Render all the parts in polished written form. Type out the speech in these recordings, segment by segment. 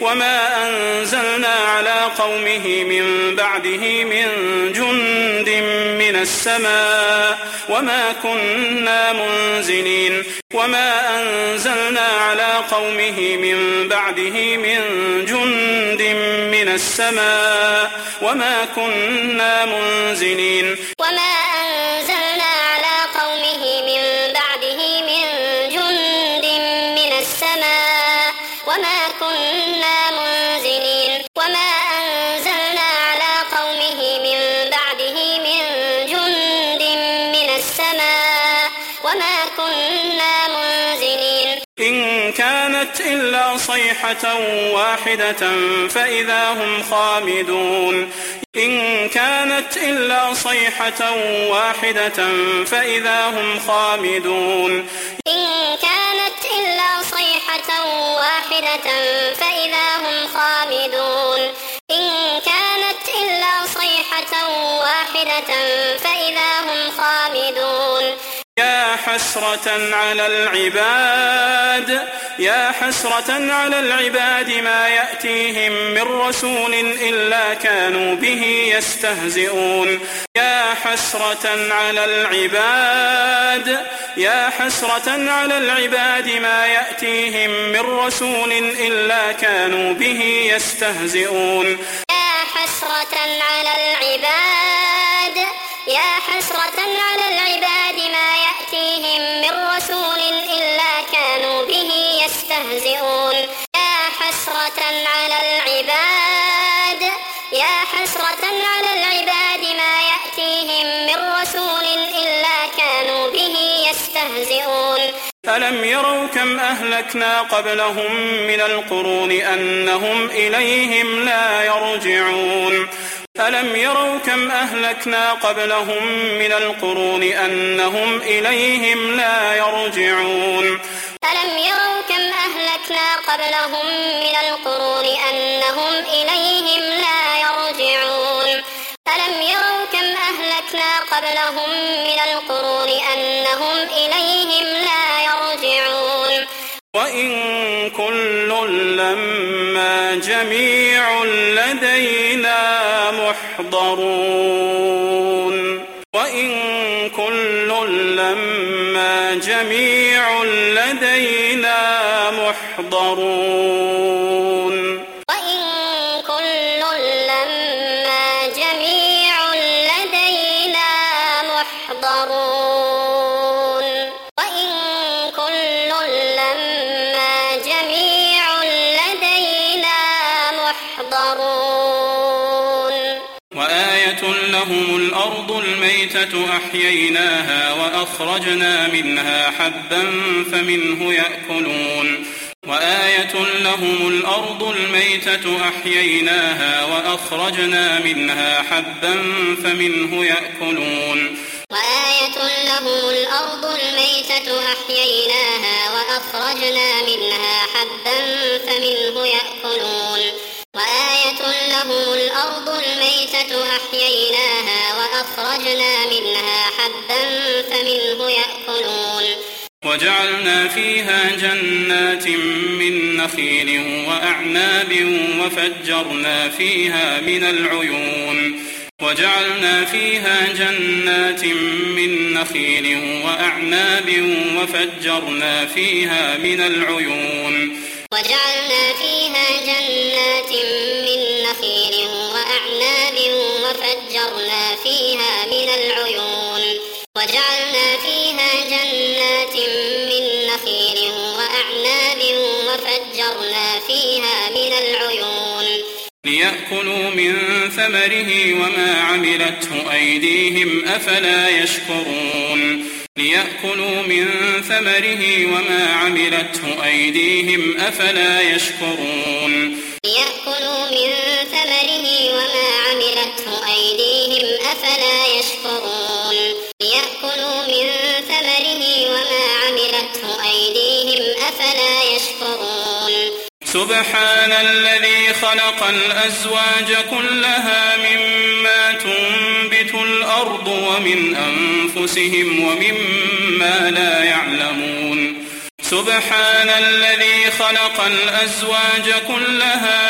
وما أنزلنا على قومه من بعده من جند من السماء وما كنا منزلين وما أنزلنا على قومه من بعده من جند من السماء وما كنا منزلين وما أنزلنا على قومه من بعده من جند من السماء وما كنا منزلين وما أنزلنا على قومه من بعده من جند من السماء وما كنا منزلين إن كانت إلا صيحة واحدة فإذا هم خامدون إن كانت إلا صيحة واحدة فإذا هم خامدون إن كانت إلا صيحة واحدة فإذا هم خامدون إن كانت إلا صيحة واحدة فإذا هم خامدون يا حسرة على العباد يا حسرة على العباد ما يأتيهم من رسول إلا كانوا به يستهزئون يا حسرة على العباد يا حسرة على العباد ما يأتيهم من رسول إلا كانوا به يستهزئون يا حسرة على العباد يا حسرة على العباد ما يأتيهم من رسول إلا كانوا به يستهزئون يا حسرة على العباد يا حسرة على العباد ما يأتيهم من رسول إلا كانوا به يستهزئون ألم يروا كم أهلكنا قبلهم من القرون أنهم إليهم لا يرجعون ألم يروا كم أهلكنا قبلهم من القرون أنهم إليهم لا يرجعون ألم يروا كم أهلكنا قبلهم من القرون أنهم إليهم لا يرجعون ألم يروا كم أهلكنا قبلهم من القرون أنهم إليهم لا يرجعون وإن كل لما جميع لدينا محضرون وإن كل لما جميع لدينا محضرون وإن كل لما جميع لدينا محضرون وإن كل لما جميع لدينا محضرون وآية لهم الأرض الميتة أحييناها وأخرجنا منها حبا فمنه يأكلون وآية لهم الأرض الميتة أحييناها وأخرجنا منها حبا فمنه يأكلون وآية لهم الأرض الميتة أحييناها وأخرجنا منها حبا فمنه يأكلون وآية لهم الأرض الميتة أحييناها وأخرجنا منها حبا فمنه يأكلون وجعلنا فيها جنات من نخيل وأعناب وفجرنا فيها من العيون وجعلنا فيها جنات من نخيل وأعناب وفجرنا فيها من العيون وجعلنا فيها جنات من نخيل وأعناب وفجرنا فيها من العيون وجعلنا فيها جنات من نخيل وأعناب وفجرنا فيها من العيون ليأكلوا من ثمره وما عملته أيديهم أفلا يشكرون ليأكلوا من ثمره وما عملته أيديهم أفلا يشكرون ليأكلوا من ثمره وما عملته أيديهم أفلا يشكرون ليأكلوا من ثمره وما عملته أيديهم أفلا يشكرون سبحان الذي خلق الأزواج كلها مما تنبت الأرض ومن أنفسهم ومما لا يعلمون سبحان الذي خلق الأزواج كلها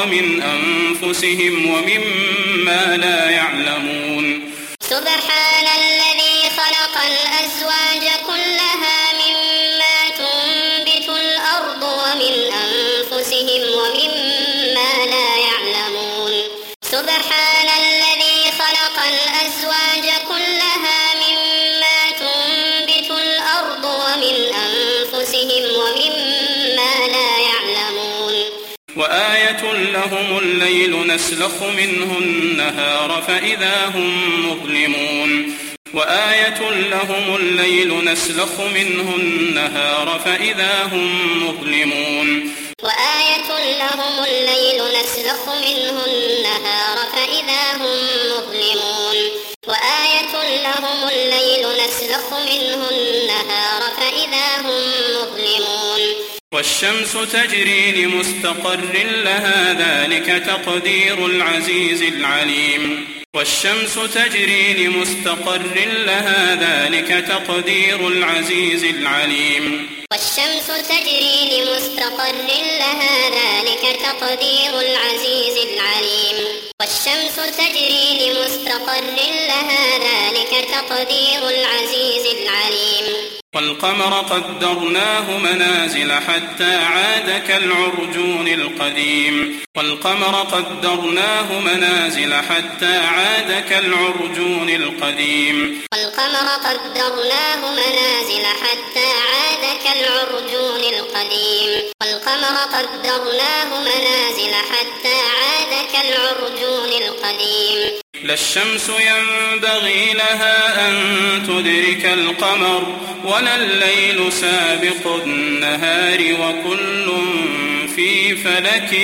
ومن أنفسهم ومما لا يعلمون سبحان الذي خلق الأزواج كلها مما تنبت الأرض ومن أنفسهم ومما لا يعلمون سبحان الذي خلق الأزواج كلها مما تنبت الأرض ومن أنفسهم ومما لا يعلمون وآية لهم الليل نسلخ منه النهار فإذا هم مظلمون وآية لهم الليل نسلخ منه النهار فإذا هم مظلمون وآية لهم الليل نسلخ منه النهار فإذا هم مظلمون وآية لهم الليل نسلخ منه النهار فإذا هم مظلمون والشمس تجري لمستقر لها ذلك تقدير العزيز العليم والشمس تجري لمستقر لها ذلك تقدير العزيز العليم والشمس تجري لمستقر لها ذلك تقدير العزيز العليم والشمس تجري لمستقر لها ذلك تقدير العزيز العليم والقمر قدرناه منازل حتى عاد كالعرجون القديم والقمر قدرناه منازل حتى عاد كالعرجون القديم والقمر قدرناه منازل حتى عاد كالعرجون القديم والقمر قدرناه منازل حتى عاد كالعرجون القديم لا الشمس ينبغي لها أن تدرك القمر ولا الليل سابق النهار وكل في فلك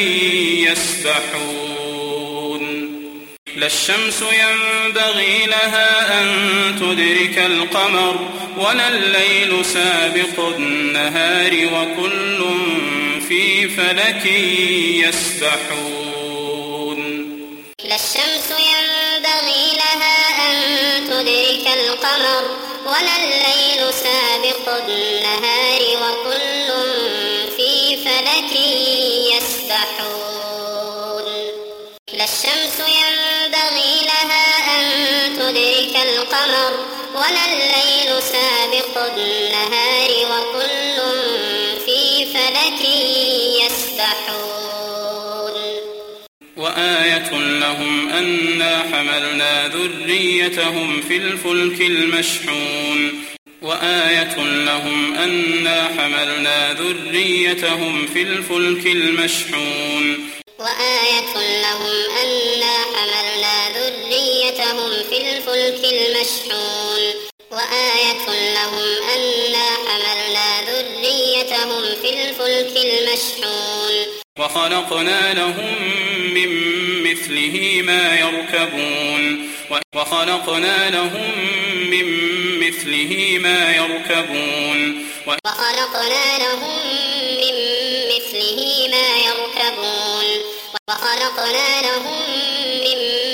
يسبحون لا الشمس ينبغي لها أن تدرك القمر ولا الليل سابق النهار وكل في فلك يسبحون لا الشمس ينبغي لها أن تدرك القمر ولا الليل سابق النهار وكل في فلك يسبحون لا الشمس ينبغي لها أن تدرك القمر ولا الليل سابق النهار وكل في فلك يسبحون وآية لهم أنا حملنا ذريتهم في الفلك المشحون وآية لهم أنا حملنا ذريتهم في الفلك المشحون وآية لهم أنا حملنا ذريتهم في الفلك المشحون وآية لهم أنا حملنا ذريتهم في الفلك المشحون وخلقنا لهم من مثله ما يركبون وخلقنا لهم من مثله ما يركبون وخلقنا لهم من مثله ما يركبون وخلقنا لهم من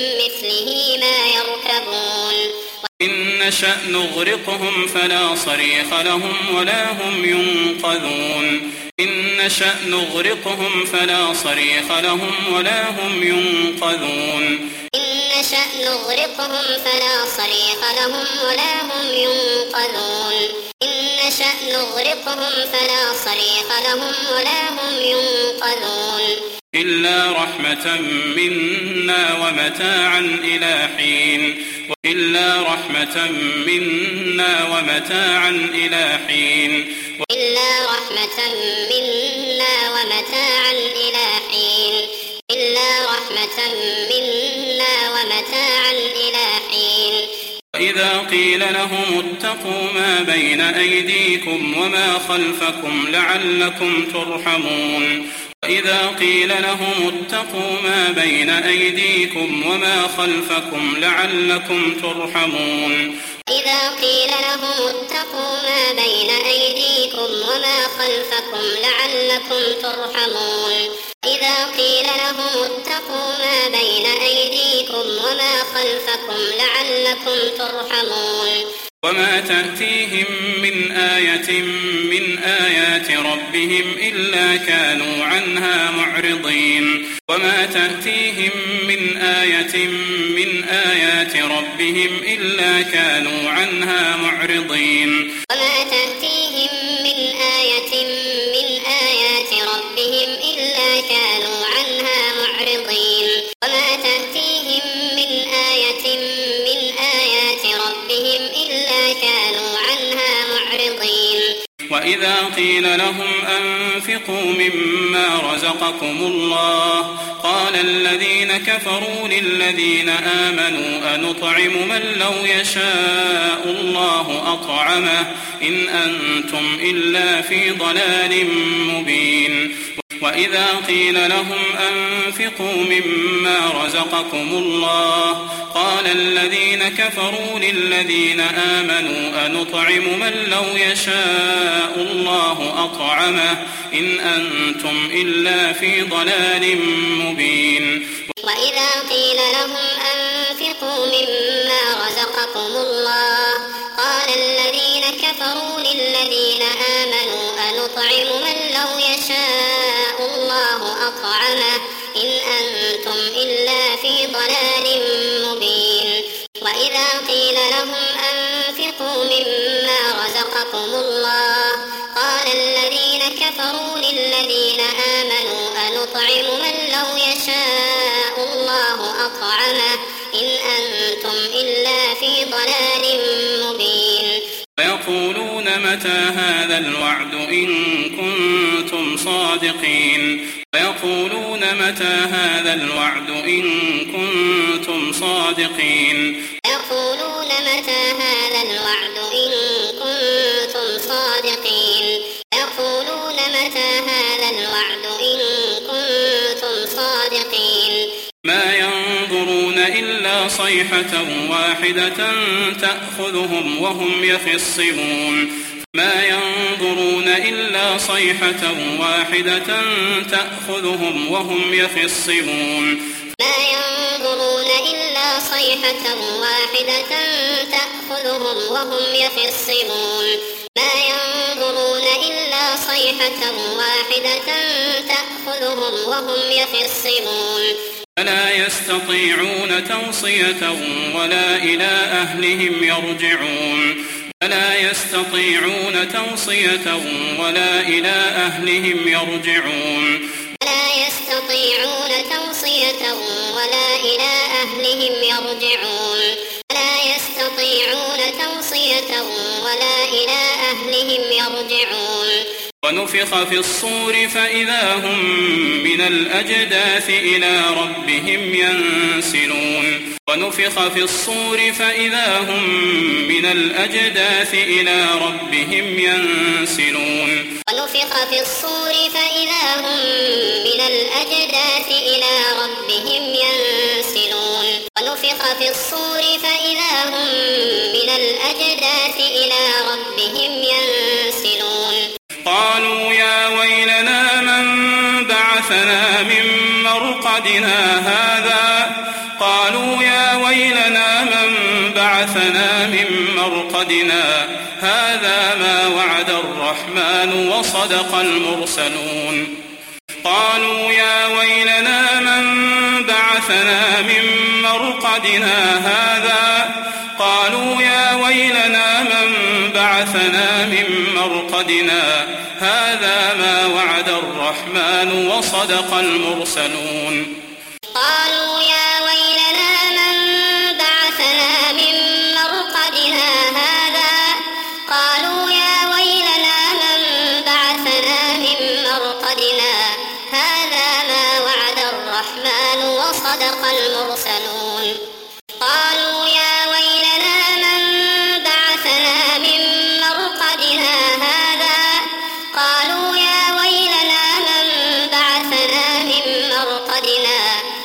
مثله ما يركبون إن نشأ نغرقهم فلا صريخ لهم ولا هم ينقذون إن نشأ نغرقهم فلا صريخ لهم ولا هم ينقذون إن نشأ نغرقهم فلا صريخ لهم ولا هم ينقذون إن نشأ نغرقهم فلا صريخ لهم ولا هم ينقذون إلا رحمة منا ومتاعا إلى حين إلا رحمة منا ومتاعا إلى حين إلا رحمة منا ومتاعا إلى حين إلا رحمة منا ومتاعا إلى حين وإذا قيل لهم اتقوا ما بين أيديكم وما خلفكم لعلكم ترحمون وإذا قيل لهم اتقوا ما بين أيديكم وما خلفكم لعلكم ترحمون إذا قيل لهم اتقوا ما بين أيديكم وما خلفكم لعلكم ترحمون إذا قيل لهم اتقوا ما بين أيديكم وما خلفكم لعلكم ترحمون وما تأتيهم من آية من آيات ربهم إلا كانوا عنها معرضين وما تأتيهم من آية من آيات ربهم إلا كانوا عنها معرضين وما تأتيهم من آية من آيات ربهم إلا كانوا عنها معرضين وما تأتيهم من آية من آيات ربهم إلا كانوا عنها معرضين وإذا قيل لهم أنفقوا مما رزقكم الله قال الذين كفروا للذين آمنوا أنطعم من لو يشاء الله أطعمه إن أنتم إلا في ضلال مبين وإذا قيل لهم أنفقوا مما رزقكم الله قال الذين كفروا للذين آمنوا أنطعم من لو يشاء الله أطعمه إن أنتم إلا في ضلال مبين وإذا قيل لهم أنفقوا مما رزقكم الله قال الذين كفروا للذين آمنوا أنطعم من لو يشاء الله أطعمه إن أنتم إلا في ضلال مبين وإذا قيل لهم أنفقوا مما رزقكم الله قال الذين كفروا للذين آمنوا أنطعم من لو يشاء الله أطعمه إن أنتم إلا في ضلال مبين ويقولون متى هذا الوعد إن كنتم صادقين ويقولون متى هذا الوعد إن كنتم صادقين ويقولون متى هذا الوعد إن كنتم صادقين ويقولون متى هذا الوعد إن كنتم صادقين ما ينظرون إلا صيحة واحدة تأخذهم وهم يخصمون ما ينظرون إلا صيحة واحدة تأخذهم وهم يخصمون ما ينظرون إلا صيحة واحدة تأخذهم وهم يخصمون ما ينظرون إلا صيحة واحدة تأخذهم وهم يخصمون فلا يستطيعون توصية ولا إلى أهلهم يرجعون فلا يستطيعون توصية ولا إلى أهلهم يرجعون فلا يستطيعون توصية ولا إلى أهلهم يرجعون فلا يستطيعون توصية ولا إلى أهلهم يرجعون ونفخ في الصور فإذا هم من الأجداث إلى ربهم ينسلون ونفخ في الصور فإذا هم من الأجداث إلى ربهم ينسلون ونفخ في الصور فإذا هم من الأجداث إلى ربهم ينسلون ونفخ في الصور فإذا هم من الأجداث إلى ربهم ينسلون قالوا يا ويلنا من بعثنا من مرقدنا هذا قالوا يا ويلنا من بعثنا من مرقدنا هذا ما وعد الرحمن وصدق المرسلون قالوا يا ويلنا من بعثنا من مرقدنا هذا قالوا يا ويلنا من بعثنا من مرقدنا هذا ما وعد الرحمن وصدق المرسلون قالوا يا ويلنا من بعثنا من مرقدنا هذا قالوا يا ويلنا من بعثنا من مرقدنا هذا ما وعد الرحمن وصدق المرسلون قالوا يا ويلنا من بعثنا من مرقدنا هذا قالوا يا ويلنا من بعثنا من مرقدنا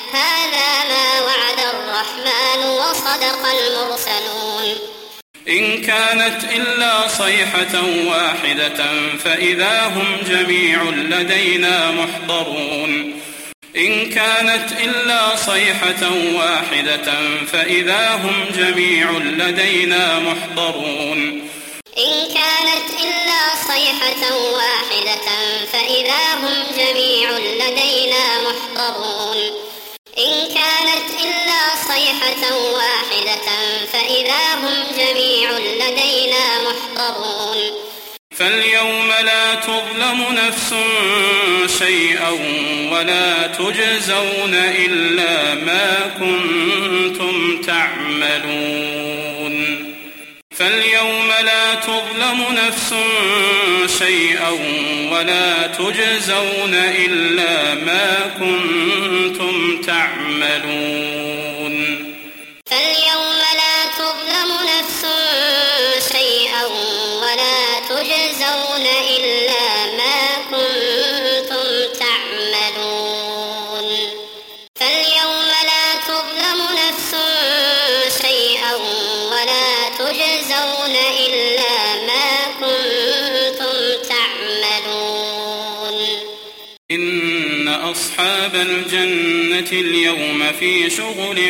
هذا ما وعد الرحمن وصدق المرسلون إن كانت إلا صيحة واحدة فإذا هم جميع لدينا محضرون إن كانت إلا صيحة واحدة فإذا هم جميع لدينا محضرون إن كانت إلا صيحة واحدة فإذا هم جميع لدينا محضرون إن كانت إلا صيحة واحدة فإذا هم جميع لدينا محضرون فاليوم لا تظلم نفس شيئا ولا تجزون إلا ما كنتم تعملون فاليوم لا تظلم نفس شيئا ولا تجزون إلا ما كنتم تعملون فاليوم لا تظلم نفس شيئا ولا تجزون إلا ما كنتم تعملون فاليوم لا تظلم نفس شيئا ولا تجزون إلا ما كنتم تعملون إن أصحاب الجنة اليوم في شغل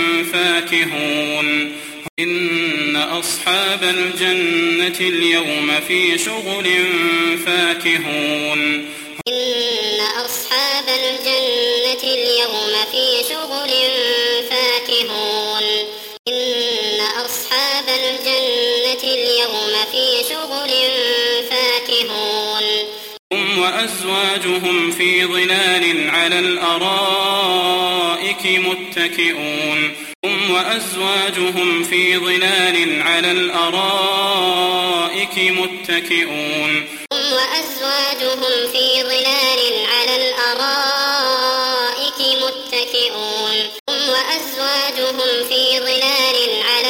فاكهون إن أصحاب الجنة اليوم في شغل فاكهون إن أصحاب الجنة اليوم في شغل فاكهون إن أصحاب الجنة اليوم في شغل فاكهون هم وأزواجهم في ظلال على الأرائك متكئون هم وأزواجهم في ظلال على الأرائك متكئون هم وأزواجهم في ظلال على الأرائك متكئون هم وأزواجهم في ظلال على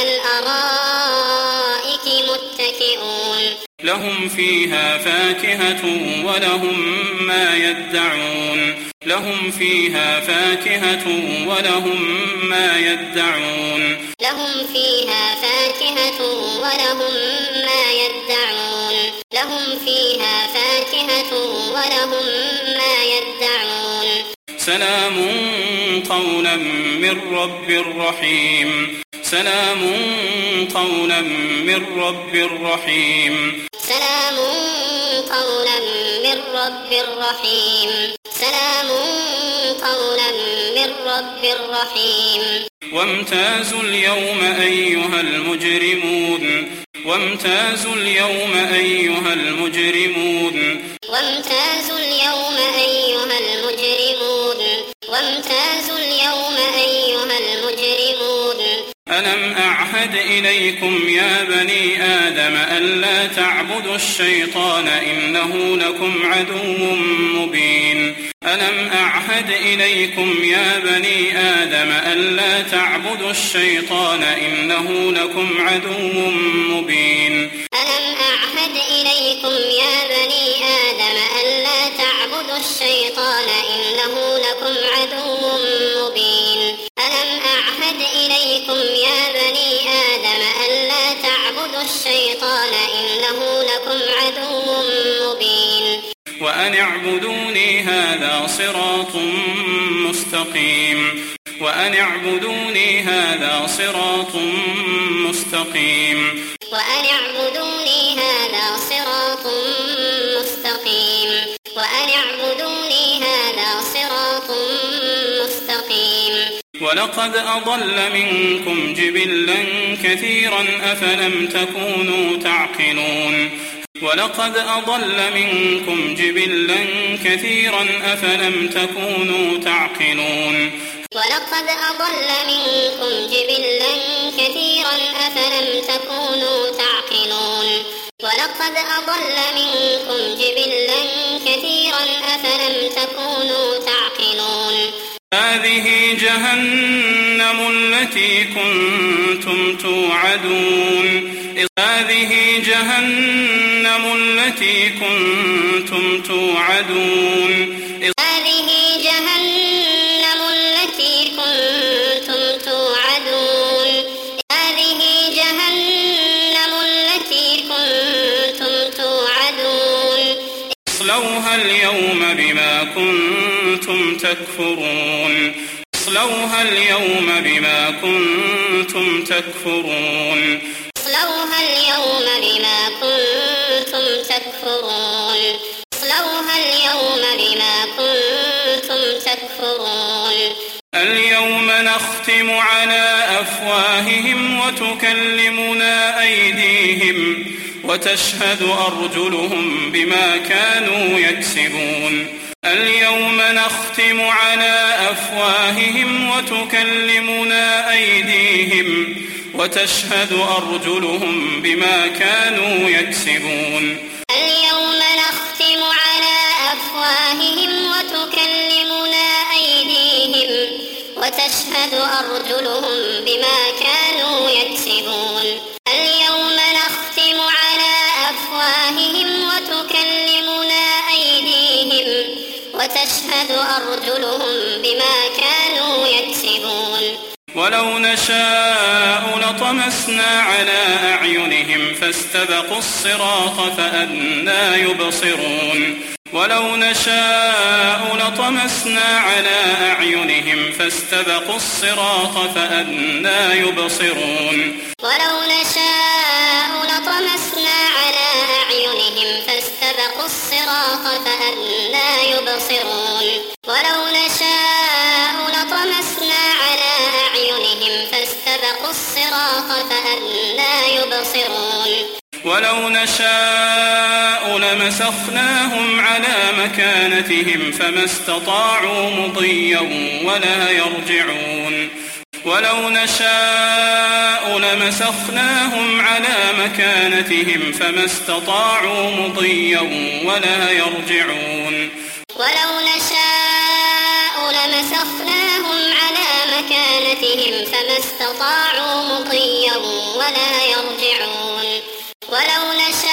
الأرائك متكئون لهم فيها فاكهة ولهم ما يدعون لهم فيها فاكهة ولهم ما يدعون لهم فيها فاكهة ولهم ما يدعون لهم فيها فاكهة ولهم ما يدعون سلام قولا من رب رحيم سلام قولا من رب رحيم سلام قولا من رب رحيم سلام قولا من رب رحيم وامتازوا اليوم أيها المجرمون وامتازوا اليوم أيها المجرمون وامتازوا اليوم أيها المجرمون وامتازوا اليوم أيها المجرمون ألم أعهد إليكم يا بني آدم ألا تعبدوا الشيطان إنه لكم عدو مبين ألم أعهد إليكم يا بني آدم ألا تعبدوا الشيطان إنه لكم عدو مبين ألم أعهد إليكم يا بني آدم ألا تعبدوا الشيطان إنه لكم عدو مبين ألم أعهد إليكم يا بني آدم ألا تعبدوا الشيطان إنه لكم عدو مبين وأن اعبدوني هذا صراط مستقيم وأن اعبدوني هذا صراط مستقيم وأن اعبدوني هذا صراط مستقيم وأن اعبدوني هذا صراط مستقيم ولقد أضل منكم جبلا كثيرا أفلم تكونوا تعقلون ولقد أضل منكم جبلا كثيرا أفلم تكونوا تعقلون ولقد أضل منكم جبلا كثيرا أفلم تكونوا تعقلون ولقد أضل منكم جبلا كثيرا أفلم تكونوا تعقلون هذه جهنم التي كنتم توعدون هذه جهنم التي كنتم توعدون هذه جهنم التي كنتم توعدون هذه جهنم التي كنتم توعدون اصلوها اليوم بما بما كنتم تكفرون اصلوها اليوم بما كنتم تكفرون اصلوها اليوم بما كنتم تكفرون اصلوها اليوم بما كنتم تكفرون اليوم نختم على أفواههم وتكلمنا أيديهم وتشهد أرجلهم بما كانوا يكسبون اليوم نختم على أفواههم وتكلمنا أيديهم وتشهد أرجلهم بما كانوا يكسبون اليوم نختم على أفواههم وتكلمنا أيديهم وتشهد أرجلهم بما كانوا يكسبون اليوم نختم على أفواههم وتكلمنا أيديهم وتشهد أرجلهم بما كانوا يكسبون ولو نشاء لطمسنا على أعينهم فاستبقوا الصراط فأنى يبصرون ولو نشاء لطمسنا على أعينهم فاستبقوا الصراط فأنى يبصرون ولو نشاء لطمسنا على أعينهم فاستبقوا الصراط فأنى يبصرون ولو نشاء لطمسنا على أعينهم فاستبقوا الصراط فأنى يبصرون ولو نشاء لمسخناهم على مكانتهم فما استطاعوا مضيا ولا يرجعون ولو نشاء لمسخناهم على مكانتهم فما استطاعوا مضيا ولا يرجعون ولو نشاء لمسخناهم على مكانتهم فما استطاعوا مضيا ولا يرجعون ولو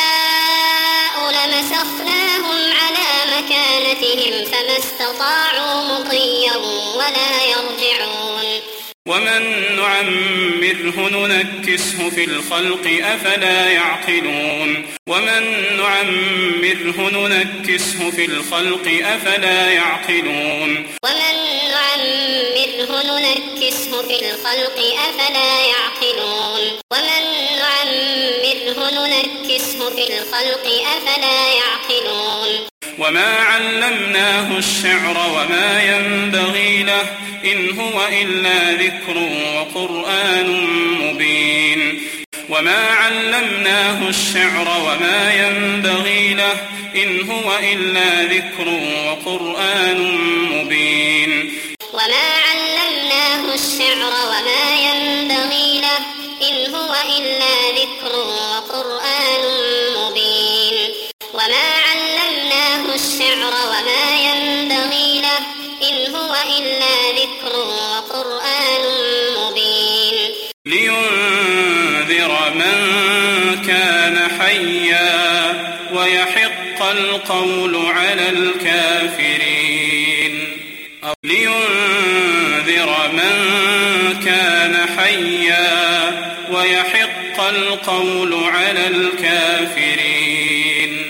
نشاء لمسخناهم على مكانتهم فما استطاعوا مضيا ولا يرجعون ومن نعمره ننكسه في الخلق أفلا يعقلون ومن نعمره ننكسه في الخلق أفلا يعقلون ومن نعمره ننكسه في الخلق أفلا يعقلون ومن نعمره ننكسه في الخلق أفلا يعقلون وما علمناه الشعر وما ينبغي له إن هو إلا ذكر وقرآن مبين وما علمناه الشعر وما ينبغي له إن هو إلا ذكر وقرآن مبين وما علمناه الشعر وما ينبغي له إن هو إلا ذكر وقرآن مبين وما علمناه الشعر وما ينبغي له إن هو إلا ذكر وقرآن مبين لينذر من كان حيا ويحق القول على الكافرين لينذر من كان حيا ويحق القول على الكافرين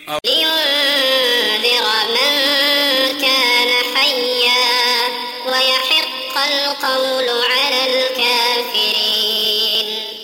لينذر من كان حيا ويحق القول على الكافرين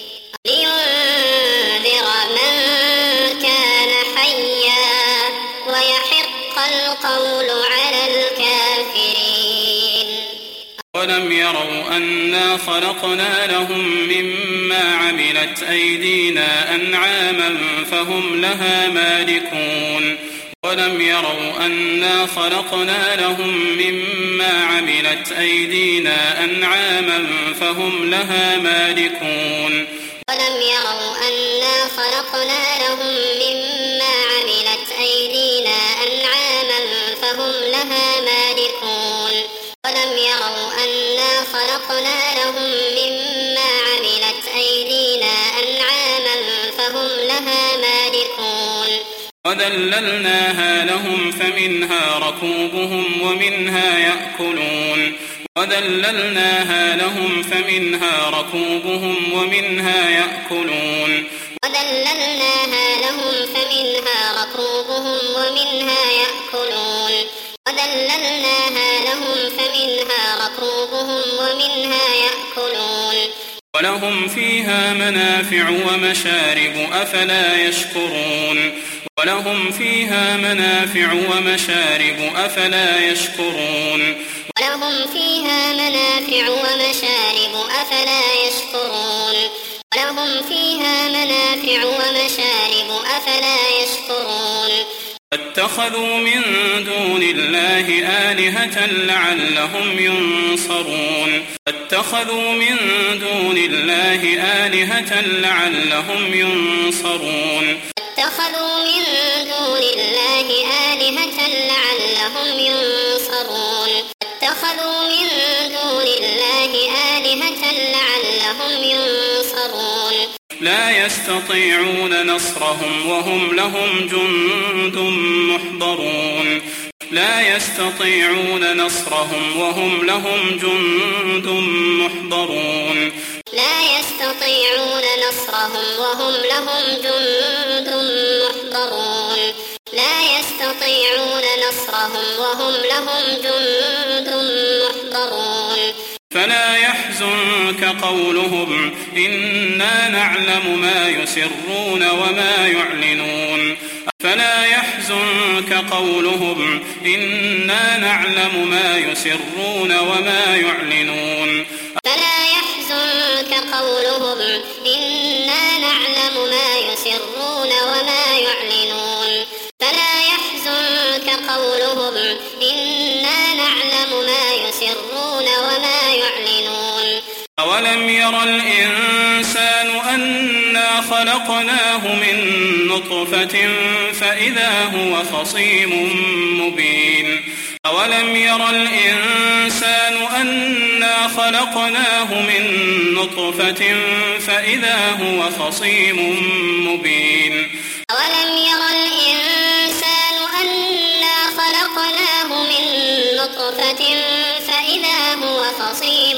لينذر من كان حيا ويحق القول على الكافرين ولم يروا أنا خلقنا لهم مما عملت أيدينا أنعاما فهم لها مالكون ولم يروا أنا خلقنا لهم مما عملت أيدينا أنعاما فهم لها مالكون ولم يروا أنا خلقنا لهم مما عملت أيدينا أنعاما فهم لها مالكون ولم يروا أنا خلقنا لهم مما عملت أيدينا أنعاما فهم لها مالكون وذللناها لهم فمنها ركوبهم ومنها يأكلون وذللناها لهم فمنها ركوبهم ومنها يأكلون وذللناها لهم فمنها ركوبهم ومنها يأكلون وذللناها لهم فمنها ركوبهم ومنها يأكلون ولهم فيها منافع ومشارب أفلا يشكرون ولهم فيها منافع ومشارب أفلا يشكرون ولهم فيها منافع ومشارب أفلا يشكرون ولهم فيها منافع ومشارب أفلا يشكرون واتخذوا من دون الله آلهة لعلهم ينصرون واتخذوا من دون الله آلهة لعلهم ينصرون واتخذوا من دون الله آلهة لعلهم ينصرون واتخذوا من دون الله آلهة لعلهم ينصرون لا يستطيعون نصرهم وهم لهم جند محضرون لا يستطيعون نصرهم وهم لهم جند محضرون لا يستطيعون نصرهم وهم لهم جند محضرون لا يستطيعون نصرهم وهم لهم جند محضرون فلا يحزنك قولهم إنا نعلم ما يسرون وما يعلنون فلا يحزنك قولهم إنا نعلم ما يسرون وما يعلنون فلا يحزنك قولهم إنا نعلم ما يسرون وما يعلنون فلا يحزنك قولهم إنا نعلم ما يسرون وما يعلنون أولم ير الإنسان أنا خلقناه من نطفة فإذا هو خصيم مبين أولم ير الإنسان أنا خلقناه من نطفة فإذا هو خصيم مبين أولم ير الإنسان أنا خلقناه من نطفة فإذا هو خصيم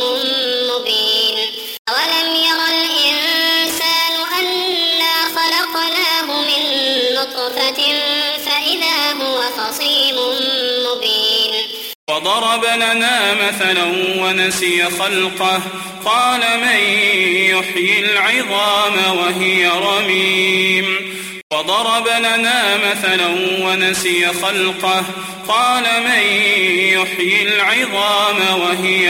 مبين أولم ير الإنسان أنا خلقناه من نطفة فإذا هو خصيم مبين وضرب لنا مثلا ونسي خلقه قال من يحيي العظام وهي رميم وضرب لنا مثلا ونسي خلقه قال من يحيي العظام وهي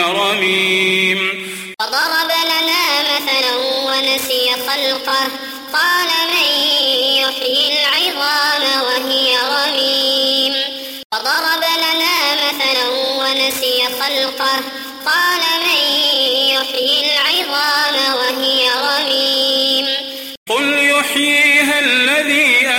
رميم وضرب لنا مثلا ونسي خلقه قال من يحيي العظام وهي رميم وضرب لنا مثلا ونسي خلقه قال من يحيي العظام وهي رميم قل يحييها الذي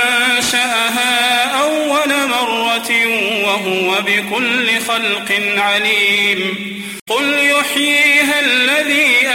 أنشأها أول مرة وهو بكل خلق عليم قل يحييها الذي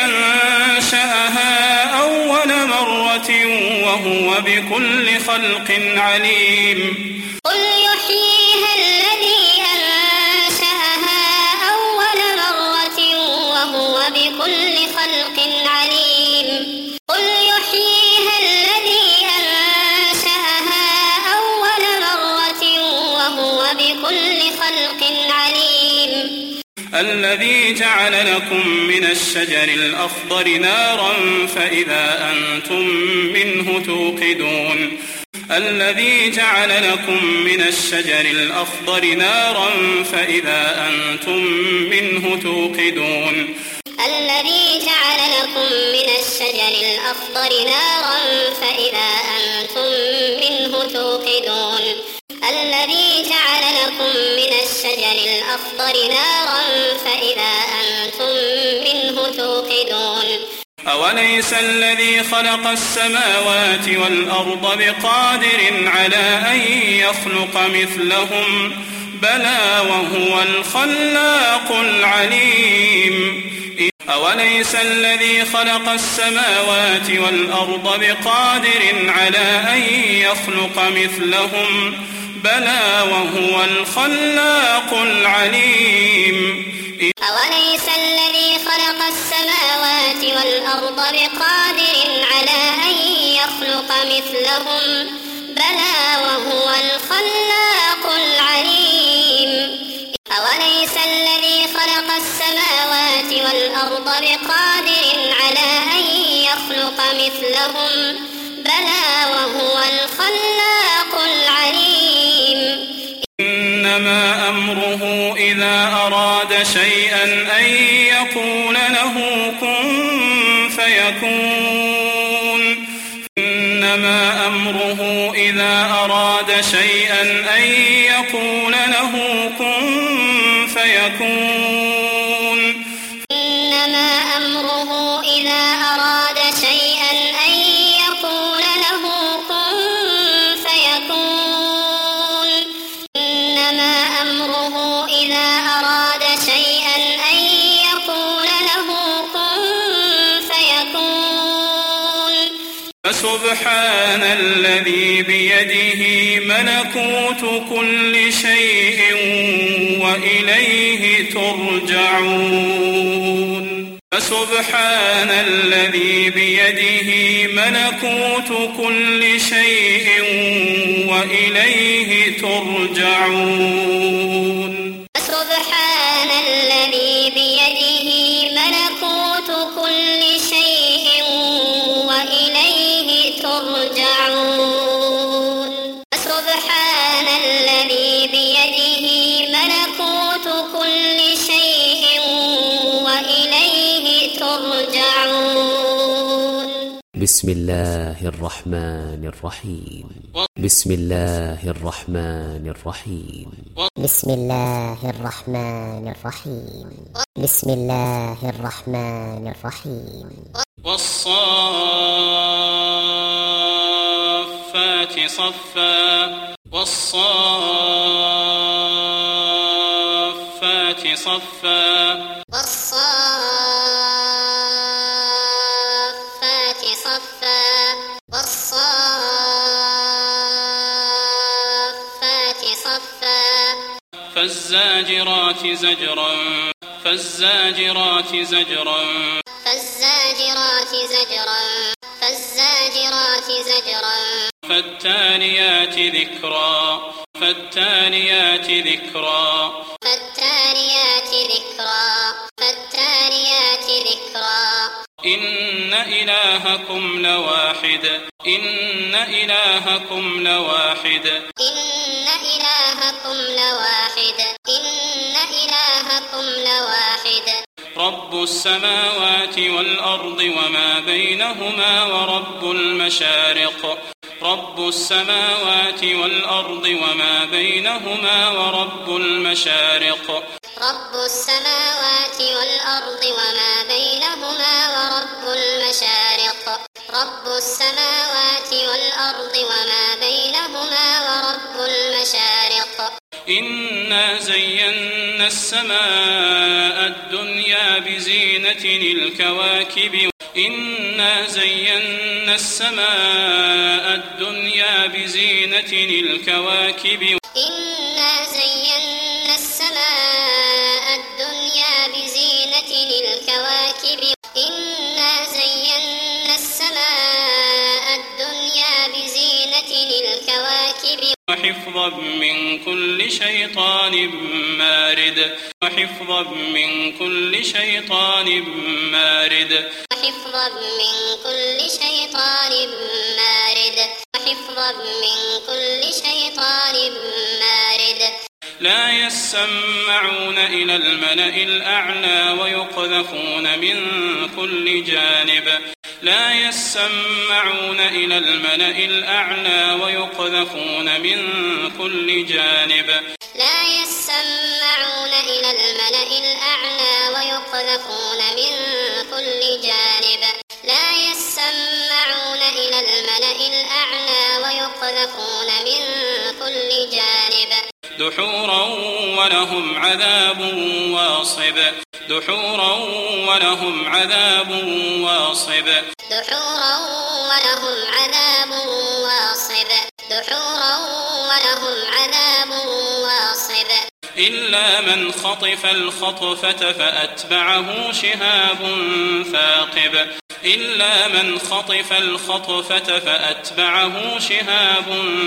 أنشأها أول مرة وهو بكل خلق عليم قل يحييها الذي أنشأها أول مرة وهو بكل خلق عليم قل يحييها الذي أنشأها أول مرة وهو بكل خلق عليم الذي جعل لكم من الشجر الأخضر نارا فإذا أنتم منه توقدون الذي جعل لكم من الشجر الأخضر نارا فإذا أنتم منه توقدون الذي جعل لكم من الشجر الأخضر نارا فإذا أنتم منه توقدون الذي جعل لكم من الشجر الأخضر نارا فإذا أنتم منه توقدون أوليس الذي خلق السماوات والأرض بقادر على أن يخلق مثلهم بلى وهو الخلاق العليم أوليس الذي خلق السماوات والأرض بقادر على أن يخلق مثلهم بلى وهو الخلاق العليم أوليس الذي خلق السماوات والأرض بقادر على أن يخلق مثلهم بلى وهو الخلاق العليم الأرض بقادر على أن يخلق مثلهم بلى وهو الخلاق العليم إنما أمره إذا أراد شيئا أن يقول له كن فيكون. إنما أمره إذا أراد شيئا أن يقول له كن فيكون. إنما أمره إذا أراد شيئا أن يقول له كن فيكون. إنما أمره إذا أراد شيئا أن يقول له كن فيكون. فسبحان الذي بيده ملكوت كل شيء وإليه ترجعون. فسبحان الذي بيده ملكوت كل شيء وإليه ترجعون. فسبحان الذي بيده ملكوت كل شيء وإليه ترجعون. فسبحان الذي بيده ملكوت كل شيء وإليه ترجعون. بسم الله الرحمن الرحيم. بسم الله الرحمن الرحيم. بسم الله الرحمن الرحيم. بسم الله الرحمن الرحيم. والصافات صفا. والصافات صفا. والصافات صفا. والصافات صفا. فالزاجرات زجرا. فالزاجرات زجرا. فالزاجرات زجرا. فالزاجرات زجرا. فالتاليات ذكرا. فالتاليات ذكرا. فالتاليات ذكرا. فالتاليات ذكرا. إن إلهكم لواحد. إن إلهكم لواحد. إن إلهكم لواحد. إن إلهكم لواحد. رب السماوات والأرض وما بينهما ورب المشارق. رب السماوات والأرض وما بينهما ورب المشارق. رب السماوات والأرض وما بينهما ورب المشارق. رب السماوات والأرض وما بينهما ورب المشارق. إنا زينا السماء الدنيا بزينة الكواكب. إنا زينا السماء الدنيا بزينة الكواكب. إنا زينا السماء الدنيا بزينة الكواكب. إنا زينا السماء الدنيا بزينة الكواكب. وحفظا من كل شيطان مارد. وحفظا من كل شيطان مارد. وحفظا من كل شيطان مارد. وحفظا من كل شيطان مارد. لا يسمعون إلى الملأ الأعلى ويقذفون من كل جانب. لا يسمعون إلى الملأ الأعلى ويقذفون من كل جانب. لا يسمعون إلى الملأ الأعلى ويقذفون من كل جانب. لا يسمعون إلى الملأ الأعلى ويقذفون من كل جانب. دحورا ولهم عذاب واصب. دحورا ولهم عذاب واصب. دحورا ولهم عذاب واصب. دحورا ولهم عذاب واصب. إلا من خطف الخطفة فأتبعه شهاب ثاقب. إلا من خطف الخطفة فأتبعه شهاب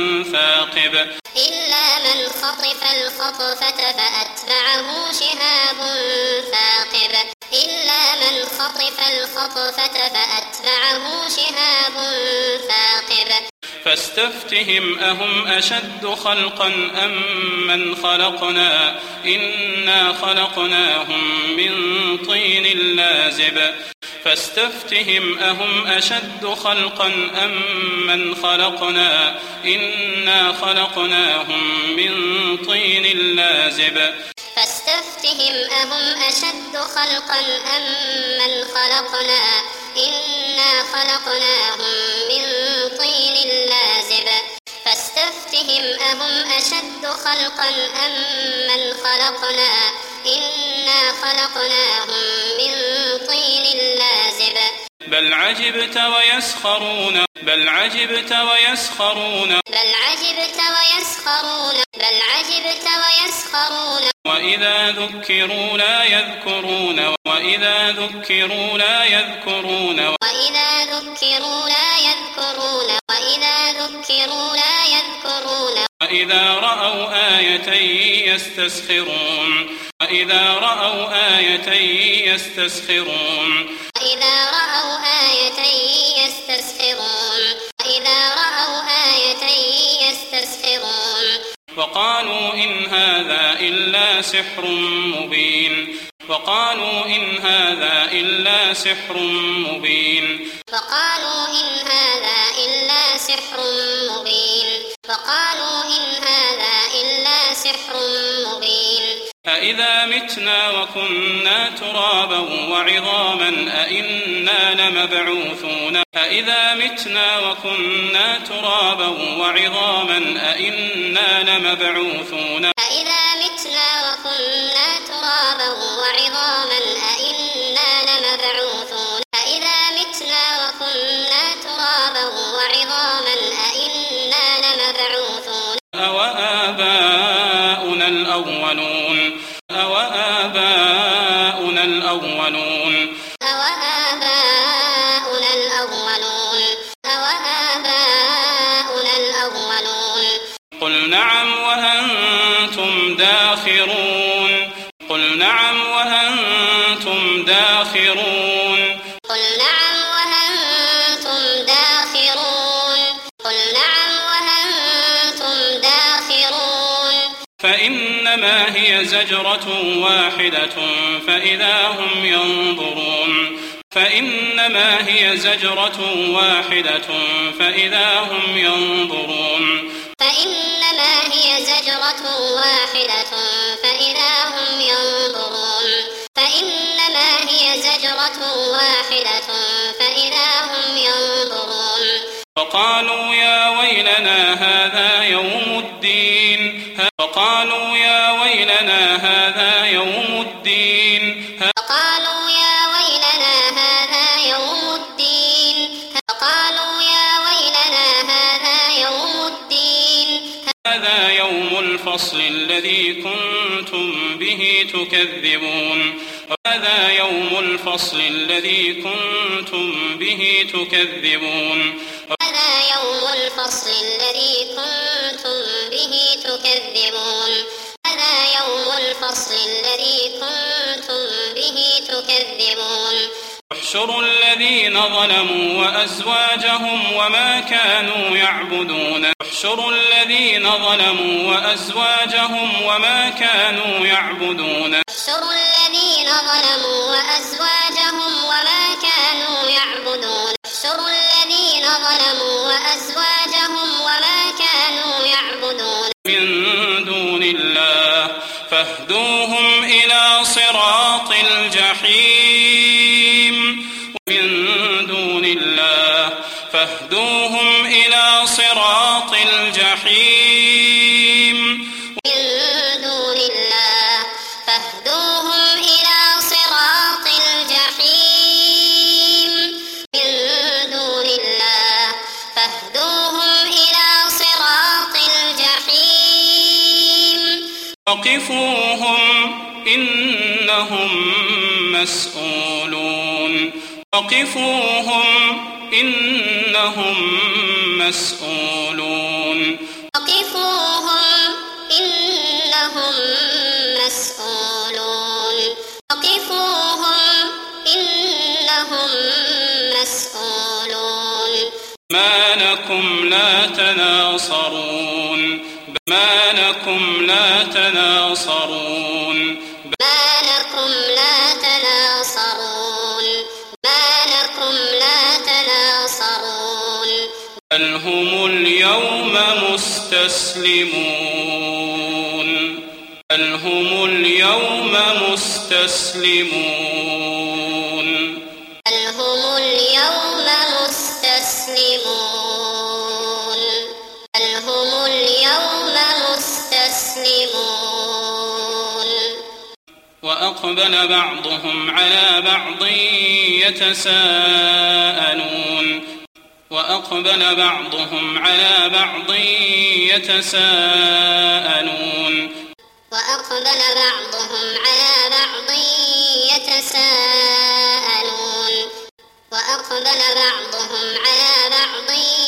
ثاقب. إلا من خطف الخطفة فأتبعه شهاب ثاقب. إلا من الخطفة فأتبعه شهاب ثاقب فاستفتهم أهم أشد خلقا أم من خلقنا إنا خلقناهم من طين لازب فاستفتهم أهم أشد خلقا أم من خلقنا إنا خلقناهم من طين لازب فاستفتهم أهم أشد خلقا أم من خلقنا إنا خلقناهم من طين لازب فاستفتهم أهم أشد خلقا أم من خلقنا إنا خلقناهم من طين لازب بل عجبت ويسخرون بل عجبت ويسخرون وإذا ذكروا لا يذكرون وإذا ذكروا لا يذكرون وإذا رأوا آية يستسخرون وإذا رأوا آية يستسخرون وقالوا إن هذا إلا سحر مبين وقالوا إن هذا إلا سحر مبين أإذا متنا وكنا ترابا وعظاما أإنا لمبعوثون أإذا متنا وكنا ترابا وعظاما أإنا لمبعوثون أوآباؤنا الأولون أوآباؤنا الأولون قل نعم وأنتم داخرون قل نعم وأنتم داخرون فإنما هي زجرة واحدة فإذا هم ينظرون فإنما هي زجرة واحدة فإذا هم ينظرون وقالوا يا ويلنا هذا يوم الدين وقالوا يا ويلنا هذا يوم الدين هذا يوم الفصل الذي كنتم به تكذبون هذا يوم الفصل الذي كنتم به تكذبون احشروا الذين ظلموا وأزواجهم وما كانوا يعبدون احشروا الذين ظلموا وأزواجهم وما كانوا يعبدون من دون الله فاهدوهم إلى صراط الجحيم من دون الله فاهدوهم إلى صراط الجحيم وقفوهم إنهم مسؤولون وقفوهم إنهم مسؤولون ما لكم لا تناصرون ما لكم لا تناصرون ما لكم لا تناصرون ما لكم لا تناصرون بل هم اليوم مستسلمون بل هم اليوم مستسلمون بل هم اليوم مستسلمون بل هم اليوم مستسلمون وأقبل بعضهم على بعض يتساءلون وأقبل بعضهم على بعض يتساءلون وأقبل بعضهم على بعض يتساءلون وأقبل بعضهم على بعض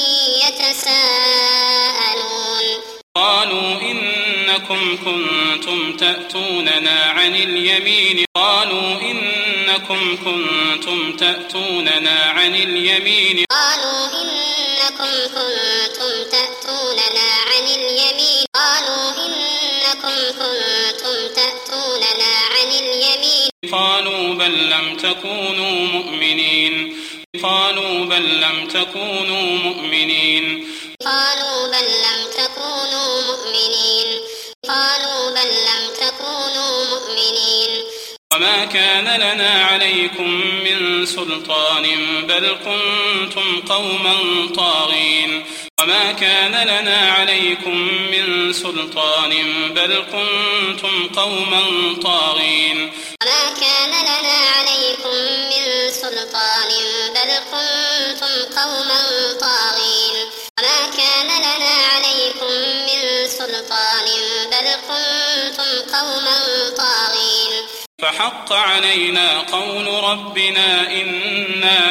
يتساءلون قالوا إنكم كنتم تأتوننا عن اليمين قالوا إنكم كنتم تأتوننا عن اليمين قالوا إنكم كنتم تأتوننا عن اليمين قالوا إنكم كنتم تأتوننا عن اليمين قالوا بل لم تكونوا مؤمنين قالوا بل لم تكونوا مؤمنين قالوا بل لم تكونوا مؤمنين قالوا بل لم تكونوا مؤمنين وما كان لنا عليكم من سلطان بل كنتم قوما طاغين وما كان لنا عليكم من سلطان بل كنتم قوما طاغين وما كان لنا عليكم من سلطان بل كنتم قوما طاغين وما كان لنا عليكم من سلطان بل كنتم قوما طاغين فحق علينا قول ربنا إنا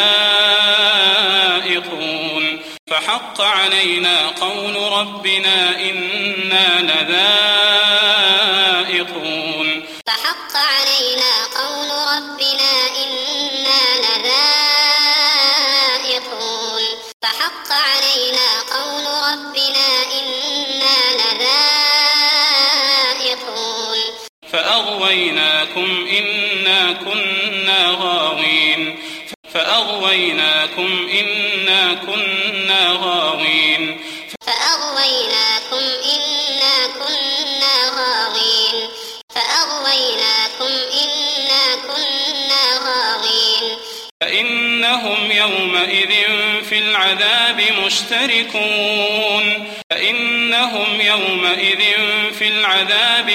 لذائقون فحق علينا قول ربنا إنا لذائقون فحق علينا قول ربنا إنا لذائقون فحق علينا قول ربنا إنا لذائقون فأغويناكم إنا كنا غاوين فأغويناكم إنا كنا غاوين فأغويناكم إنا كنا غاوين فأغويناكم إنا كنا غاوين فإنهم يومئذ في العذاب مشتركون فإنهم يومئذ في العذاب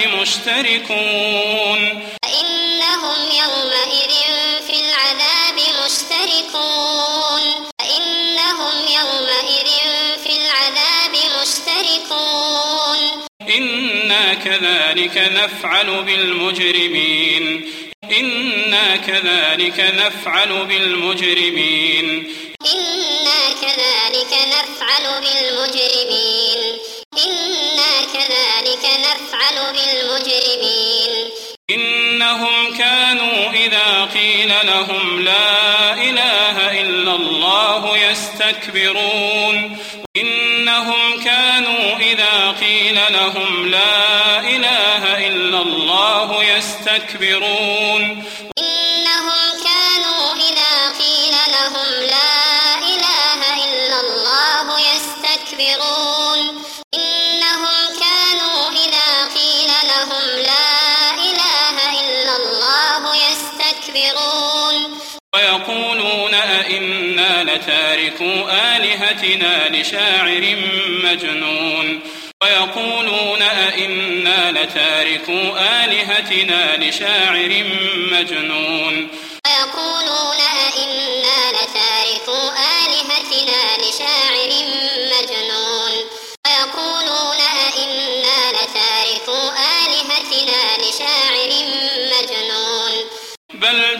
مشتركون فإنهم يومئذ في العذاب مشتركون فإنهم يومئذ في العذاب مشتركون إنا كذلك نفعل بالمجرمين إنا كذلك نفعل بالمجرمين إنا كذلك نفعل بالمجرمين إنا كذلك نفعل بالمجرمين إنهم كانوا إذا قيل لهم لا إله إلا الله يستكبرون إنهم كانوا إذا قيل لهم لا إله إلا الله يستكبرون إنهم كانوا إذا قيل لهم لا إله إلا الله يستكبرون إنهم كانوا إذا قيل لهم لا إله إلا الله يستكبرون ويقولون أئنا لتاركو آلهتنا لشاعر مجنون ويقولون أئنا لتاركو آلهتنا لشاعر مجنون ويقولون أئنا لتاركو آلهتنا لشاعر مجنون ويقولون أئنا لتاركو آلهتنا لشاعر مجنون بل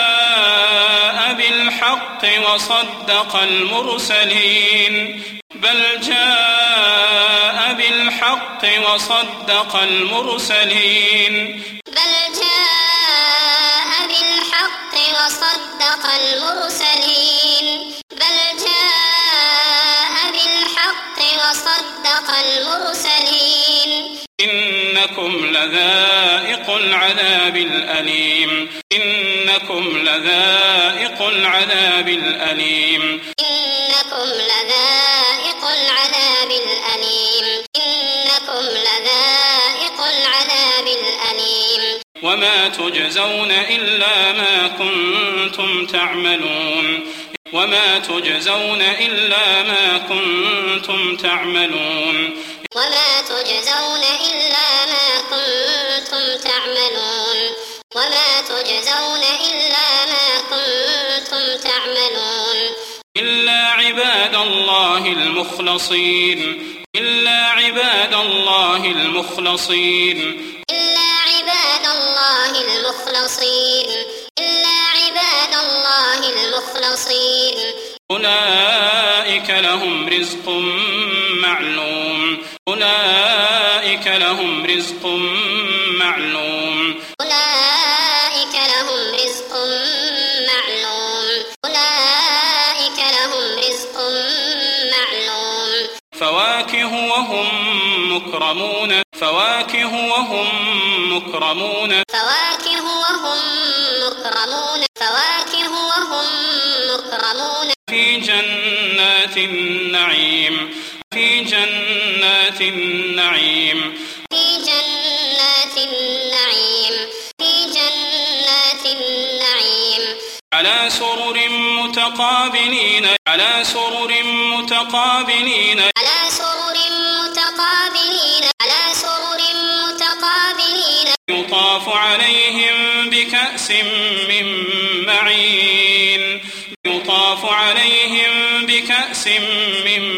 جاء بالحق وصدق المرسلين بل جاء بالحق وصدق المرسلين بل جاء بالحق وصدق المرسلين بل جاء العذاب الأليم إنكم لذائق العذاب الأليم إنكم لذائق العذاب الأليم إنكم لذائق العذاب الأليم وما تجزون إلا ما كنتم تعملون وما تجزون إلا ما كنتم تعملون وما تجزون إلا ما كنتم تعملون وما تجزون إلا ما كنتم تعملون إلا عباد الله المخلصين إلا عباد الله المخلصين إلا عباد الله المخلصين إلا عباد الله المخلصين أولئك لهم رزق معلوم أولئك لهم رزق معلوم أولئك لهم رزق معلوم أولئك لهم رزق معلوم فواكه وهم مكرمون فواكه وهم مكرمون فواكه وهم مكرمون فواكه وهم مكرمون في جنات النعيم في جنات النعيم في جنات النعيم في جنات النعيم على سرر متقابلين على سرر متقابلين على سرر متقابلين على سرر متقابلين يطاف عليهم بكأس من معين يطاف عليهم بكأس من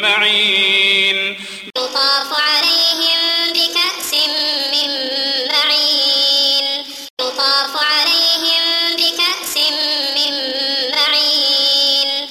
معين يطاف عليهم بكأس من معين يطاف عليهم بكأس من معين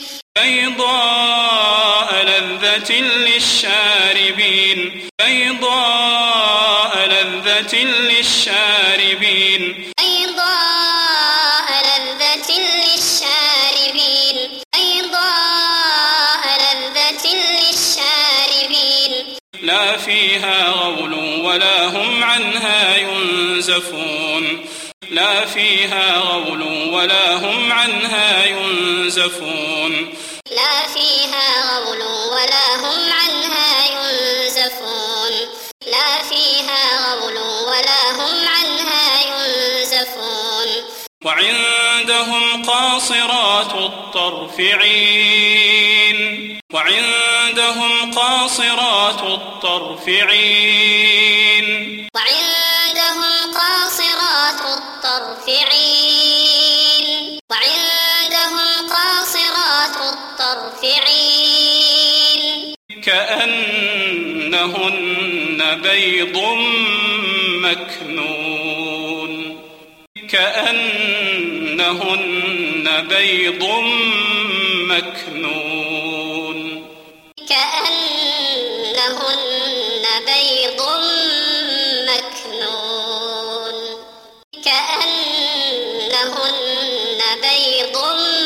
بيضاء لذة للشاربين بيضاء لذة للشاربين بيضاء لذة للشاربين بيضاء لذة للشاربين لا فيها غول ولا هم عنها ينزفون لا فيها غول ولا هم عنها ينزفون لا فيها غول ولا هم عنها ينزفون لا فيها غول ولا هم عنها ينزفون وعندهم قاصرات الطرف عين وعندهم قاصرات الطرف عين وعندهم قاصرات الطرف عين وعندهم قاصرات الطرف عين كأنهن بيض مكنون كأنهن بيض مكنون كأنهن بيض مكنون كأنهن بيض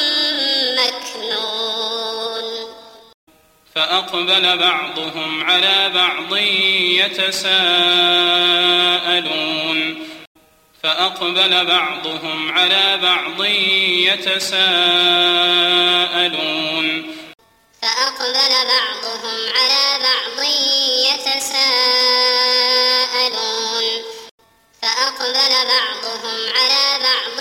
مكنون فأقبل بعضهم على بعض يتساءلون فأقبل بعضهم على بعض يتساءلون فأقبل بعضهم على بعض يتساءلون فأقبل بعضهم على بعض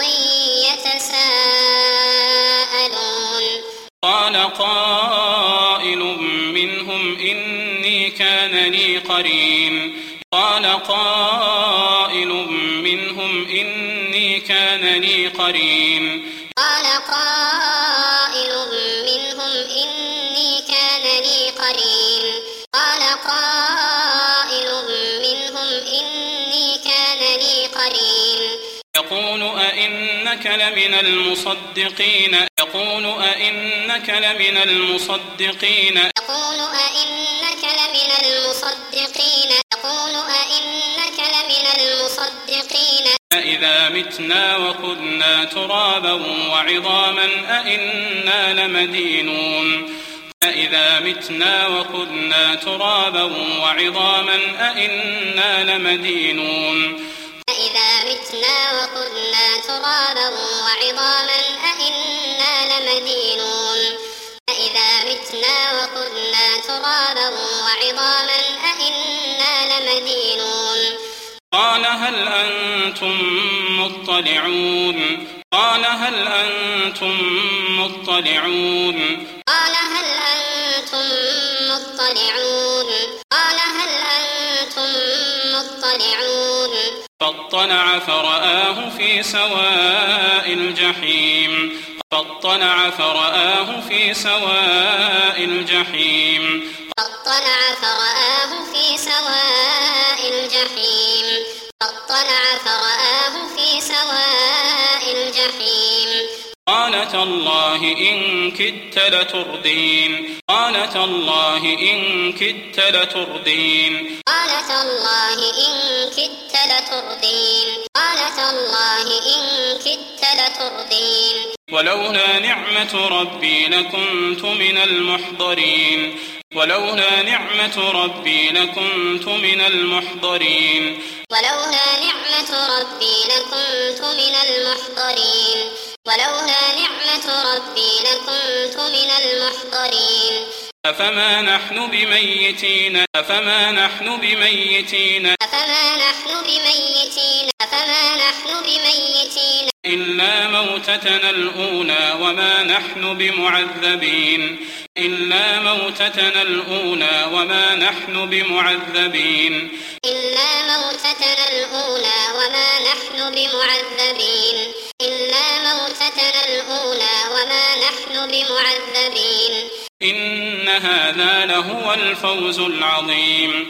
يتساءلون قال قائل منهم إني كان لي قرين قال قائل منهم إني كان لي قرين قال قائل منهم إني كان لي قرين قال قائل منهم إني كان لي قرين يقول أئنك لمن المصدقين يقول أئنك لمن المصدقين يقول أئنك لمن المصدقين يقول أئنك لمن المصدقين أإذا متنا وكنا ترابا وعظاما أئنا لمدينون أإذا متنا وكنا ترابا وعظاما أئنا لمدينون أإذا متنا وكنا ترابا وعظاما أإنا لمدينون أإذا متنا وكنا ترابا وعظاما أإنا لمدينون قال هل أنتم مطلعون قال هل أنتم مطلعون قال هل أنتم مطلعون قال هل أنتم مطلعون فاطلع فرآه في سواء الجحيم فاطلع فرآه في سواء الجحيم فاطلع فرآه في سواء الجحيم فاطلع فرآه في سواء الجحيم قال تالله إن كدت لتردين قال تالله إن كدت لتردين قال تالله إن كدت لتردين قال تالله إن كدت لتردين ولولا نعمة ربي لكنت من المحضرين ولولا نعمة ربي لكنت من المحضرين ولولا نعمة ربي لكنت من المحضرين ولولا نعمة ربي لكنت من المحضرين أفما نحن بميتين أفما نحن بميتين أفما نحن بميتين أفما نحن بميتين إلا موتتنا الأولى وما نحن بمعذبين إلا موتتنا الأولى وما نحن بمعذبين إلا موتتنا الأولى وما نحن بمعذبين إلا موتتنا الأولى وما نحن بمعذبين إن هذا لهو الفوز العظيم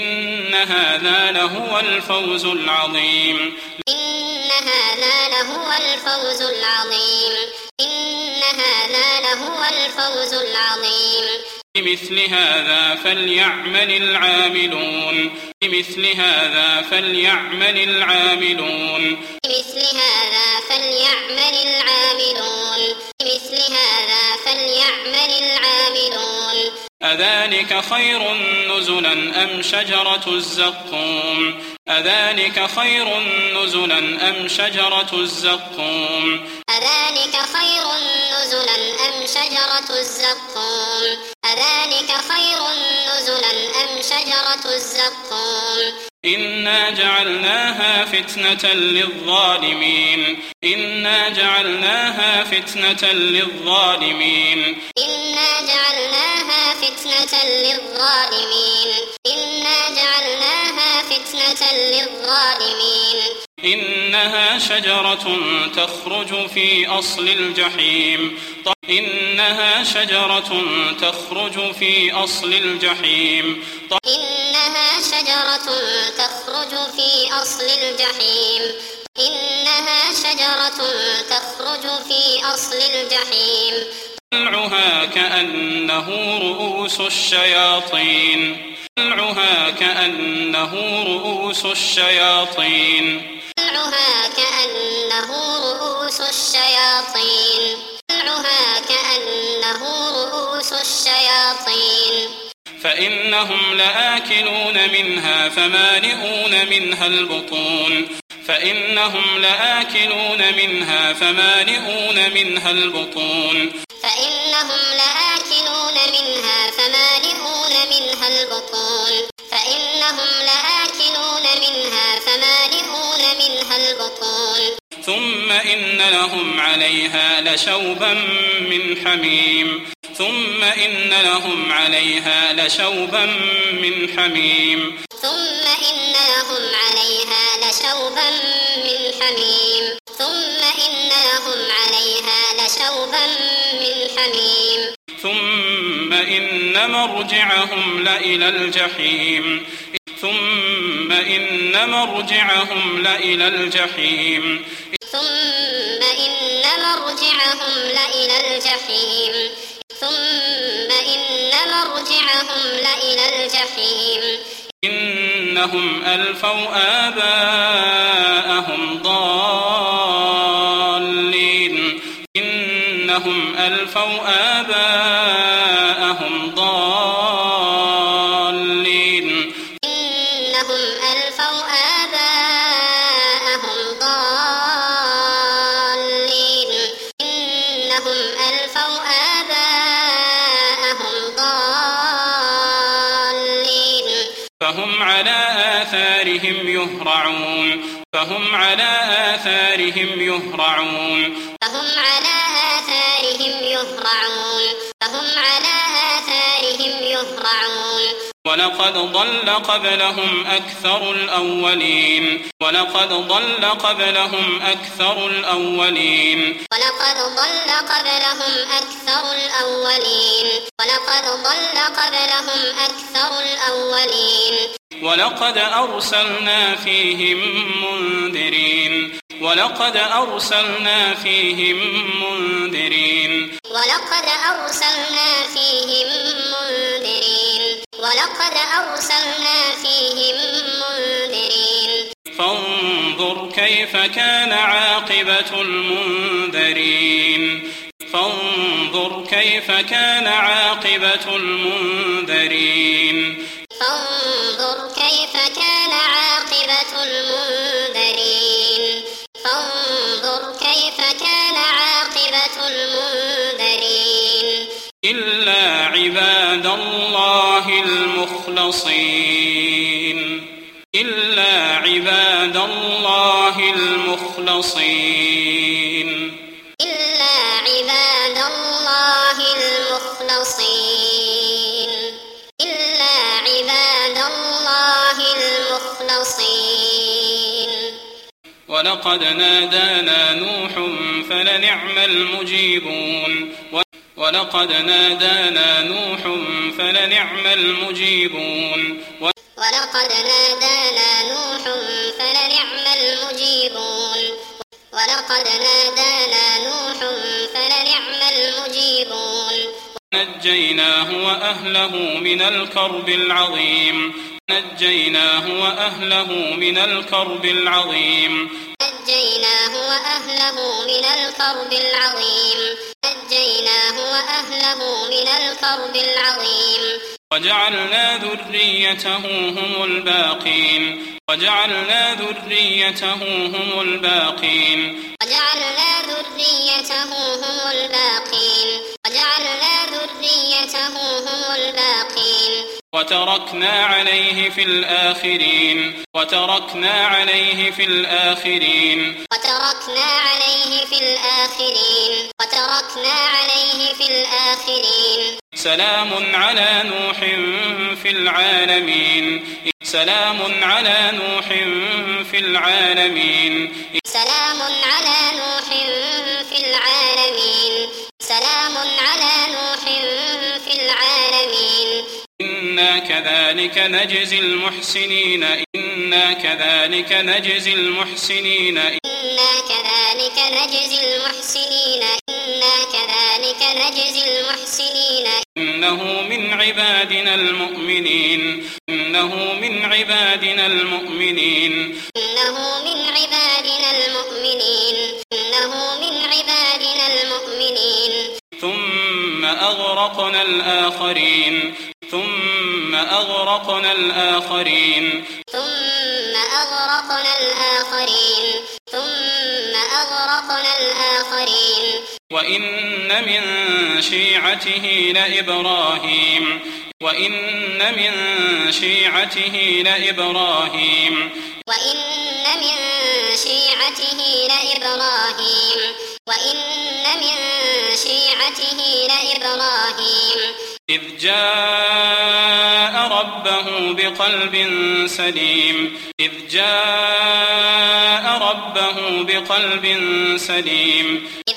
إن هذا لهو الفوز العظيم إن هذا لهو الفوز العظيم إن هذا لهو الفوز العظيم لمثل هذا فليعمل العاملون لمثل هذا فليعمل العاملون لمثل هذا فليعمل العاملون لمثل هذا فليعمل العاملون أذلك خير نزلا أم شجرة الزقوم أذلك خير نزلا أم شجرة الزقوم أذلك خير نزلا أم شجرة الزقوم أذلك خير نزلا أم شجرة الزقوم إنا جعلناها فتنة للظالمين إنا جعلناها فتنة للظالمين إنا جعلناها فتنة للظالمين إنا جعلناها فتنة للظالمين إنها شجرة تخرج في أصل الجحيم إنها شجرة تخرج في أصل الجحيم إنها شجرة تخرج في أصل الجحيم إنها شجرة تخرج في أصل الجحيم طلعها كأنه رؤوس الشياطين طلعها كأنه رؤوس الشياطين طلعها كأنه رؤوس الشياطين طلعها كأنه رؤوس الشياطين فإنهم لآكلون منها فمالئون منها البطون فإنهم لآكلون منها فمالئون منها البطون فإنهم لآكلون منها فمالئون منها البطون فإنهم لآكلون منها فمالئون منها البطون ثم إن لهم عليها لشوبا من حميم ثم إن لهم عليها لشوبا من حميم ثم إن لهم عليها لشوبا من حميم ثم إن لهم عليها لشوبا من حميم ثم إن مرجعهم لإلى الجحيم ثم إن مرجعهم لإلى الجحيم ثم إن مرجعهم لإلى الجحيم ثم إن مرجعهم لإلى الجحيم إنهم ألفوا آباءهم ضالين إنهم ألفوا آباءهم ضالين إنهم ألفوا آباءهم فهم على آثارهم يهرعون ولقد ضل قبلهم أكثر الأولين ولقد أرسلنا فيهم منذرين فانظر كيف كان عاقبة المنذرين إلا عباد الله المخلصين ولقد نادانا نوح فلنعم المجيبون ونجيناه وأهله من الكرب العظيم وجعلنا ذريته هم الباقين وتركنا عليه في الآخرين سلام على نوح في العالمين إنا كذلك نجزي المحسنين إنه من عبادنا المؤمنين ثم أغرقنا الآخرين وإن من شيعته لإبراهيم إذ جاء ربه بقلب سليم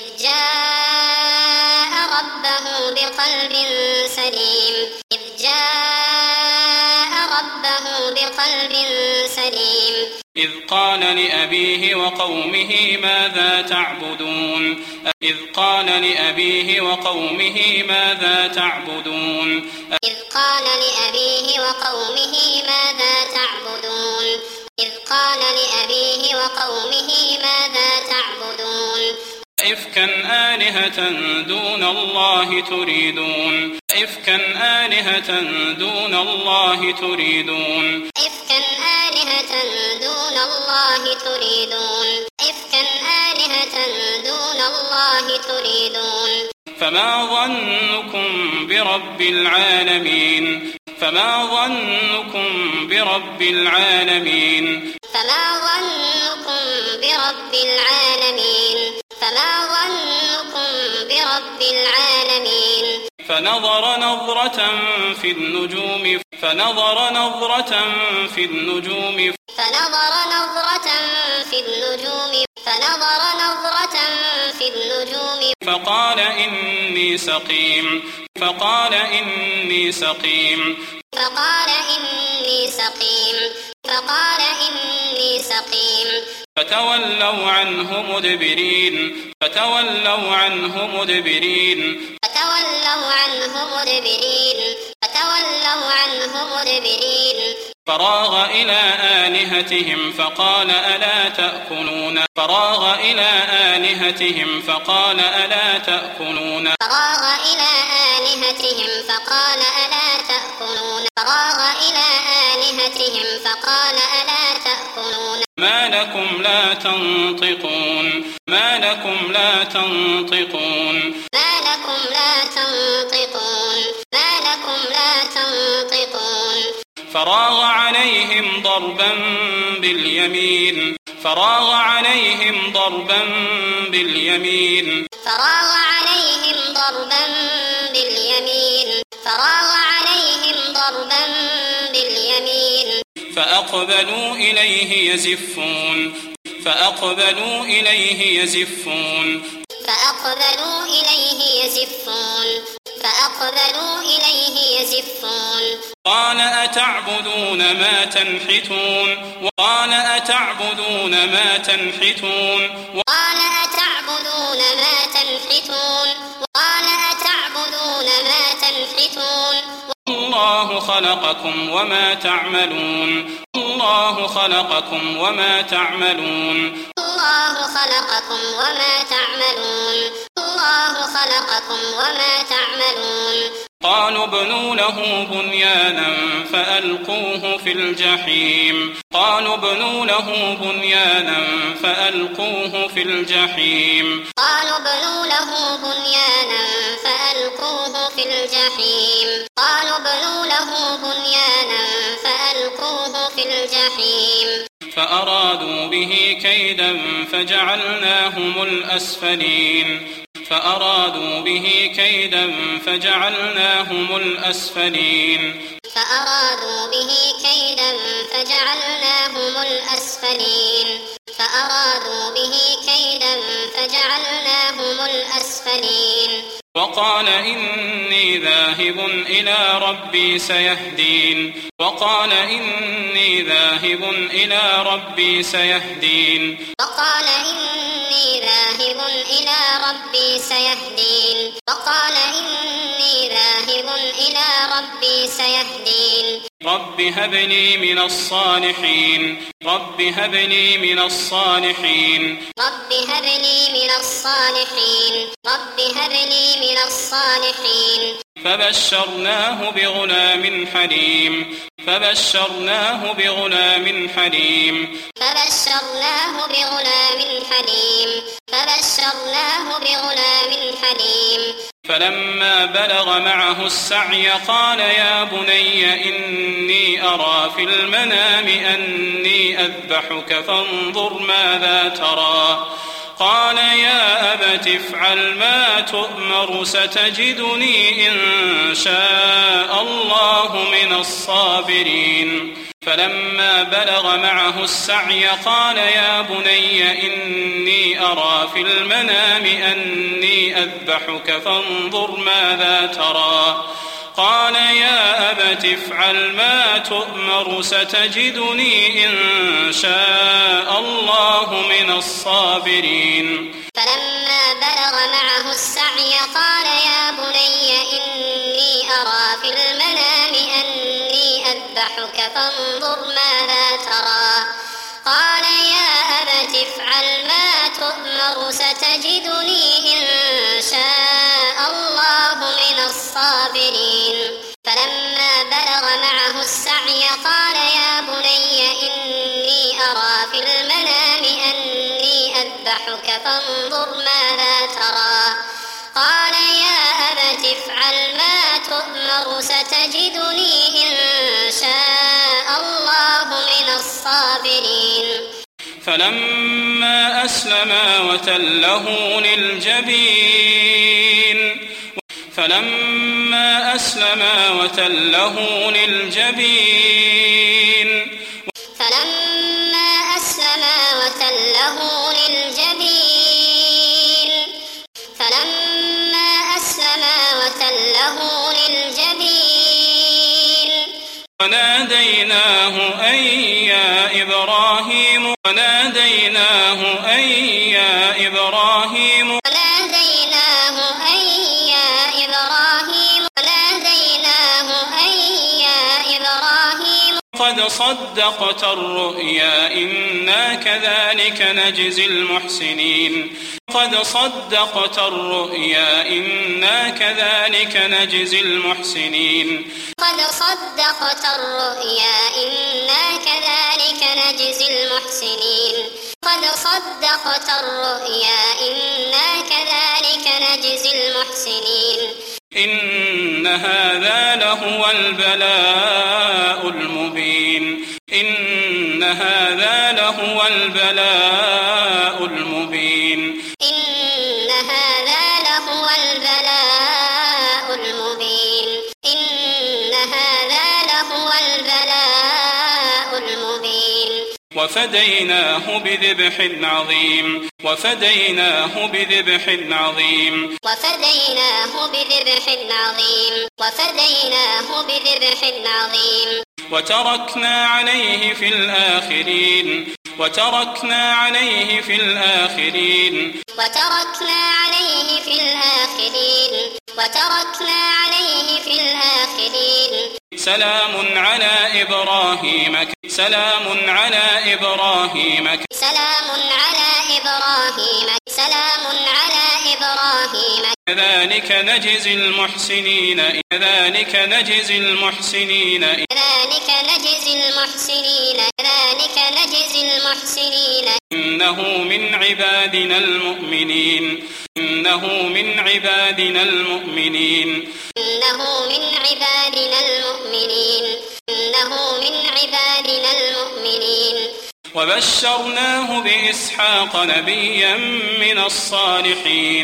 إذ قال لأبيه وقومه ماذا تعبدون أئفكا آلهة دون الله تريدون فما ظنكم برب العالمين فما ظنكم برب العالمين فنظر نظرة في النجوم فقال إني سقيم فتولوا عنه مدبرين فراغ إلى آلهتهم فقال ألا تأكلون ما لكم لا تنطقون فراغ عليهم ضربا باليمين فأقبلوا إليه يزفون قال أتعبدون ما تنحتون الله خلقكم وما تعملون قالوا ابنوا له بنيانا فألقوه في الجحيم فأرادوا به كيدا فجعلناهم الأسفلين وقال إني ذاهب إلى ربي سيهدين رب هب لي من الصالحين فبشرناه بغلام حليم فلما بلغ معه السعي قال يا بني إني أرى في المنام أني أذبحك فانظر ماذا ترى قال يا أبت افعل ما تؤمر ستجدني إن شاء الله من الصابرين فلما بلغ معه السعي قال يا بني إني أرى في المنام أني أذبحك فانظر ماذا ترى قال يا أبت افعل ما تؤمر ستجدني إن شاء الله من الصابرين فلما بلغ معه السعي قال يا بني إني أرى في المنام أني أذبحك فانظر ماذا ترى قال يا أبت افعل ما تؤمر ستجدني إن شاء الله من الصابرين فلما بلغ معه السعي قال يا بني إني أرى في المنام أني أذبحك فانظر ماذا ترى قال يا أبت افعل ما تؤمر ستجدني إن شاء الله من الصابرين فلما أسلما وتله للجبين وناديناه أن يا إبراهيم قد صدقت الرؤيا إنا كذلك نجزي المحسنين إن هذا لهو البلاء المبين وفديناه بذبح عظيم وتركنا عليه في الآخرين سلام على إبراهيم كذلك نجزي المحسنين إنه من عبادنا المؤمنين وبشرناه بإسحاق نبيا من الصالحين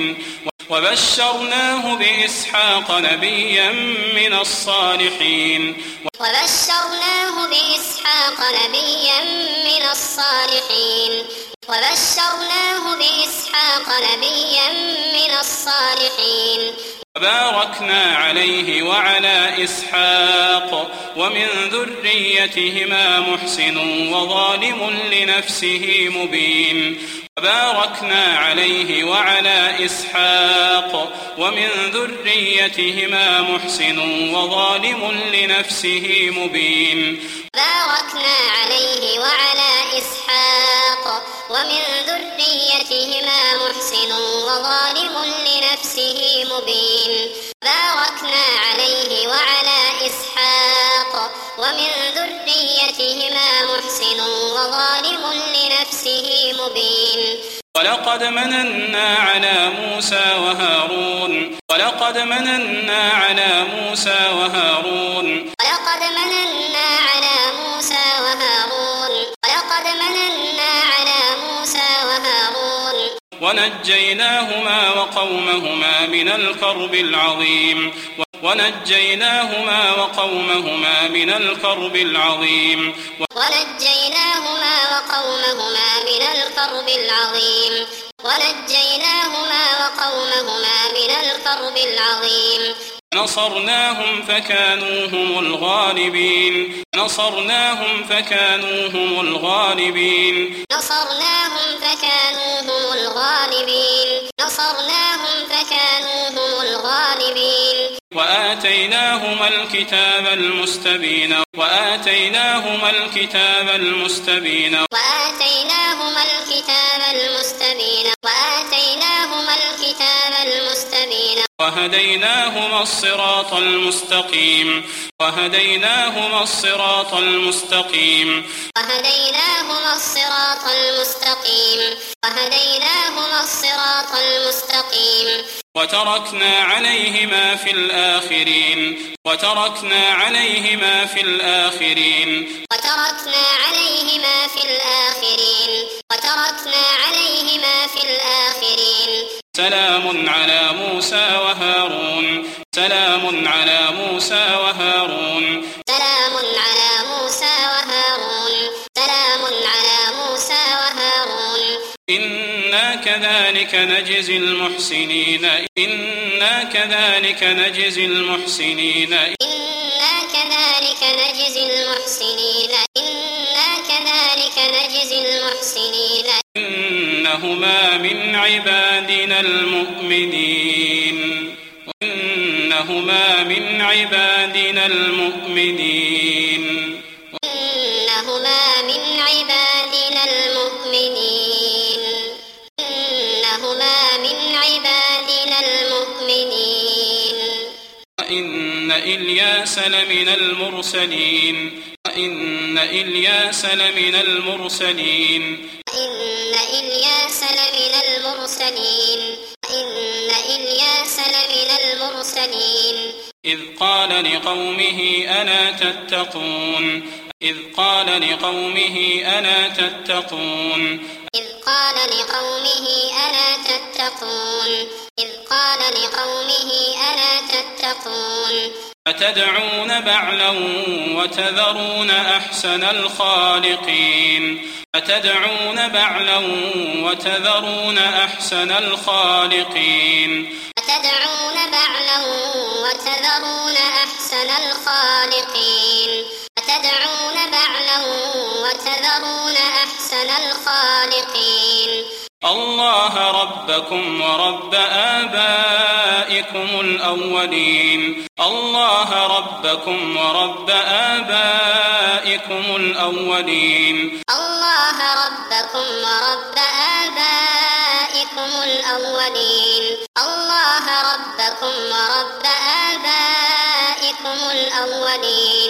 وباركنا عليه وعلى إسحاق ومن ذريتهما محسن وظالم لنفسه مبين ولقد مننا على موسى وهارون ونجيناهما وقومهما من الكرب العظيم نصرناهم فكانوا هم الغالبين وآتيناهما الكتاب المستبين وهديناهما الصراط المستقيم وتركنا عليهما في الآخرين وتركنا عليهما في الآخرين وتركنا عليهما في الآخرين وتركنا عليهما في الآخرين سلام على موسى وهارون سلام على موسى وهارون سلام على موسى وهارون سلام على موسى وهارون إنا كذلك نجزي المحسنين إنا كذلك نجزي المحسنين إنا كذلك نجزي المحسنين إنا كذلك نجزي المحسنين إنهما من عبادنا المؤمنين إنهما من عبادنا المؤمنين إنهما من عبادنا المؤمنين إنهما من عبادنا المؤمنين وإن إلياس لمن المرسلين وإن إلياس لمن المرسلين إن إلياس لمن المرسلين إن إلياس لمن المرسلين إذ قال لقومه ألا تتقون إذ قال لقومه ألا تتقون إذ قال لقومه ألا تتقون إذ قال لقومه ألا تتقون أتدعون بعلا وتذرون أحسن الخالقين أتدعون بعلا وتذرون أحسن الخالقين أتدعون بعلا وتذرون أحسن الخالقين أتدعون بعلا وتذرون أحسن الخالقين الله ربكم ورب آبائكم الأولين الله ربكم ورب آبائكم الأولين الله ربكم ورب آبائكم الأولين الله ربكم ورب آبائكم الأولين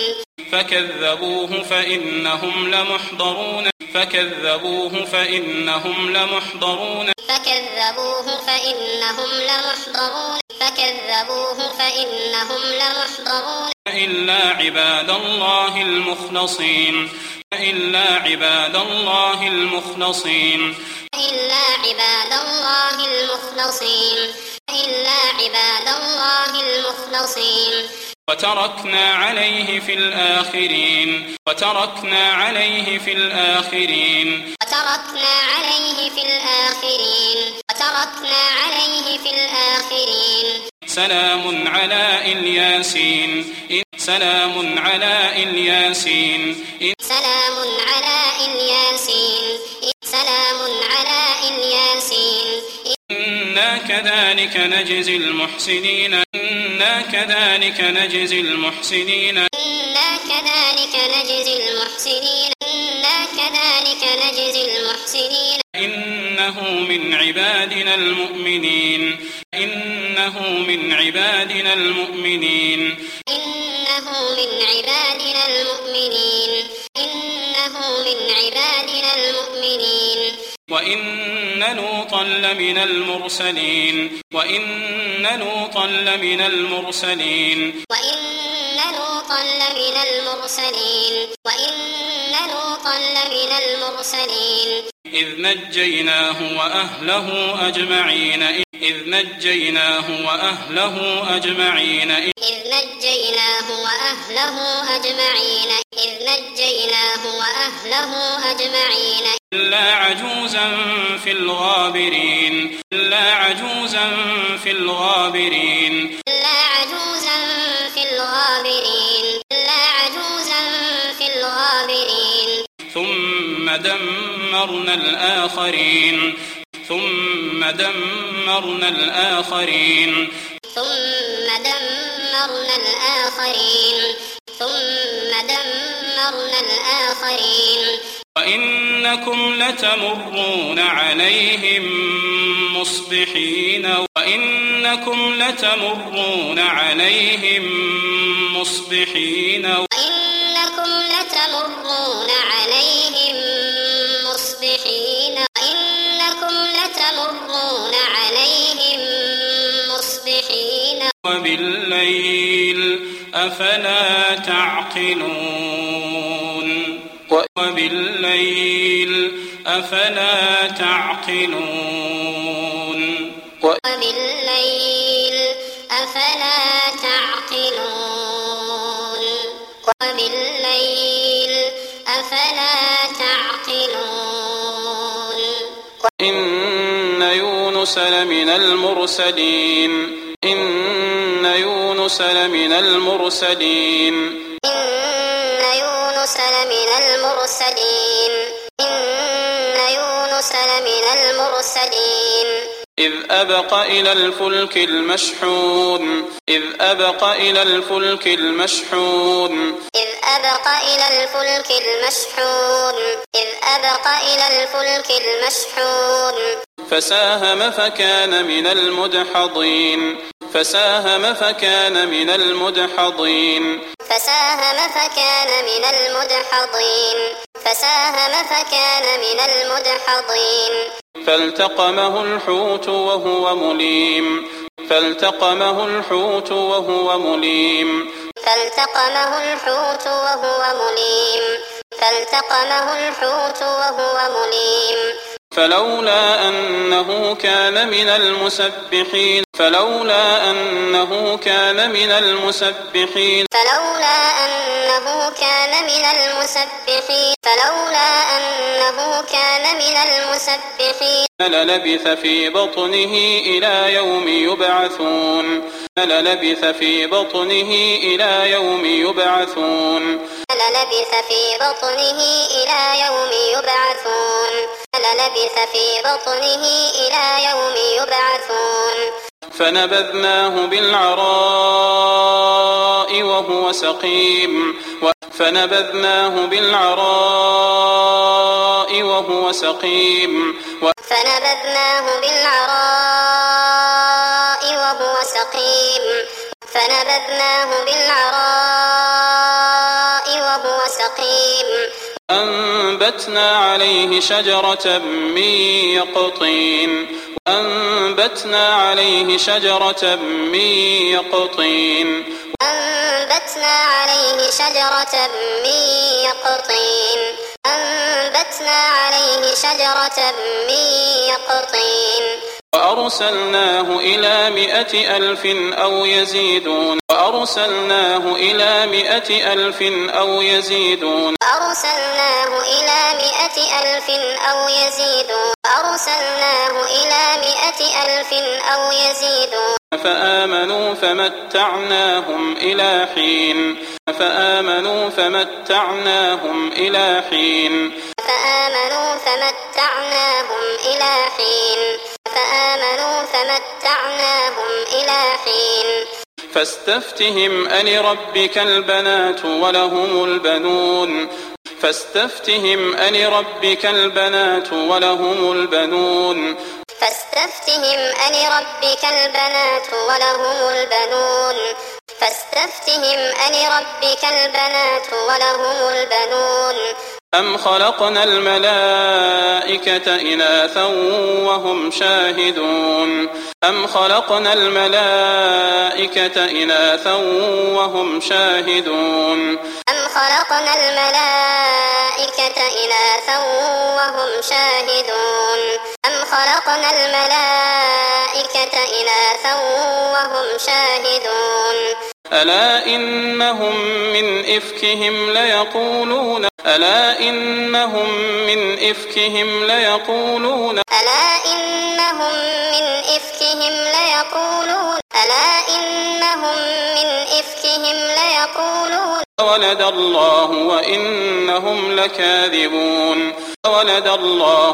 فكذبوه فإنهم لمحضرون فكذبوه فإنهم لمحضرون فكذبوه فإنهم لمحضرون فكذبوه فإنهم لمحضرون إلا عباد الله المخلصين إلا عباد الله المخلصين إلا عباد الله المخلصين إلا عباد الله المخلصين وتركنا عليه في الآخرين وتركنا عليه في الآخرين وتركنا عليه في الآخرين وتركنا عليه في الآخرين سلام على الياسين سلام على الياسين سلام على الياسين سلام على الياسين إنا كذلك نجزي المحسنين إنا كذلك نجزي المحسنين إنا كذلك نجزي المحسنين إنا كذلك نجزي المحسنين إنه من عبادنا المؤمنين إنه من عبادنا المؤمنين إنه من عبادنا المؤمنين إنه من عبادنا المؤمنين وإن لوطا لمن المرسلين وإن لوطا لمن المرسلين وإن لوطا لمن المرسلين وإن لوطا لمن المرسلين إذ نجيناه وأهله أجمعين إذ نجيناه وأهله أجمعين إذ نجيناه وأهله أجمعين إذ نجيناه وأهله أجمعين إلا عجوزا في الغابرين إلا عجوزا في الغابرين إلا عجوزا في الغابرين إلا عجوزا في الغابرين ثم دمرنا الآخرين ثم دمرنا الآخرين ثم دمرنا الآخرين ثم دمرنا الآخرين وإنكم لتمرون عليهم مصبحين وإنكم لتمرون عليهم مصبحين وإنكم لتمرون عليهم مصبحين وإنكم لتمرون عليهم وبالليل أفلا تعقلون وبالليل أفلا تعقلون وبالليل أفلا تعقلون وبالليل أفلا تعقلون إن يونس لمن المرسلين إن يونس لمن المرسلين إن يونس لمن المرسلين إن يونس لمن المرسلين إذ أبق إلى الفلك المشحون إذ أبق إلى الفلك المشحون إذ أبق إلى الفلك المشحون إذ أبق إلى الفلك المشحون فساهم فكان من المدحضين فساهم فكان من المدحضين فساهم فكان من المدحضين فساهم فكان من المدحضين فالتقمه الحوت وهو مليم فالتقمه الحوت وهو مليم فالتقمه الحوت وهو مليم فالتقمه الحوت وهو مليم فلولا أنه كان من المسبحين فلولا أنه كان من المسبحين فلولا أنه كان من المسبحين فلولا أنه كان من المسبحين للبث في بطنه إلى يوم يبعثون للبث في بطنه إلى يوم يبعثون للبث في بطنه إلى يوم يبعثون للبث في بطنه إلى يوم يبعثون فنبذناه بالعراء وهو سقيم فنبذناه بالعراء وهو سقيم فنبذناه بالعراء وهو سقيم فنبذناه بالعراء وهو سقيم أنبتنا عليه شجرة من يقطين أنبتنا عليه شجرة من يقطين أنبتنا عليه شجرة من يقطين أنبتنا عليه شجرة من يقطين وأرسلناه إلى 100,000 أو يزيدون وأرسلناه إلى 100,000 أو يزيدون أرسلناه إلى 100,000 أو يزيدون أرسلناه إلى 100,000 أو يزيدون فآمنوا فمتعناهم إلى حين فآمنوا فمتعناهم إلى حين فآمنوا فمتعناهم إلى حين فآمنوا فمتعناهم إلى حين فاستفتهم ألربك البنات ولهم البنون فاستفتهم ألربك البنات ولهم البنون فاستفتهم ألربك البنات ولهم البنون فاستفتهم ألربك البنات ولهم البنون أم خلقنا الملائكة إناثا وهم شاهدون أم خلقنا الملائكة إناثا وهم شاهدون أم خلقنا الملائكة إناثا وهم شاهدون أم خلقنا الملائكة إناثا وهم شاهدون ألا إنهم من إفكهم ليقولون ألا إنهم من إفكهم ليقولون ألا إنهم من إفكهم ليقولون ألا إنهم من إفكهم ليقولون ولد الله وإنهم لكاذبون ولد الله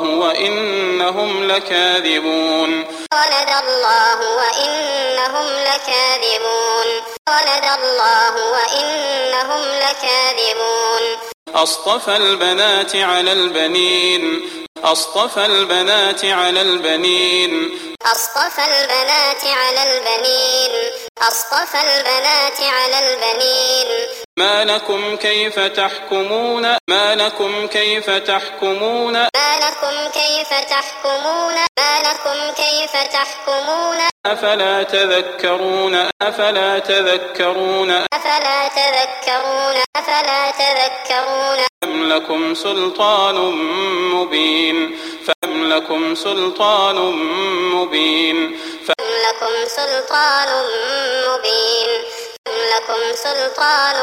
وإنهم لكاذبون ولد الله وإنهم لكاذبون ولد الله وإنهم لكاذبون أصطفى البنات على البنين أصطفى البنات على البنين أصطفى البنات على البنين أصطفى البنات على البنين ما لكم كيف تحكمون ما لكم كيف تحكمون ما لكم كيف تحكمون ما لكم كيف تحكمون أفلا تذكرون أفلا تذكرون أفلا تذكرون أفلا تذكرون أم لكم سلطان مبين فأم لكم سلطان مبين أم لكم سلطان مبين أم لكم سلطان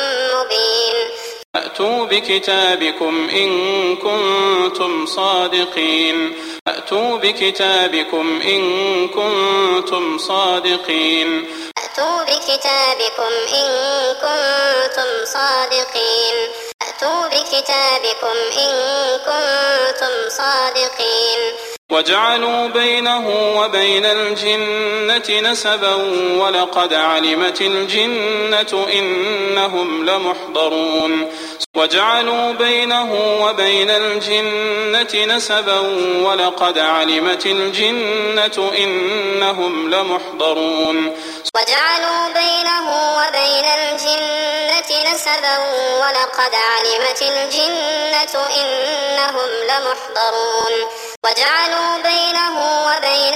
مبين فأتوا بكتابكم إن كنتم صادقين فأتوا بكتابكم إن كنتم صادقين فأتوا بكتابكم إن كنتم صادقين فأتوا بكتابكم إن كنتم صادقين وجعلوا بينه وبين الجنة نسبا ولقد علمت الجنة إنهم لمحضرون وجعلوا بينه وبين الجنة نسبا ولقد علمت الجنة إنهم لمحضرون وجعلوا بينه وبين الجنة نسبا ولقد علمت الجنة إنهم لمحضرون وجعلوا بينه وبين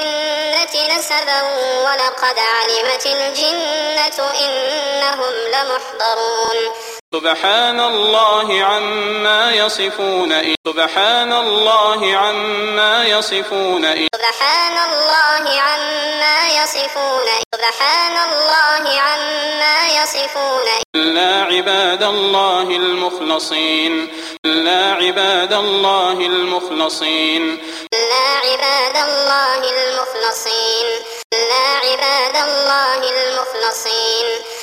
الجنة نسبا ولقد علمت الجنة إنهم لمحضرون سبحان الله عما يصفون سبحان الله عما يصفون سبحان الله عما يصفون سبحان الله عما يصفون إلا عباد الله المخلصين إلا عباد الله المخلصين إلا عباد الله المخلصين إلا عباد الله المخلصين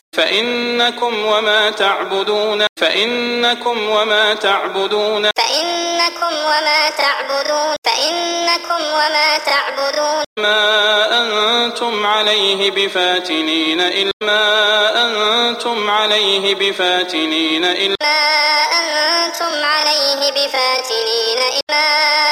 فإنكم وما تعبدون فإنكم وما تعبدون فإنكم وما تعبدون فإنكم وما تعبدون ما أنتم عليه بفاتنين إلا ما أنتم عليه بفاتنين إلا ما أنتم عليه بفاتنين ما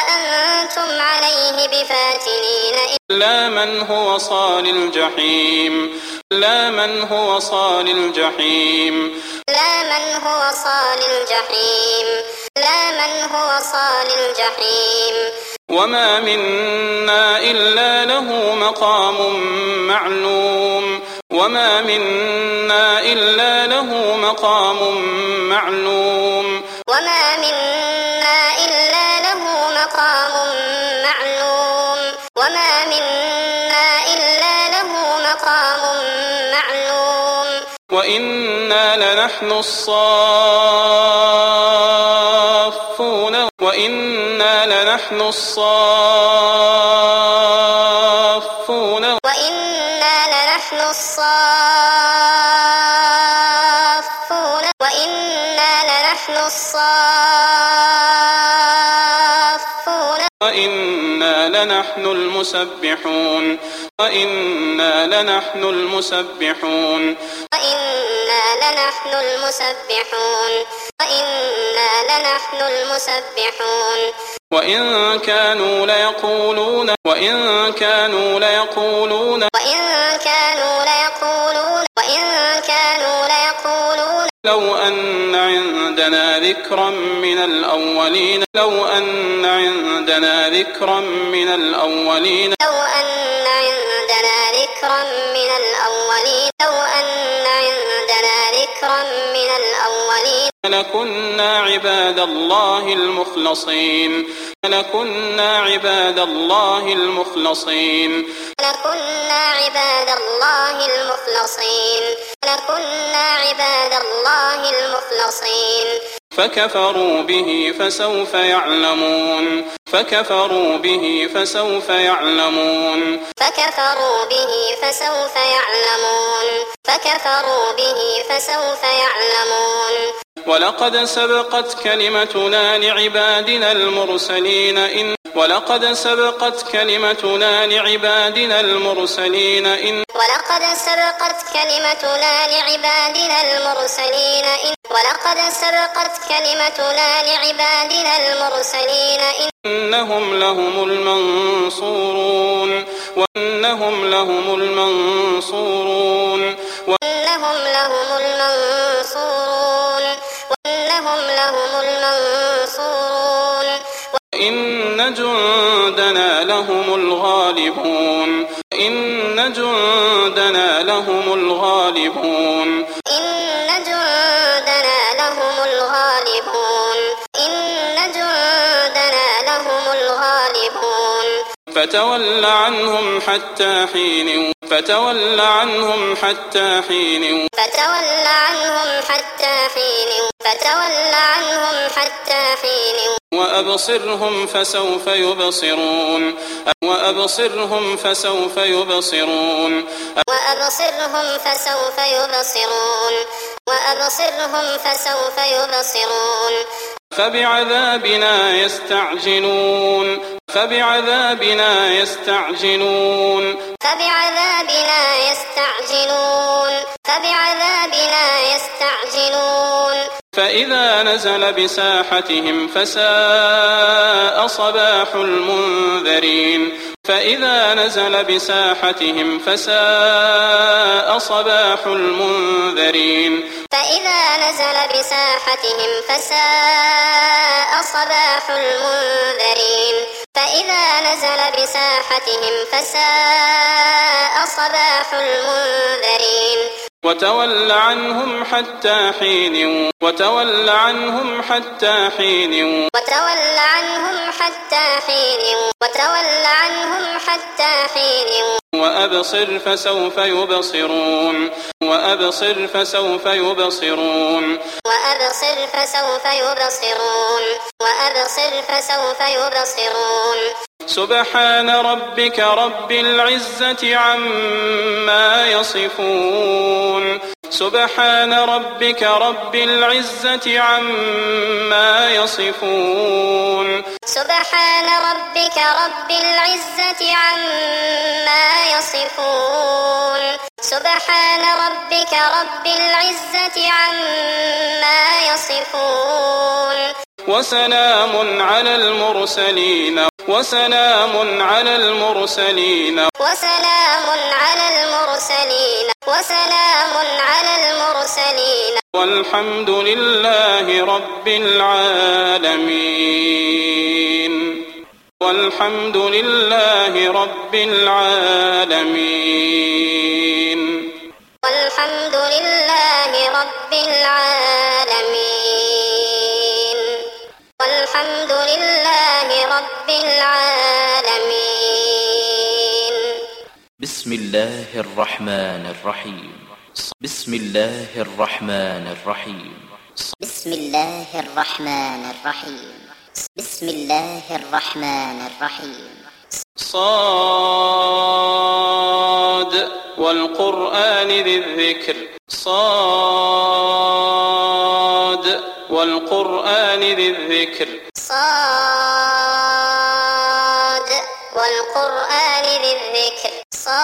أنتم عليه بفاتنين إلا من هو صال الجحيم لا من هو صال الجحيم لا من هو صال الجحيم لا من هو صال الجحيم وما منا إلا له مقام معلوم وما منا إلا له مقام معلوم وما منا إلا له مقام معلوم وما منا إلا له مقام معلوم وإنا لنحن الصافون وإنا لنحن الصافون وإنا لنحن الصافون وإنا لنحن الصافون وإنا لنحن المسبحون وإنا لنحن المسبحون وإنا لنحن المسبحون وإنا لنحن المسبحون وإن كانوا ليقولون وإن كانوا ليقولون وإن كانوا ليقولون وإن كانوا ليقولون لو أن عندنا ذكرا من الأولين لو أن عندنا ذكرا من الأولين لو أن عندنا ذكرا من الأولين لو أن عندنا ذكرا من الأولين لكنا عباد الله المخلصين لكنا عباد الله المخلصين لكنا عباد الله المخلصين لكنا عباد الله المخلصين فكفروا به فسوف يعلمون فكفروا به فسوف يعلمون فكفروا به فسوف يعلمون فكفروا به فسوف يعلمون ولقد سبقت كلمتنا لعبادنا المرسلين ولقد سبقت كلمتنا لعبادنا المرسلين ولقد سبقت كلمتنا لعبادنا المرسلين ولقد سبقت كلمتنا لعبادنا المرسلين إنهم لهم المنصورون وإنهم لهم المنصورون وإنهم لهم المنصورون وإنهم لهم المنصورون وإن جندنا لهم الغالبون إن جندنا لهم الغالبون إن جندنا لهم الغالبون إن جندنا لهم الغالبون فتول عنهم حتى حين فتول عنهم حتى حين فتول عنهم حتى حين فتول عنهم حتى حين وأبصرهم فسوف يبصرون وأبصرهم فسوف يبصرون وأبصرهم فسوف يبصرون وأبصرهم فسوف يبصرون فبعذابنا يستعجلون فبعذابنا يستعجلون فبعذابنا يستعجلون فبعذابنا يستعجلون فإذا نزل بساحتهم فساء صباح المنذرين فإذا نزل بساحتهم فساء صباح المنذرين فإذا نزل بساحتهم فساء صباح المنذرين فإذا نزل بساحتهم فساء صباح المنذرين وتول عنهم حتى حين وتول عنهم حتى حين وتول عنهم حتى حين وتول عنهم حتى حين وأبصر فسوف يبصرون وأبصر فسوف يبصرون وأبصر فسوف يبصرون وأبصر فسوف يبصرون سبحان ربك رب العزة عما يصفون سبحان ربك رب العزة عما يصفون سبحان ربك رب العزة عما يصفون سبحان ربك رب العزة عما يصفون وسلام على المرسلين وسلام على المرسلين وسلام على المرسلين وسلام على المرسلين والحمد لله رب العالمين والحمد لله رب العالمين والحمد لله رب العالمين والحمد لله رب العالمين بسم الله الرحمن الرحيم بسم الله الرحمن الرحيم بسم الله الرحمن الرحيم بسم الله الرحمن الرحيم صاد والقرآن ذي الذكر صاد والقرآن ذي الذكر صاد والقرآن ذي الذكر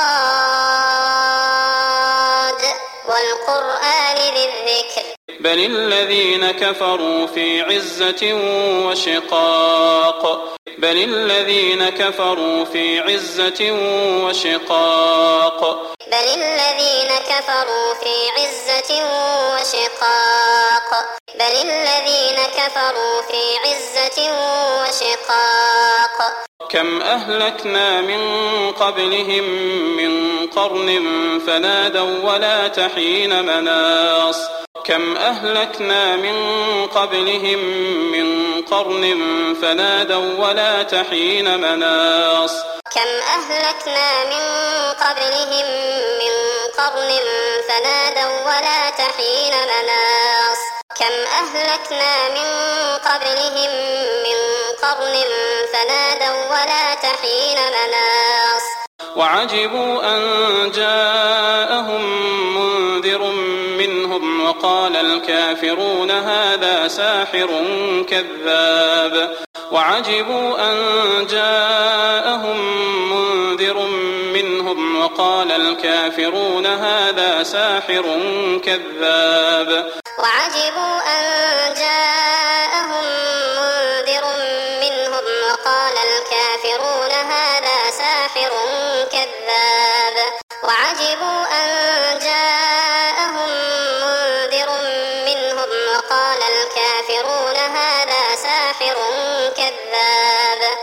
صاد والقرآن ذي الذكر بل الذين كفروا في عزة وشقاق بل الذين كفروا في عزة وشقاق بل الذين كفروا في عزة وشقاق بل الذين كفروا في عزة وشقاق كم أهلكنا من قبلهم من قرن فنادوا ولا تحين مناص كم أهلكنا من قبلهم من قرن فنادوا ولا تحين مناص كم أهلكنا من قبلهم من قرن فنادوا ولا تحين مناص كم أهلكنا من قبلهم من قرن فنادوا ولا تحين مناص وعجبوا أن جاءهم منذر منهم وقال الكافرون هذا ساحر كذاب وعجبوا أن جاءهم منذر منهم وقال الكافرون هذا ساحر كذاب وعجبوا أن جاءهم منذر منهم وقال الكافرون هذا ساحر كذاب وعجبوا أن جاءهم منذر منهم وقال الكافرون هذا ساحر كذاب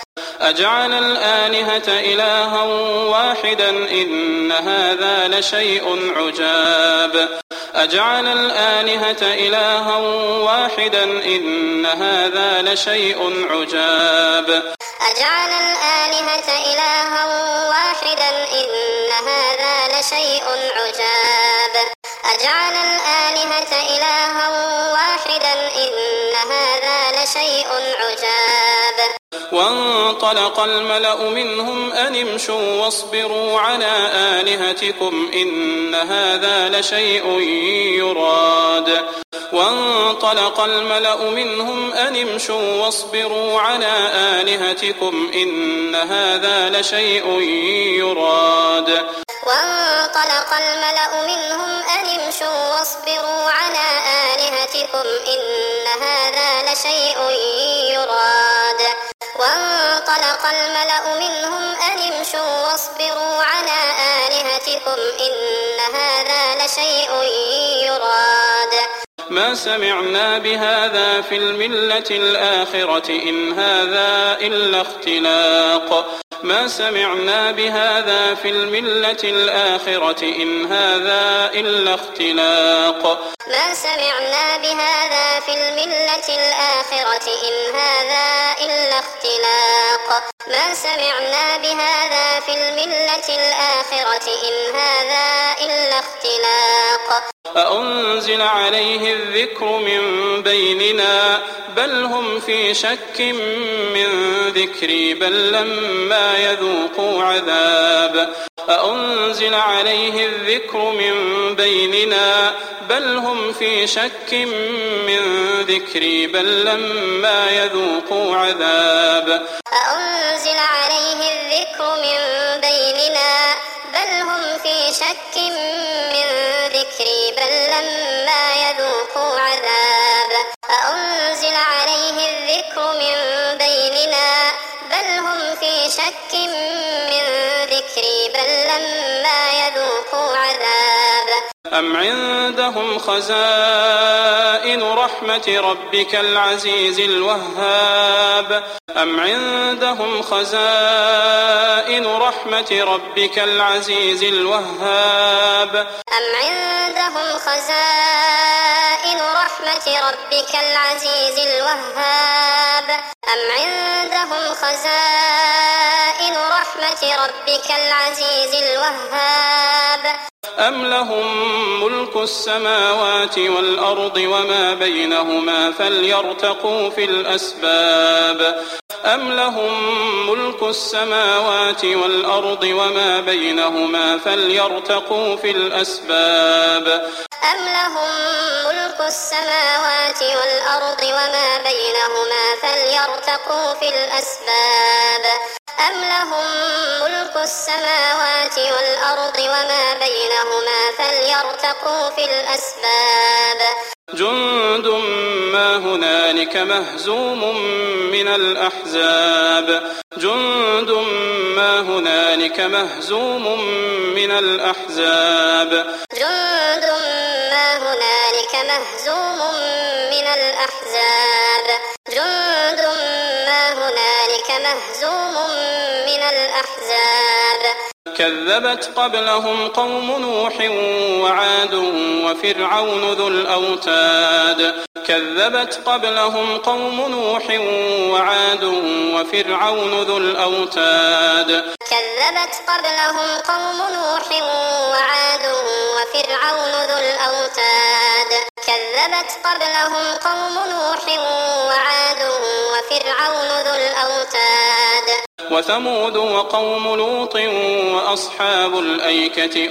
أجعل الآلهة إلها واحدا إن هذا لشيء عجاب أجعل الآلهة إلها واحدا إن هذا لشيء عجاب أجعل الآلهة إلها واحدا إن هذا لشيء عجاب أجعل الآلهة إلها واحدا إن هذا لشيء عجاب وانطلق الملأ منهم أن امشوا واصبروا على آلهتكم إن هذا لشيء يراد وانطلق الملأ منهم أن امشوا واصبروا على آلهتكم إن هذا لشيء يراد وانطلق الملأ منهم أن امشوا واصبروا على آلهتكم إن هذا لشيء يراد وانطلق الملأ منهم أن امشوا واصبروا على آلهتكم إن هذا لشيء يراد ما سمعنا بهذا في الملة الآخرة إن هذا إلا اختلاق ما سمعنا بهذا في الملة الآخرة إن هذا إلا اختلاق ما سمعنا بهذا في الملة الآخرة إن هذا إلا اختلاق ما سمعنا بهذا في الملة الآخرة إن هذا إلا اختلاق أأنزل عليه الذكر من بيننا بل هم في شك من ذكري بل لما يذوقوا عذاب أأنزل عليه الذكر من بيننا بل هم في شك من ذكري بل لما يذوقوا عذاب أأنزل عليه الذكر من بيننا بل هم في شك من ذكري بل لما يذوقوا عذاب أأنزل عليه الذكر من بيننا بل هم في شك من ذكري بل لما يذوقوا عذاب أم عندهم خزائن رحمة ربك العزيز الوهاب أم عندهم خزائن رحمة ربك العزيز الوهاب أم عندهم خزائن رحمة ربك العزيز الوهاب أم عندهم خزائن رحمة ربك العزيز الوهاب أم لهم ملك السماوات والأرض وما بينهما فليرتقوا في الأسباب أم لهم ملك السماوات والأرض وما بينهما فليرتقوا في الأسباب أم لهم ملك السماوات والأرض وما بينهما فليرتقوا في الأسباب أم لهم ملك السماوات والأرض وما بينهما فليرتقوا في الأسباب جند ما هنالك مهزوم من الأحزاب جند ما هنالك مهزوم من الأحزاب جند ما هنالك مهزوم من الأحزاب جند ما هنالك مهزوم من الأحزاب كذبت قبلهم قوم نوح وعاد وفرعون ذو الأوتاد كذبت قبلهم قوم نوح وعاد وفرعون ذو الأوتاد كذبت قبلهم قوم نوح وعاد وفرعون ذو الأوتاد كذبت قبلهم قوم نوح وعاد وفرعون ذو الأوتاد وثمود وقوم لوط وأصحاب الأيكة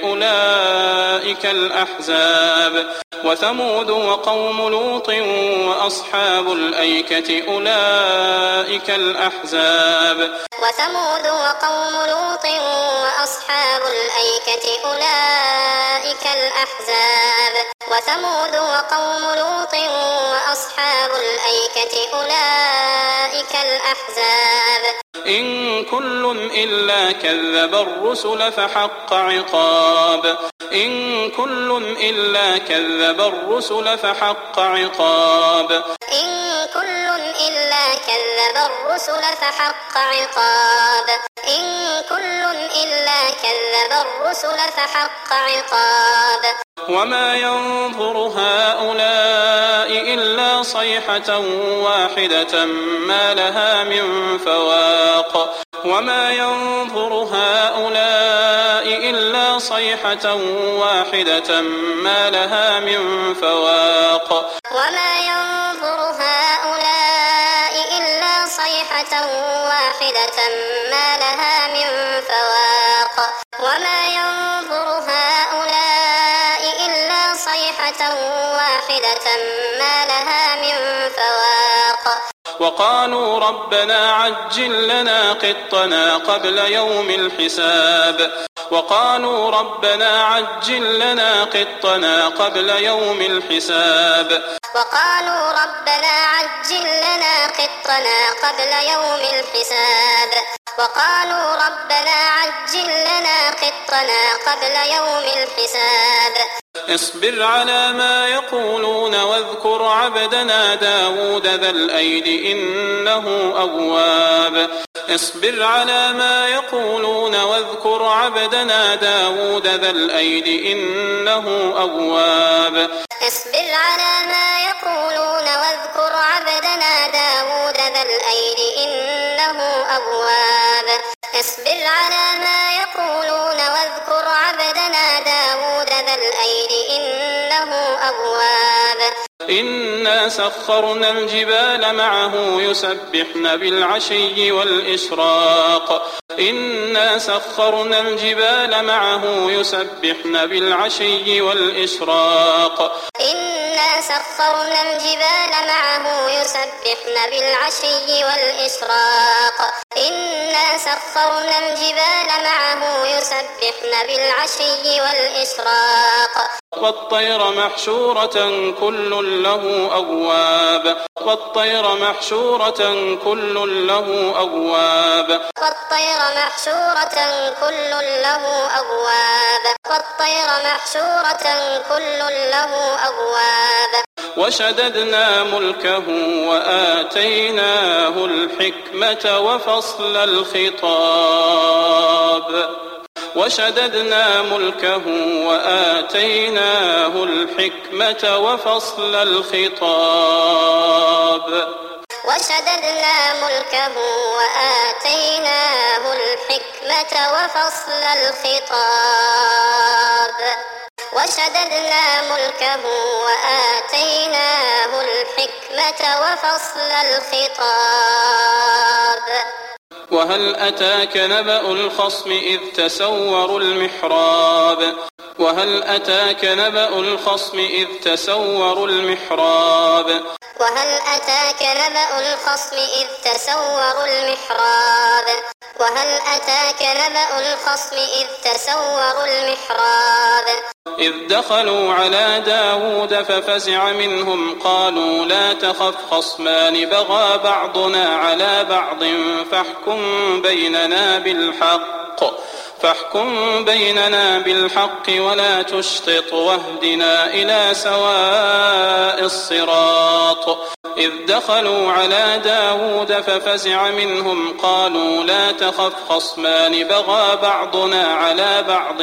أولئك الأحزاب وثمود وقوم لوط وأصحاب الأيكة أولئك الأحزاب وثمود وقوم لوط وأصحاب الأيكة أولئك الأحزاب وثمود وقوم لوط وأصحاب الأيكة أولئك الأحزاب إن كل إلا كذب الرسل فحق عقاب إن كل إلا كذب الرسل فحق عقاب إن كل إلا كذب الرسل فحق عقاب إن كل إلا كذب الرسل فحق عقاب وما ينظر هؤلاء إلا صيحة واحدة ما لها من فواق وما ينظر هؤلاء إلا صيحة واحدة ما لها من فواق وما ينظر هؤلاء إلا صيحة واحدة ما لها من فواق وما ينظر هؤلاء إلا صيحة واحدة ما لها من فواق وقالوا ربنا عجل لنا قطنا قبل يوم الحساب وقالوا ربنا عجل لنا قطنا قبل يوم الحساب وقالوا ربنا عجل لنا قطنا قبل يوم الحساب وقالوا ربنا عجل لنا قطنا قبل يوم الحساب اصبر على ما يقولون واذكر عبدنا داود ذا الأيد إنه أواب اصبر على ما يقولون واذكر عبدنا داود ذا الأيد إنه أواب اصبر على ما يقولون واذكر عبدنا داود ذا الأيد إنه أواب اصبر على ما يقولون واذكر عبدنا داود ذا الأيد إنه أواب إنا سخرنا الجبال معه يسبحن بالعشي والإشراق إنا سخرنا الجبال معه يسبحن بالعشي والإشراق إنا سخرنا الجبال معه يسبحن بالعشي والإشراق إنا سخرنا الجبال معه يسبحن بالعشي والإشراق والطير محشورة كل له أواب والطير محشورة كل له أواب والطير محشورة كل له أواب والطير محشورة كل له أواب وشددنا ملكه وآتيناه الحكمة وفصل الخطاب وشددنا ملكه وآتيناه الحكمة وفصل الخطاب وشددنا ملكه وآتيناه الحكمة وفصل الخطاب وشددنا ملكه وآتيناه الحكمة وفصل الخطاب وهل أتاك نبأ الخصم إذ تسوروا المحراب وهل أتاك نبأ الخصم إذ تسوروا المحراب وهل أتاك نبأ الخصم إذ تسوروا المحراب وهل أتاك نبأ الخصم إذ تسوروا المحراب إذ دخلوا على داود ففزع منهم قالوا لا تخف خصمان بغى بعضنا على بعض فاحكم بيننا بالحق ولا تشطط واهدنا إلى سواء الصراط إذ دخلوا على داود ففزع منهم قالوا لا تخف خصمان بغى بعضنا على بعض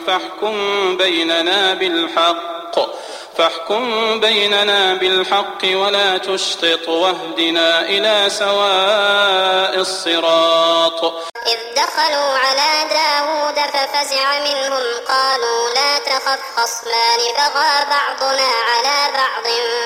فاحكم بيننا بالحق ولا تشطط واهدنا إلى سواء الصراط إذ دخلوا على داود ففزع منهم قالوا لا تخف خصمان بغى بعضنا على بعض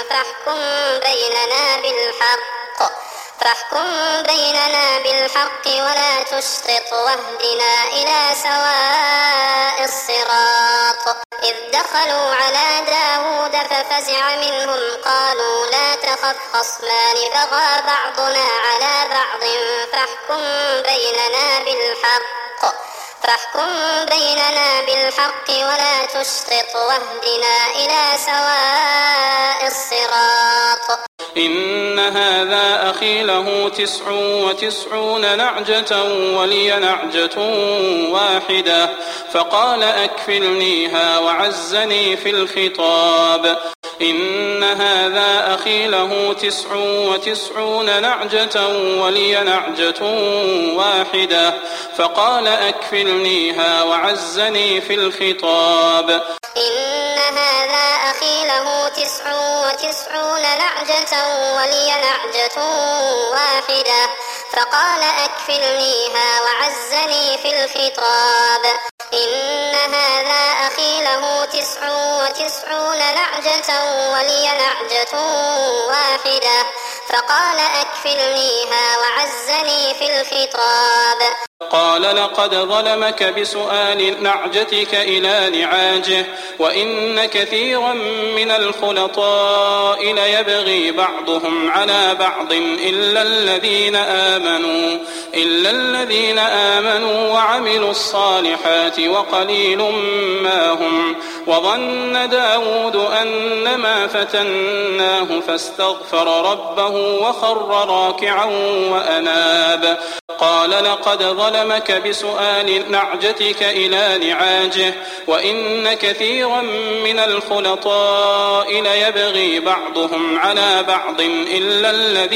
فاحكم بيننا بالحق ولا تشطط واهدنا إلى سواء الصراط إذ دخلوا على داود ففزع منهم قالوا لا تخف خصمان بغى بعضنا على بعض فاحكم بيننا بالحق ولا تشطط واهدنا إلى سواء الصراط إن هذا أخي له 99 نعجة ولي نعجة واحدة فقال أكفلنيها وعزني في الخطاب إن هذا أخي له 99 نعجة ولي نعجة واحدة فقال أكفلنيها وعزني في الخطاب إن هذا أخي له 99 نعجة ولي نعجة واحدة فقال أكفلنيها وعزني في الخطاب إن هذا أخي له 99 نعجة ولي نعجة واحدة فقال أكفلنيها وعزني في الخطاب قال لقد ظلمك بسؤال نعجتك إلى نعاجه وإن كثيرا من الخلطاء ليبغي بعضهم على بعض إلا الذين آمنوا وعملوا الصالحات وقليل ما هم وظن داود أنما فتناه فاستغفر ربه وخر راكعا وأناب قال لقد ظلمك بسؤال نعجتك إلى نعاجه وإن كثيرا من الخلطاء ليبغي بعضهم على بعض إلا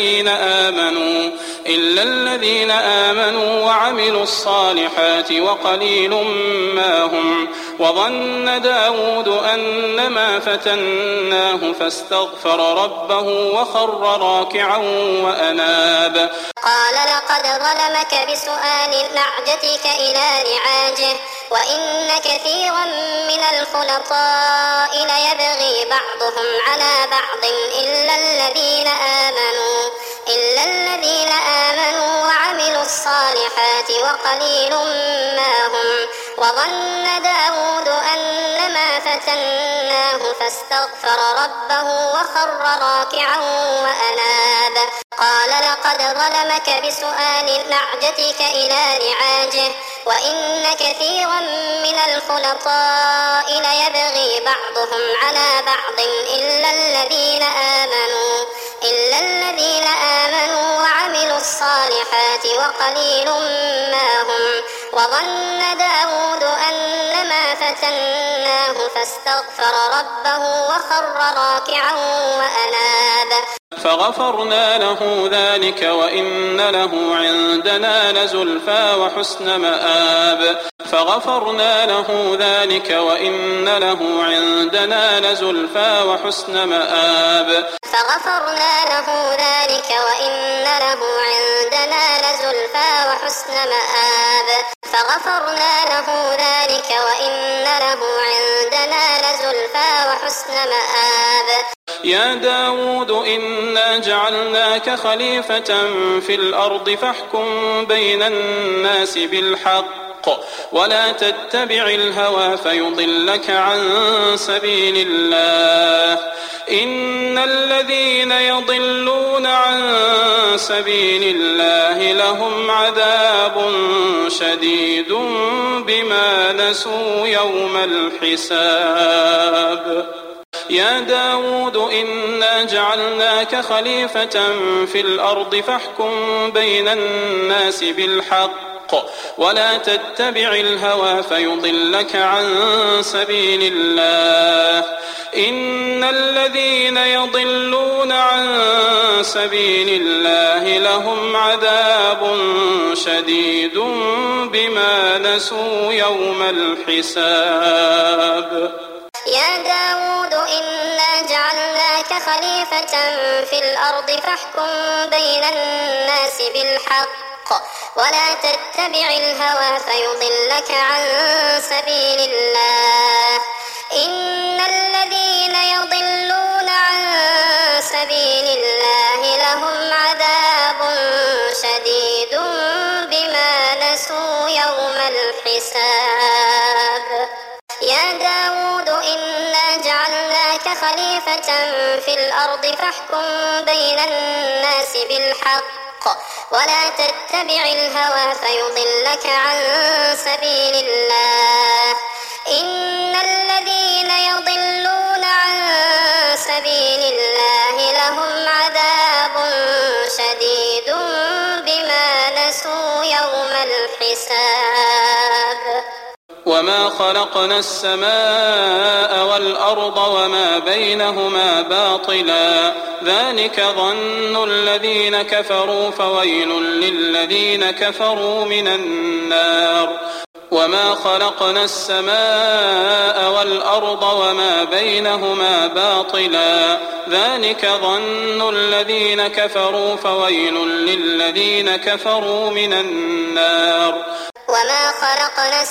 الذين آمنوا وعملوا الصالحات وقليل ما هم وظن داود أنما فتناه فاستغفر ربه وخر راكعا وأناب قال لقد ظلمك بسؤال نعجتك إلى نعاجه وإن كثيرا من الخلطاء ليبغي بعضهم على بعض إلا الذين آمنوا وعملوا الصالحات وقليل ما هم وظن داود أنما فتناه فاستغفر ربه وخر راكعا وأناب قال لقد ظلمك بسؤال نعجتك إلى نعاجه وإن كثيرا من الخلطاء ليبغي بعضهم على بعض إلا الذين آمنوا وعملوا الصالحات وقليل ما هم وظن داود أنما فتناه فاستغفر ربه وخر راكعا وأناب فغفرنا له ذلك وإن له عندنا لزلفى وحسن مآب فغفرنا له ذلك وإن له عندنا لزلفى وحسن مآب فغفرنا له ذلك وإن له عندنا لزلفى وحسن مآب فغفرنا له ذلك وإن له عندنا لزلفى وحسن مآب يا داود إنا جعلناك خليفة في الأرض فاحكم بين الناس بالحق ولا تتبع الهوى فيضلك عن سبيل الله إن الذين يضلون عن سبيل الله لهم عذاب شديد بما نسوا يوم الحساب يا داود إنا جعلناك خليفة في الأرض فاحكم بين الناس بالحق ولا تتبع الهوى فيضلك عن سبيل الله إن الذين يضلون عن سبيل الله لهم عذاب شديد بما نسوا يوم الحساب يا داود إنا جعلناك خليفة في الأرض فاحكم بين الناس بالحق ولا تتبع الهوى فيضلك عن سبيل الله إن الذين يضلون عن سبيل الله لهم عذاب شديد بما نسوا يوم الحساب يا داود إنا جعلناك خليفة في الأرض فاحكم بين الناس بالحق ولا تتبع الهوى فيضلك عن سبيل الله إن الذين يضلون عن سبيل الله لهم عذاب وما خلقنا السماء والأرض وما بينهما باطلا ذلك ظن الذين كفروا فويل للذين كفروا من النار وما خلقنا السماء والأرض وما بينهما باطلا ذلك ظن الذين كفروا فويل للذين كفروا من النار وما خلقنا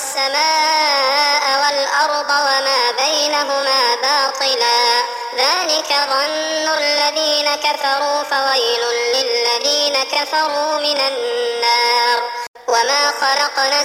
السماء والأرض وما بينهما باطلا ذلك ظن الذين كفروا فويل للذين كفروا من النار وما خلقنا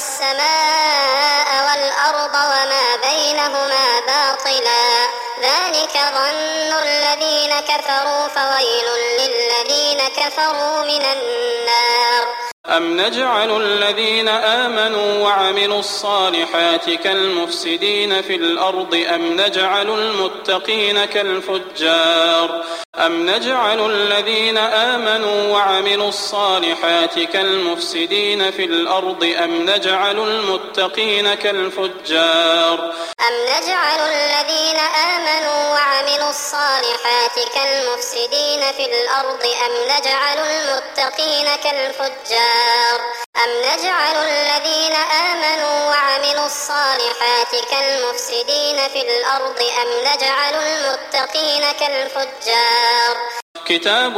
السماء والأرض وما بينهما باطلا ذلك ظن الذين كفروا فويل للذين كفروا من النار أم نجعل الذين آمنوا وعملوا الصالحات كالمفسدين في الأرض أم نجعل المتقين كالفجار أم نجعل الذين آمنوا وعملوا الصالحات كالمفسدين في الأرض أم نجعل المتقين كالفجار أم نجعل الذين آمنوا وعملوا الصالحات كالمفسدين في الأرض أم نجعل المتقين كالفجار أم نجعل الذين آمنوا وعملوا الصالحات كالمفسدين في الأرض أم نجعل المتقين كالفجار كتاب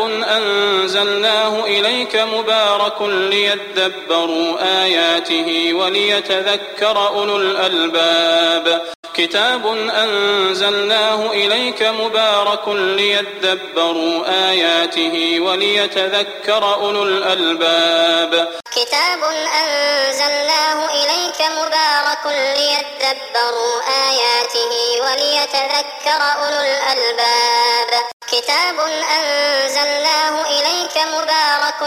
أنزلناه إليك مبارك ليدبروا آياته وليتذكر أولو الألباب كتاب أنزلناه إليك مبارك ليدبروا آياته وليتذكر أولو الألباب كتاب أنزلناه إليك مبارك ليدبروا آياته وليتذكر أولو الألباب كتاب أنزلناه إليك مبارك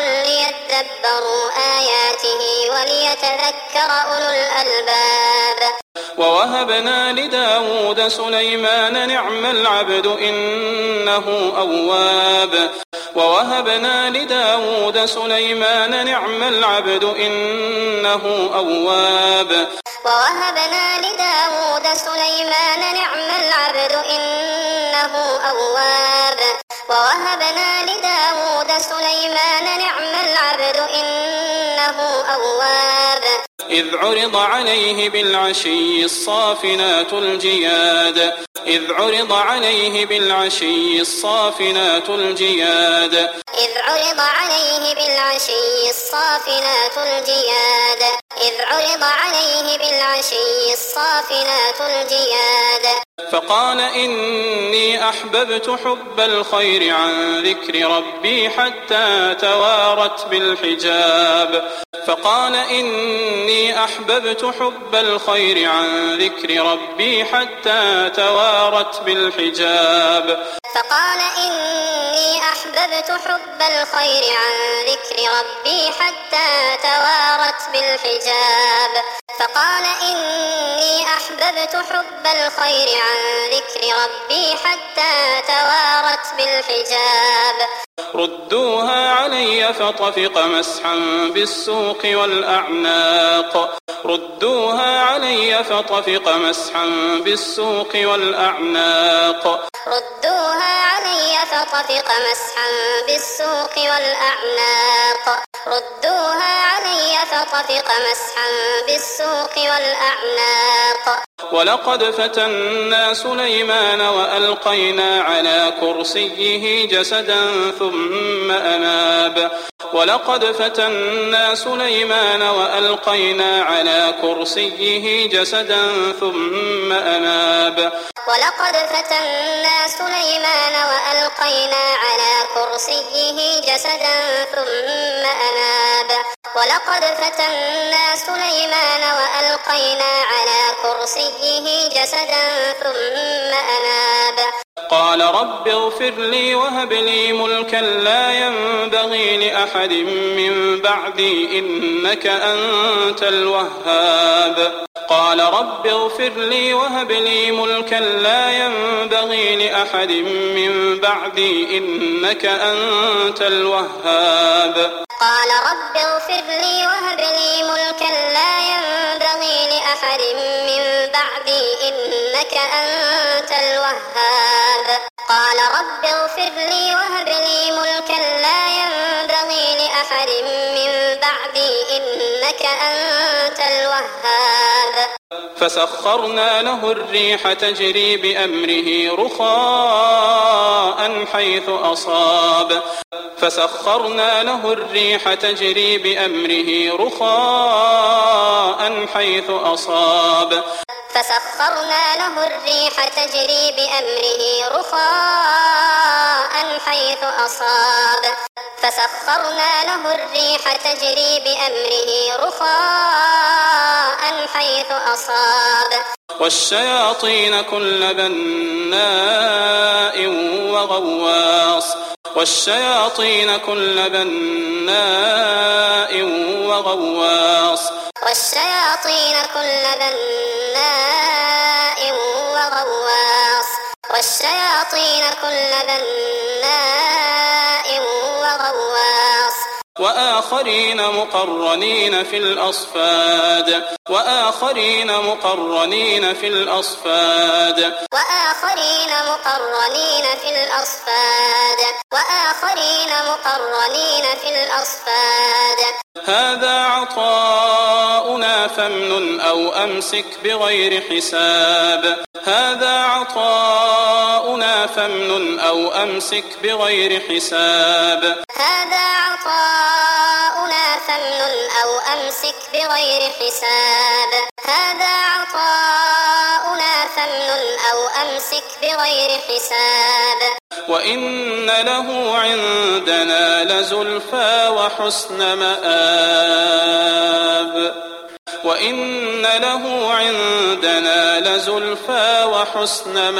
ليدبروا آياته وليتذكر أولو الألباب ووهبنا لداود سليمان نعم العبد إنه أواب ووهبنا لداود سليمان نعم العبد إنه أواب ووهبنا لداود سليمان نعم العبد إنه أواب ووهبنا لداود سليمان نعم العبد إنه أواب إذ عرض عليه بالعشي الصافنات الجياد إذ عرض عليه بالعشي الصافنات الجياد إذ عرض عليه بالعشي الصافنات الجياد إذ عرض عليه بالعشي الصافنات الجياد فقال إني أحببت حب الخير عن ذكر ربي حتى توارت بالحجاب فقال إني أحببت حب الخير عن ذكر ربي حتى توارت بالحجاب فقال إني أحببت حب الخير عن ذكر ربي حتى توارت بالحجاب فقال إني أحببت حب الخير عن ذكر ربي حتى توارت بالحجاب ردوها علي فطفق مسحا بالسوق والأعناق ردوها علي فطفق مسحا بالسوق والأعناق ردوها علي فطفق مسحا بالسوق والأعناق ردوها علي فطفق مسحا بالسوق والأعناق ولقد فتنا سليمان وألقينا على كرسيه جسدا ثم أناب ولقد فتنا سليمان وألقينا على كرسيه جسدا ثم أناب ولقد فتنا سليمان وألقينا على كرسيه جسدا ثم أناب ولقد فتنا سليمان وألقينا على كرسيه جسدا ثم أناب قال رب اغفر لي وهب لي ملكا لا ينبغي لأحد من بعدي إنك أنت الوهاب قال رب اغفر لي وهب لي ملكا لا ينبغي لأحد من بعدي إنك أنت الوهاب قال رب اغفر لي وهب لي ملكا لا ينبغي لأحد لأحد من بعدي إنك أنت الوهاب قال رب اغفر لي وهب لي ملكا لا ينبغي لأحد من بعدي إنك أنت الوهاب فسخرنا له الريح تجري بأمره رخاء حيث أصاب فسخرنا له الريح تجري بأمره رخاء حيث أصاب فسخرنا له الريح تجري بأمره رخاء حيث أصاب فسخرنا له الريح تجري بأمره رخاء حيث أصاب والشياطين كل بناء وغواص والشياطين كل بناء وغواص والشياطين كل بناء وغواص والشياطين كل بناء وغواص وآخرين مقرنين في الأصفاد وآخرين مقرنين في الأصفاد وآخرين مقرنين في الأصفاد وآخرين مقرنين في الأصفاد هذا عطاؤنا فامنن أو أمسك بغير حساب هذا عطاؤنا فامنن أو أمسك بغير حساب هذا عطاؤنا فامنن أو أمسك بغير حساب هذا عطاؤنا فامنن أو أمسك بغير حساب وإن له عندنا لزلفى وحسن مآب وإن له عندنا لزلفى وحسن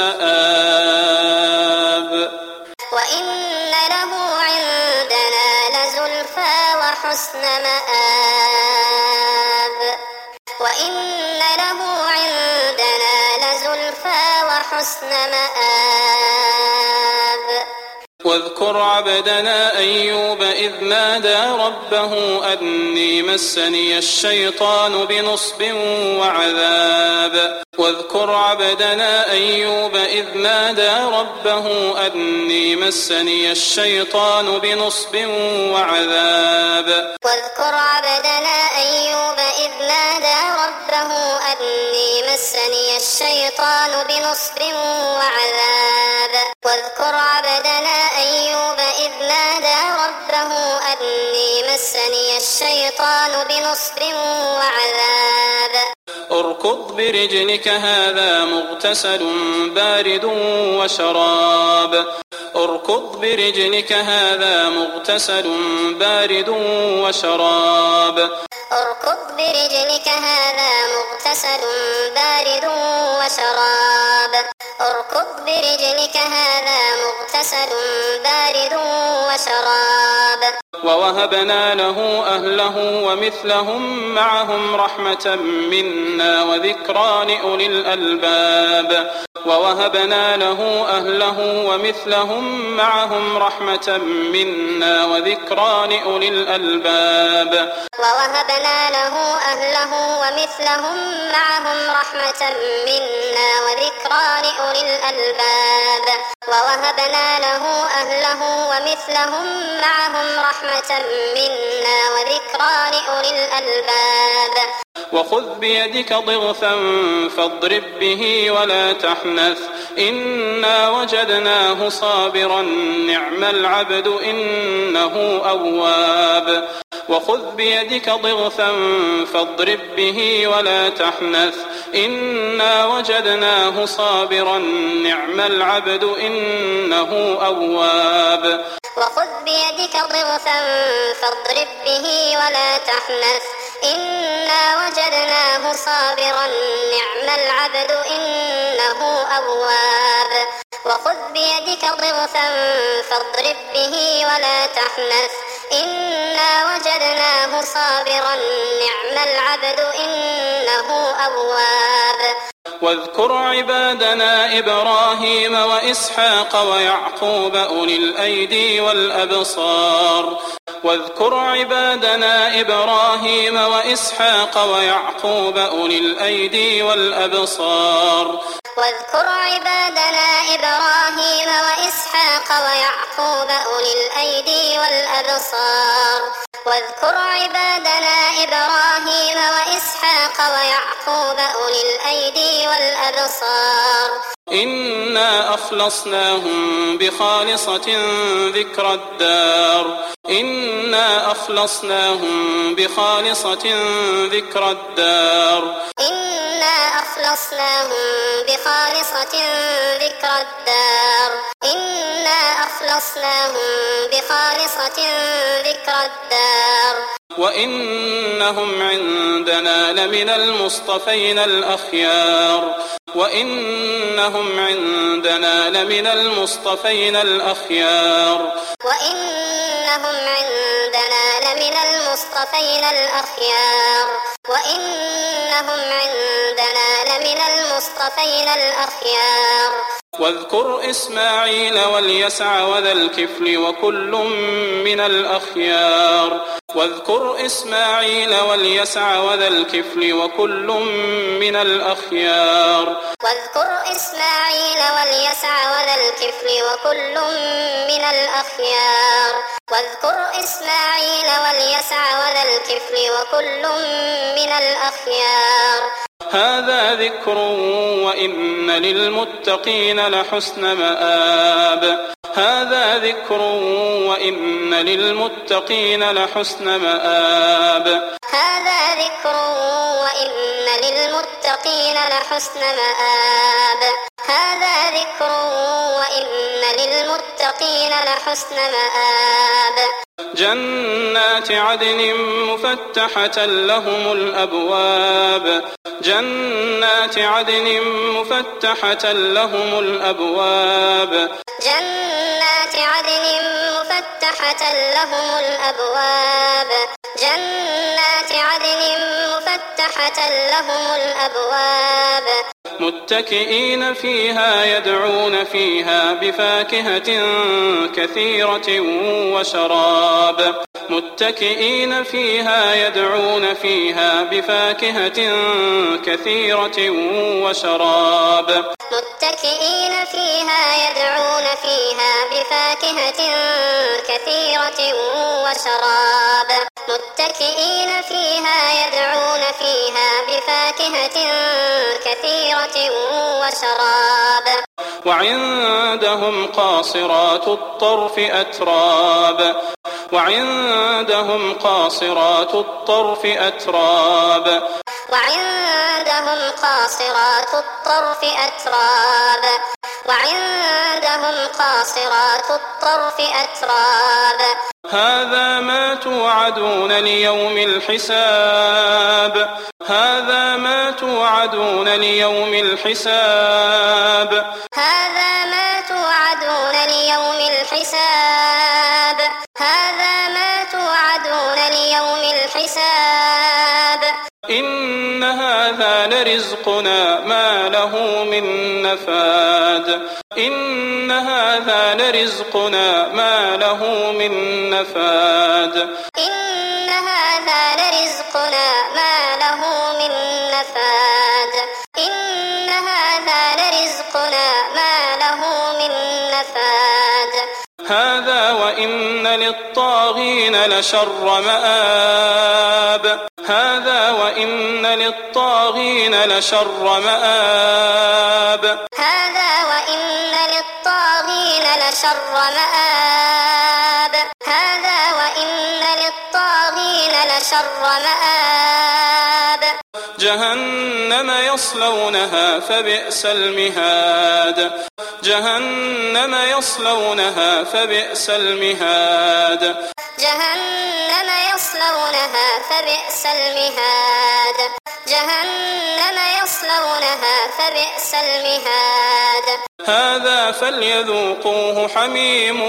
مآب وإن له عندنا لزلفى وحسن مآب وإن له عندنا لزلفى وحسن مآب واذكر عبدنا أيوب إذ نادى ربه أني مسني الشيطان بنصب وعذاب واذكر عبدنا أيوب إذ نادى ربه أني مسني الشيطان بنصب وعذاب واذكر عبدنا أيوب إذ نادى ربه أني مسني الشيطان بنصب وعذاب واذكر عبدنا أيوب إذ نادى ربه أني مسني الشيطان بنصب وعذاب اركض برجلك هذا مغتسل بارد وشراب اركض برجلك هذا مغتسل بارد وشراب اركض برجلك هذا مغتسل بارد وشراب اركض برجلك هذا مغتسل بارد وشراب ووهبنا له أهله ومثلهم معهم رحمة منا وذكرى لأولي الألباب ووهبنا له أهله ومثلهم معهم رحمة منا وذكرى لأولي الألباب ووهبنا له أهله ومثلهم معهم رحمة منا وذكرى لأولي الألباب ووهبنا له أهله ومثلهم معهم رحمة منا وذكرى لأولي الألباب وخذ بيدك ضغثا فاضرب به ولا تحنث إنا وجدناه صابرا نعم العبد إنه أواب وخذ بيدك ضغثا فاضرب به ولا تحنث إنا وجدناه صابرا نعم العبد إنه أواب وخذ بيدك ضغثا فاضرب به ولا تحنث إنا وجدناه صابرا نعم العبد إنه أواب وخذ بيدك ضغثا فاضرب به ولا تحنث إنا وجدناه صابرا نعم العبد إنه أواب واذكر عبادنا إبراهيم وإسحاق ويعقوب أولي الأيدي والأبصار واذكر عبادنا إبراهيم وإسحاق ويعقوب أولي الأيدي والأبصار واذكر عبادنا إبراهيم وإسحاق ويعقوب أولي الأيدي والأبصار واذكر عبادنا إبراهيم وإسحاق ويعقوب أولي الأيدي والأبصار إنا أخلصناهم بخالصة ذكر الدار إنا أخلصناهم بخالصة ذكر الدار إنا أخلصناهم بخالصة ذكر الدار إنا أخلصناهم بخالصة ذكر الدار وإنهم عندنا لمن المصطفين الأخيار وإنهم عندنا لمن المصطفين الأخيار وإنهم عندنا لمن المصطفين الأخيار وإنهم عندنا لمن المصطفين الأخيار واذكر إسماعيل واليسع وذا الكفل وكل من الأخيار واذكر إسماعيل واليسع وذا الكفل وكل من الأخيار واذكر إسماعيل واليسع وذا الكفل وكل من الأخيار واذكر إسماعيل واليسع وذا الكفل وكل من الأخيار هذا ذكر وإن للمتقين لحسن مآب هذا ذكر وإن للمتقين لحسن مآب هذا ذكر وإن للمتقين لحسن مآب هذا ذكر وإن للمتقين لحسن مآب جنات عدن مفتحة لهم الأبواب جنات عدن مفتحة لهم الأبواب جنات عدن مفتحة لهم الأبواب جنات عدن مفتحة لهم الأبواب متكئين فيها يدعون فيها بفاكهة كثيرة وشراب متكئين فيها يدعون فيها بفاكهة كثيرة وشراب متكئين فيها يدعون فيها بفاكهة كثيرة وشراب متكئين فيها يدعون فيها بفاكهة كثيرة وشراب وعندهم قاصرات الطرف أتراب وعندهم قاصرات الطرف أتراب وعندهم قاصرات الطرف أتراب وعندهم قاصرات الطرف أتراب هذا ما توعدون ليوم الحساب هذا ما توعدون ليوم الحساب هذا ما توعدون ليوم الحساب هذا ما توعدون ليوم الحساب إن هذا لرزقنا ما له من نفاد إن هذا لرزقنا ما له من نفاد إن هذا لرزقنا ما له من نفاد إن هذا لرزقنا ما له من نفاد هذا وإن للطاغين لشر مآب هذا وإن للطاغين لشر مآب هذا وإن للطاغين لشر مآب هذا وإن للطاغين لشر مآب جهنم يصلونها فبئس المهاد جهنم يصلونها فبئس المهاد جهنم يصلونها فبئس المهاد جهنم يصلونها فبئس المهاد هذا فليذوقوه حميم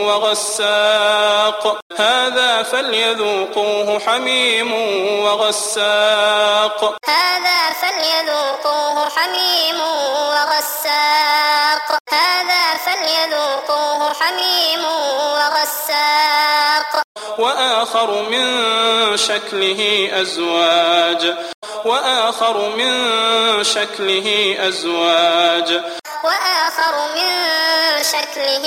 وغساق هذا فليذوقوه حميم وغساق هذا فليذوقوه حميم وغساق هذا فليذوقوه حميم وغساق وآخر من شكله أزواج وآخر من شكله أزواج وآخر من شكله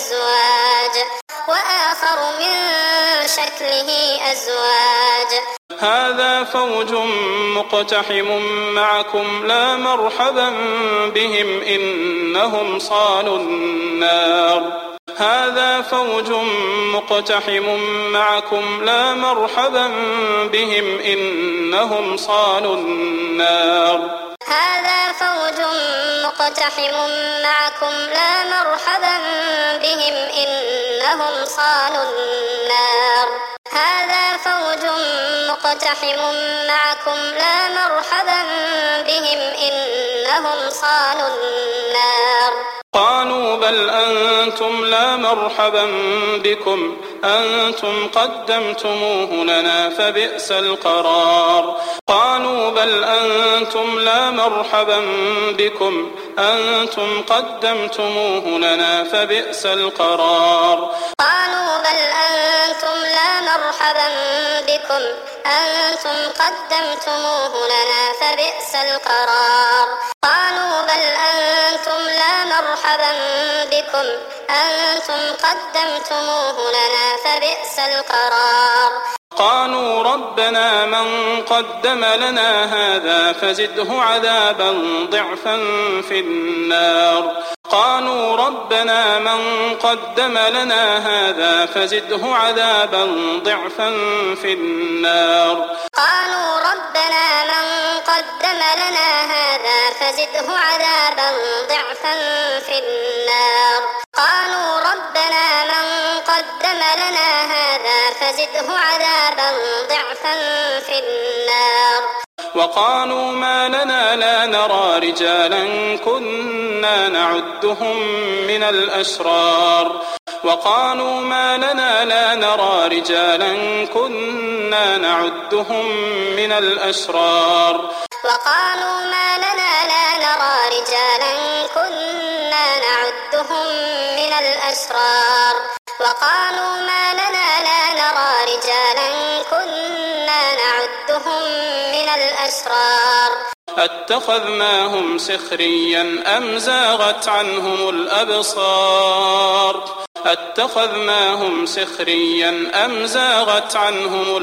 أزواج وآخر من شكله أزواج هذا فوج مقتحم معكم لا مرحبا بهم إنهم صالوا النار هذا فوج مقتحم معكم لا مرحبا بهم إنهم صالوا النار هذا فوج مقتحم معكم لا مرحبا بهم إنهم صالوا النار هذا فوج مقتحم معكم لا مرحبا بهم إنهم صالوا النار قالوا بل أنتم لا مرحبا بكم أنتم قدمتموه لنا فبئس القرار قالوا بل أنتم لا مرحبا بكم أنتم قدمتموه لنا فبئس القرار قالوا بل أنتم لا مرحبا بكم أنتم قدمتموه لنا فبئس القرار قالوا بل أنتم لا مرحبا بكم أنتم قدمتموه لنا فبئس القرار قالوا ربنا من قدم لنا هذا فزده عذابا ضعفا في النار قالوا ربنا من قدم لنا هذا فزده عذابا ضعفا في النار قالوا ربنا من قدم لنا هذا فزده عذابا ضعفا في النار قالوا ربنا من قدم لنا هذا فزده عذابا ضعفا في النار وقالوا ما لنا لا نرى رجالا كنا نعدهم من الأشرار وقالوا ما لنا لا نرى رجالا كنا نعدهم من الأشرار وقالوا ما لنا لا نرى رجالا كنا نعدهم من الأشرار وقالوا ما لنا لا نرى رجالا كنا نعدهم من الأشرار أتخذناهم سخريا أم زاغت عنهم الأبصار أتخذناهم سخريا أم زاغت عنهم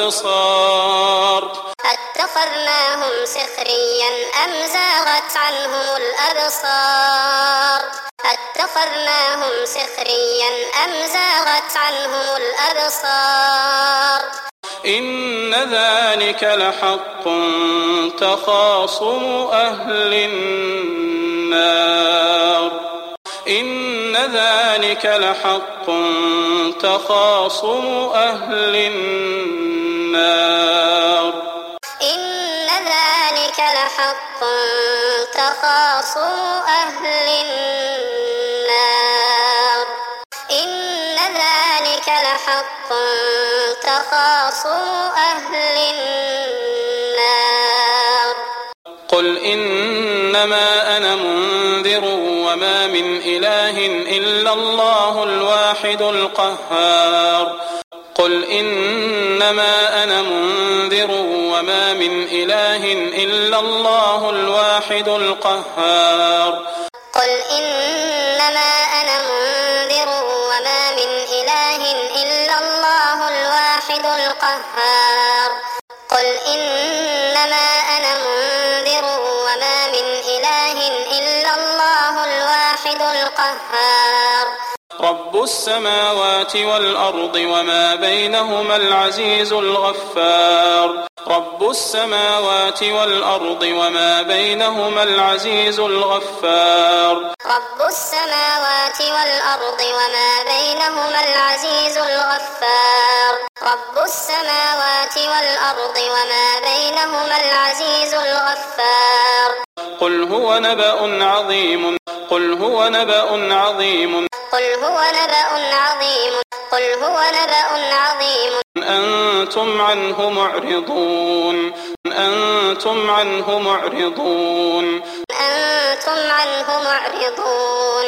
الأبصار أتخذناهم سخريا أم زاغت عنهم الأبصار أتخذناهم سخريا أم زاغت عنهم الأبصار إن ذلك لحق تخاصم أهل النار إن ذلك لحق تخاصم أهل النار إن ذلك لحق تخاصم أهل النار إن ذلك لحق تخاصم أهل النار قل إنما أنا منذر وما من إله إلا الله الواحد القهار قل إنما أنا منذر وما من إله إلا الله الواحد القهار قل إنما أنا منذر وما من إله إلا الله الواحد القهار قل إنما أنا منذر وما من إله إلا الله الواحد القهار رب السماوات والأرض وما بينهما العزيز الغفار رب السماوات والأرض وما بينهما العزيز الغفار رب السماوات والأرض وما بينهما العزيز الغفار رب السماوات والأرض وما بينهما العزيز الغفار قل هو نبأ عظيم قل هو نبأ عظيم قل هو نبأ عظيم قل هو نبأ عظيم أنتم عنه معرضون أنتم عنه معرضون أنتم عنه معرضون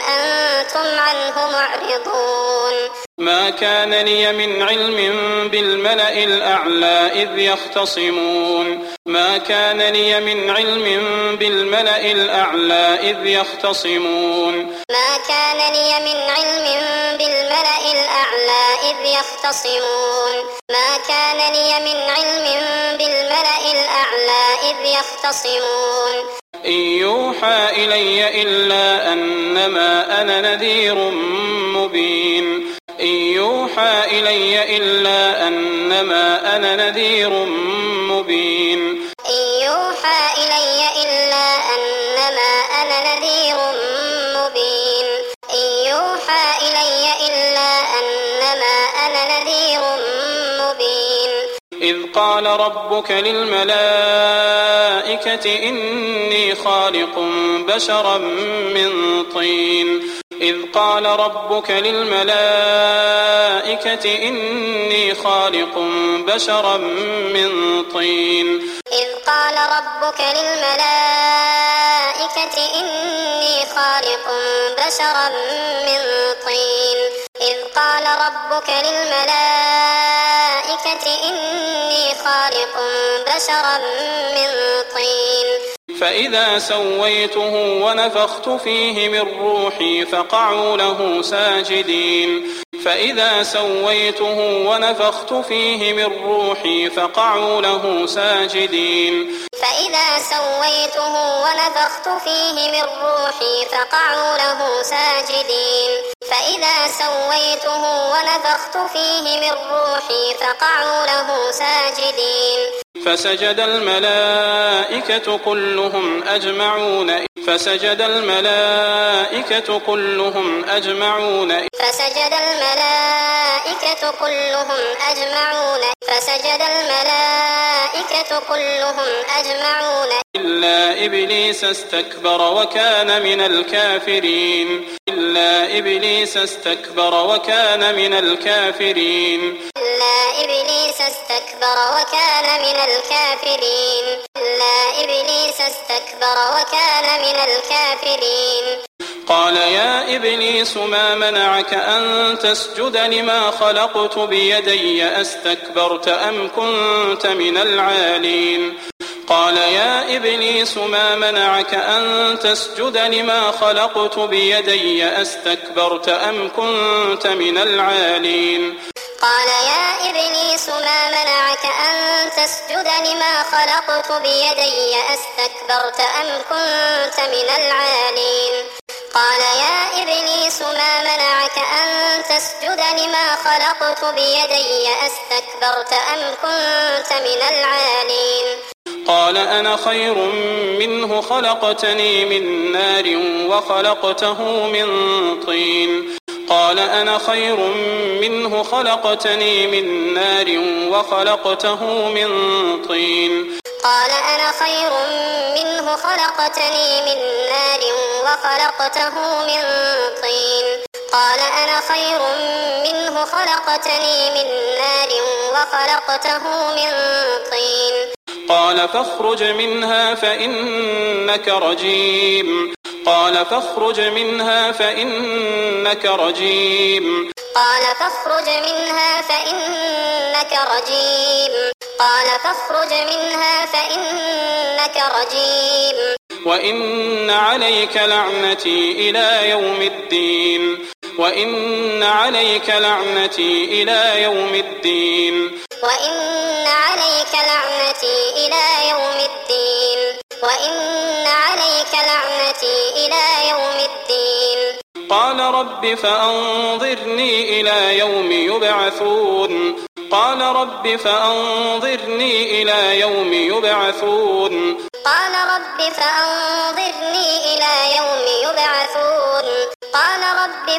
أنتم عنه معرضون ما كان لي من علم بالملأ الأعلى إذ يختصمون ما كان لي من علم بالملأ الأعلى إذ يختصمون ما كان لي من علم بالملأ الأعلى إذ يختصمون ما كان لي من علم بالملأ الأعلى إذ يختصمون إن يوحى إلي إلا أنما أنا نذير مبين إن يوحى إلي إلا أنما أنا نذير مبين إن يوحى إلي إلا أنما أنا نذير مبين إن يوحى إلي إلا أنما أنا نذير مبين إذ قال ربك للملائكة إني خالق بشرا من طين إذ قال ربك للملائكة إني خالق بشرا من طين إذ قال ربك للملائكة إني خالق بشرا من طين إذ قال ربك للملائكة إني خالق بشرا من طين فإذا سويته ونفخت فيه من روحي فقعوا له ساجدين فإذا سويته ونفخت فيه من روحي فقعوا له ساجدين فإذا سويته ونفخت فيه من روحي فقعوا له ساجدين فإذا سويته ونفخت فيه من روحي فقعوا له ساجدين فسجد الملائكة كلهم أجمعون فسجد الملائكة كلهم أجمعون فسجد الملائكة كلهم أجمعون فسجد الملائكة كلهم أجمعون إلا إبليس استكبر وكان من الكافرين إلا إبليس استكبر وكان من الكافرين إلا إبليس استكبر وكان من الكافرين إلا إبليس استكبر وكان من الكافرين قال يا إبليس ما منعك أن تسجد لما خلقت بيدي أستكبرت أم كنت من العالين قال يا إبليس ما منعك أن تسجد لما خلقت بيدي أستكبرت أم كنت من العالين قال يا إبليس ما منعك أن تسجد لما خلقت بيدي أستكبرت أم كنت من العالين قال يا إبليس ما منعك أن تسجد لما خلقت بيدي أستكبرت أم كنت من العالين قال أنا خير منه خلقتني من نار وخلقته من طين قال أنا خير منه خلقتني من نار وخلقته من طين قال أنا خير منه خلقتني من نار وخلقته من طين قال أنا خير منه خلقتني من نار وخلقته من طين قال فاخرج منها فإنك رجيم قال فاخرج منها فإنك رجيم قال فاخرج منها فإنك رجيم قال فاخرج منها فإنك رجيم وإن عليك لعنتي إلى يوم الدين وإن عليك لعنتي إلى يوم الدين وإن عليك لعنتي إلى يوم الدين وإن عليك لعنتي إلى يوم الدين قال رب فأنظرني إلى يوم يبعثون قال رب فأنظرني إلى يوم يبعثون قال رب فأنظرني إلى يوم يبعثون قال رب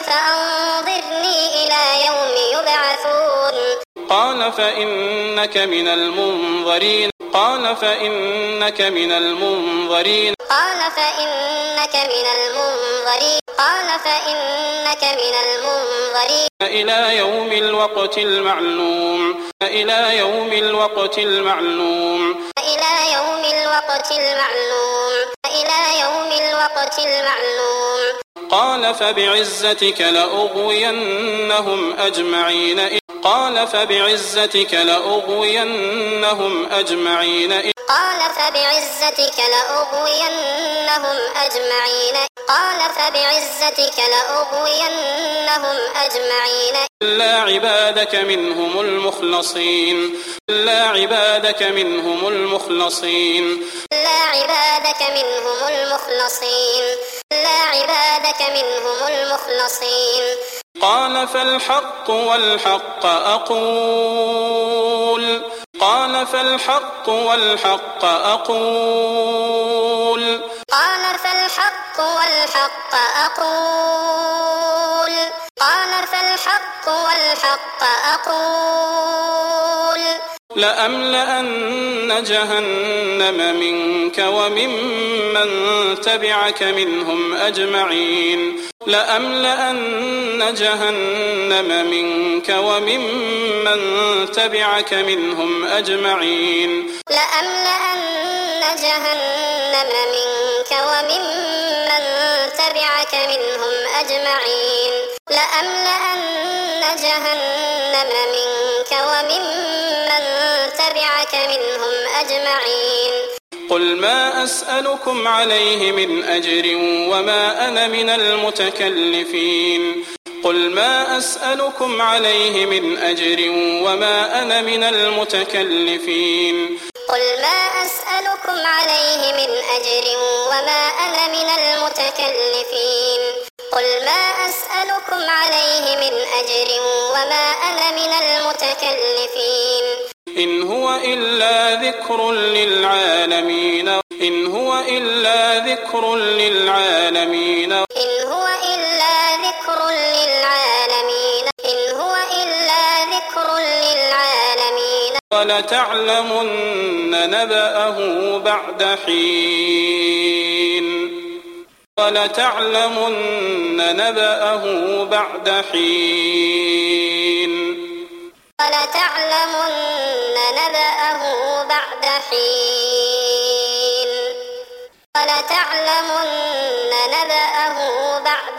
فأنظرني إلى يوم يبعثون قال فإنك من المنظرين قال فإنك من المنظرين قال فإنك من المنظرين قال فإنك من المنظرين إلى يوم الوقت المعلوم إلى يوم الوقت المعلوم إلى يوم الوقت المعلوم إلى يوم الوقت المعلوم قال فبعزتك لأغوينهم أجمعين قال فبعزتك لأغوينهم أجمعين قال فبعزتك لأغوينهم أجمعين قال فبعزتك لأغوينهم أجمعين إلا عبادك منهم المخلصين إلا عبادك منهم المخلصين إلا عبادك منهم المخلصين إلا عبادك منهم المخلصين قال فالحق والحق أقول قال فالحق والحق أقول قال فالحق والحق أقول قال فالحق والحق أقول لأملأن جهنم منك وممن تبعك منهم أجمعين لأملأن جهنم منك وممن تبعك منهم أجمعين لأملأن جهنم منك وممن تبعك منهم أجمعين لأملأن جهنم منك وممن تبعك منهم أجمعين قل ما أسألكم عليه من أجر وما أنا من المتكلفين قل ما أسألكم عليه من أجر وما أنا من المتكلفين قل ما أسألكم عليه من أجر وما أنا من المتكلفين قل ما أسألكم عليه من أجر وما أنا من المتكلفين إن هو إلا ذكر للعالمين إن هو إلا ذكر للعالمين إن هو إلا ذكر للعالمين إن هو إلا ذكر للعالمين ولتعلمن نبأه بعد حين ولتعلمن نبأه بعد حين ولتعلمن نبأه بعد حين ولتعلمن نبأه بعد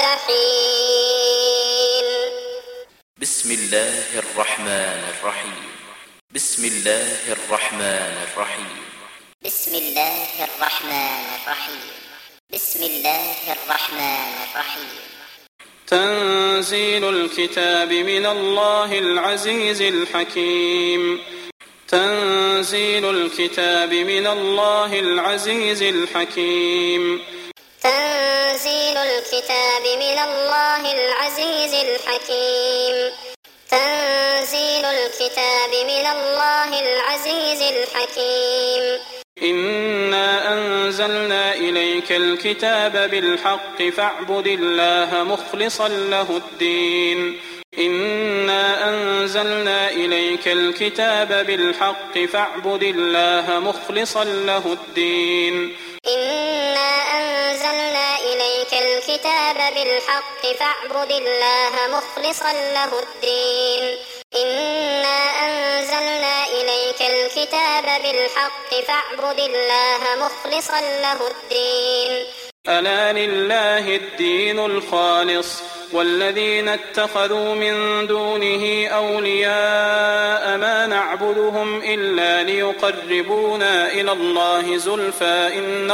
حين بسم الله الرحمن الرحيم بسم الله الرحمن الرحيم بسم الله الرحمن الرحيم بسم الله الرحمن الرحيم تنزيل الكتاب من الله العزيز الحكيم تنزيل الكتاب من الله العزيز الحكيم تنزيل الكتاب من الله العزيز الحكيم تنزيل الكتاب من الله العزيز الحكيم إنا أنزلنا إليك الكتاب بالحق فاعبد الله مخلصا له الدين إنا أنزلنا إليك الكتاب بالحق فاعبد الله مخلصا له الدين إنا أنزلنا إليك الكتاب بالحق فاعبد الله مخلصا له الدين إنا أنزلنا إليك الكتاب بالحق فاعبد الله مخلصا له الدين ألا لله الدين الخالص والذين اتخذوا من دونه أولياء ما نعبدهم إلا ليقربونا إلى الله زلفى إن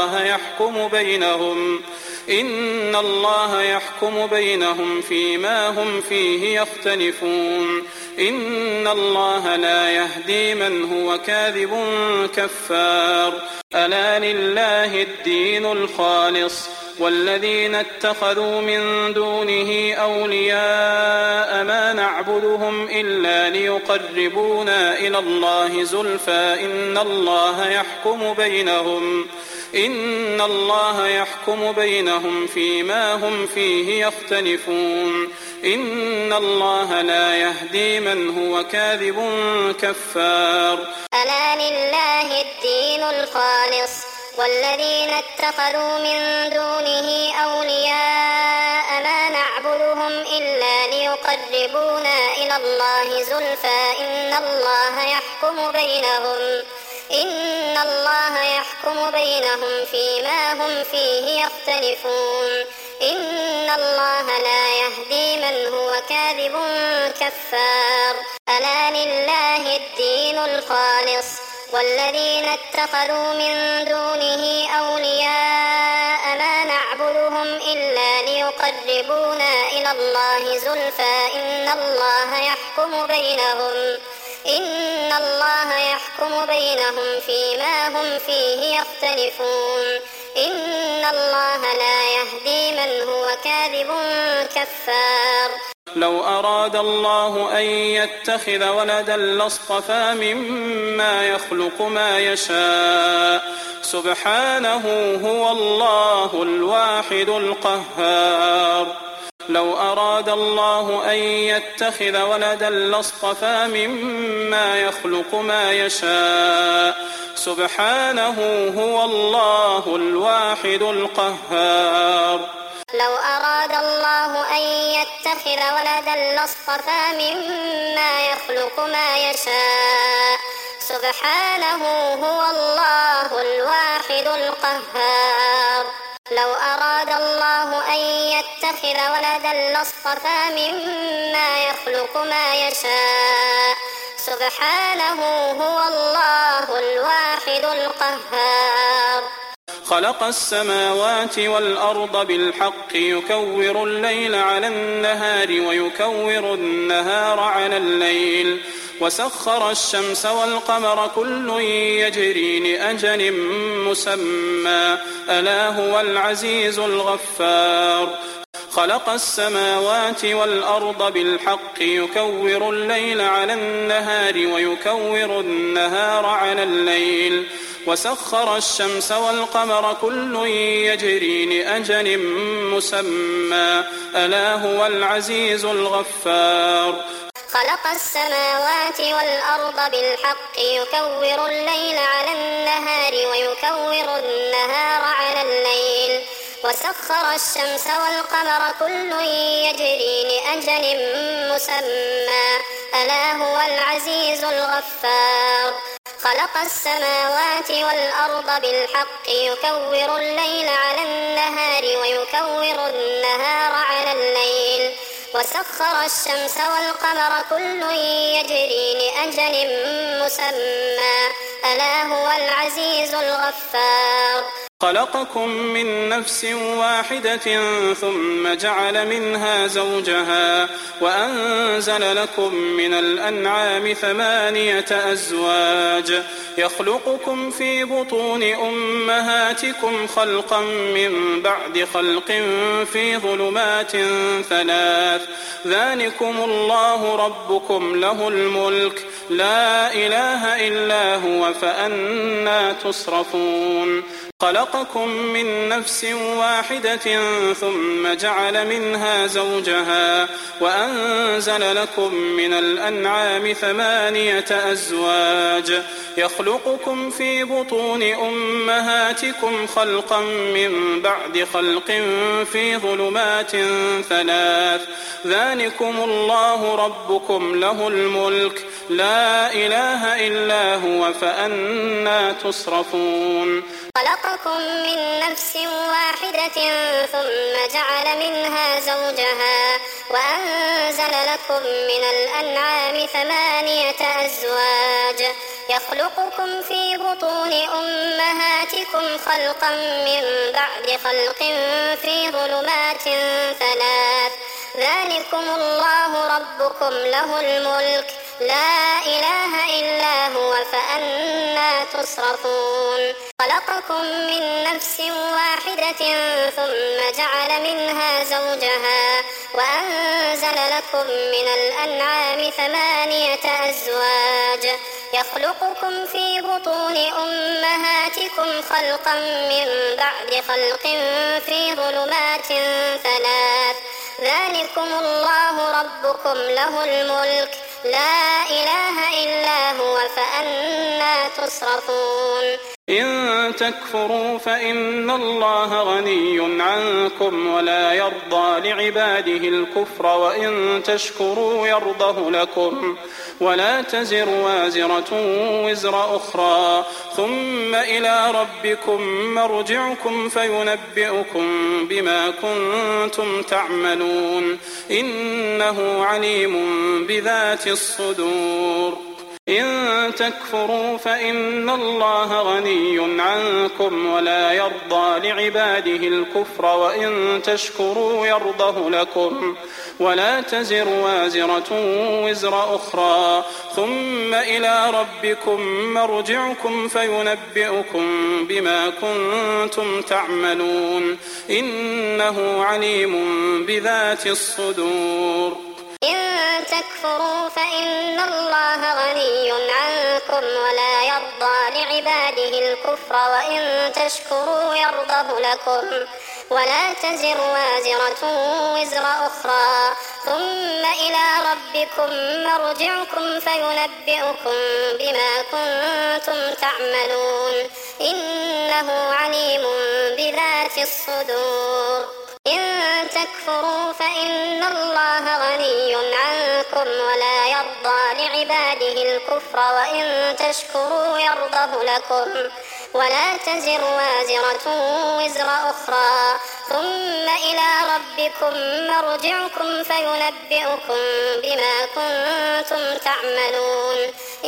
الله يحكم بينهم فيما هم فيه يختلفون إن الله لا يهدي من هو كاذب كفار ألا لله الدين الخالص والذين اتخذوا من دونه أولياء ما نعبدهم إلا ليقربونا إلى الله زلفى إن الله يحكم بينهم فيما هم فيه يختلفون إن الله لا يهدي من هو كاذب كفار ألا لله الدين الخالص والذين اتخذوا من دونه أولياء ما نعبدهم إلا ليقربونا إلى الله زلفى إن الله يحكم بينهم فيما هم فيه يختلفون إن الله لا يهدي من هو كاذب كفار ألا لله الدين الخالص والذين اتخذوا من دونه أولياء ما نعبدهم إلا ليقربونا إلى الله زلفى إن الله يحكم بينهم فيما هم فيه يختلفون إن الله لا يهدي من هو كاذب كفار لو أراد الله أن يتخذ ولدا لاصطفى مما يخلق ما يشاء سبحانه هو الله الواحد القهار لو أراد الله أن يتخذ ولدا لاصطفى مما يخلق ما يشاء سبحانه هو الله الواحد القهار لو أراد الله أن يتخذ ولدا لاصطفى مما يخلق ما يشاء سبحانه هو الله الواحد القهار لو أراد الله أن يتخذ ولدا لاصطفى مما يخلق ما يشاء سبحانه هو الله الواحد القهار خلق السماوات والأرض بالحق يكور الليل على النهار ويكور النهار على الليل وسخر الشمس والقمر كل يجري لأجل مسمى ألا هو العزيز الغفار خلق السماوات والأرض بالحق يكور الليل على النهار ويكور النهار على الليل وسخر الشمس والقمر كل يجري لأجل مسمى ألا هو العزيز الغفار خلق السماوات والأرض بالحق يكور الليل على النهار ويكور النهار على الليل وسخر الشمس والقمر كل يجري لأجل مسمى ألا هو العزيز الغفار خلق السماوات والأرض بالحق يكور الليل على النهار ويكور النهار على الليل وسخر الشمس والقمر كل يجري لأجل مسمى ألا هو العزيز الغفار خلقكم من نفس واحدة ثم جعل منها زوجها وأنزل لكم من الأنعام 8 أزواج يخلقكم في بطون أمهاتكم خلقا من بعد خلق في ظلمات 3 ذلكم الله ربكم له الملك لا إله إلا هو فأنى تصرفون خلقكم من نفس واحدة ثم جعل منها زوجها وأنزل لكم من الأنعام 8 أزواج يخلقكم في بطون أمهاتكم خلقا من بعد خلق في ظلمات 3 ذلكم الله ربكم له الملك لا إله إلا هو فأنى تصرفون خلقكم من نفس واحدة ثم جعل منها زوجها وأنزل لكم من الأنعام 8 أزواج يخلقكم في بطون أمهاتكم خلقا من بعد خلق في ظلمات 3 ذلكم الله ربكم له الملك لا إله إلا هو فأنى تصرفون خلقكم من نفس واحدة ثم جعل منها زوجها وأنزل لكم من الأنعام 8 أزواج يخلقكم في بطون أمهاتكم خلقا من بعد خلق في ظلمات 3 ذلكم الله ربكم له الملك لا إله إلا هو فأنى تصرفون إن تكفروا فإن الله غني عنكم ولا يرضى لعباده الكفر وإن تشكروا يرضه لكم ولا تزر وازرة وزر أخرى ثم إلى ربكم مرجعكم فينبئكم بما كنتم تعملون إنه عليم بذات الصدور إن تكفروا فإن الله غني عنكم ولا يرضى لعباده الكفر وإن تشكروا يرضه لكم ولا تزر وازرة وزر أخرى ثم إلى ربكم مرجعكم فينبئكم بما كنتم تعملون إنه عليم بذات الصدور إن تكفروا فإن الله غني عنكم ولا يرضى لعباده الكفر وإن تشكروا يرضه لكم ولا تزر وازرة وزر أخرى ثم إلى ربكم مرجعكم فينبئكم بما كنتم تعملون إنه عليم بذات الصدور إن تكفروا فإن الله غني عنكم ولا يرضى لعباده الكفر وإن تشكروا يرضه لكم ولا تزر وازرة وزر أخرى ثم إلى ربكم مرجعكم فينبئكم بما كنتم تعملون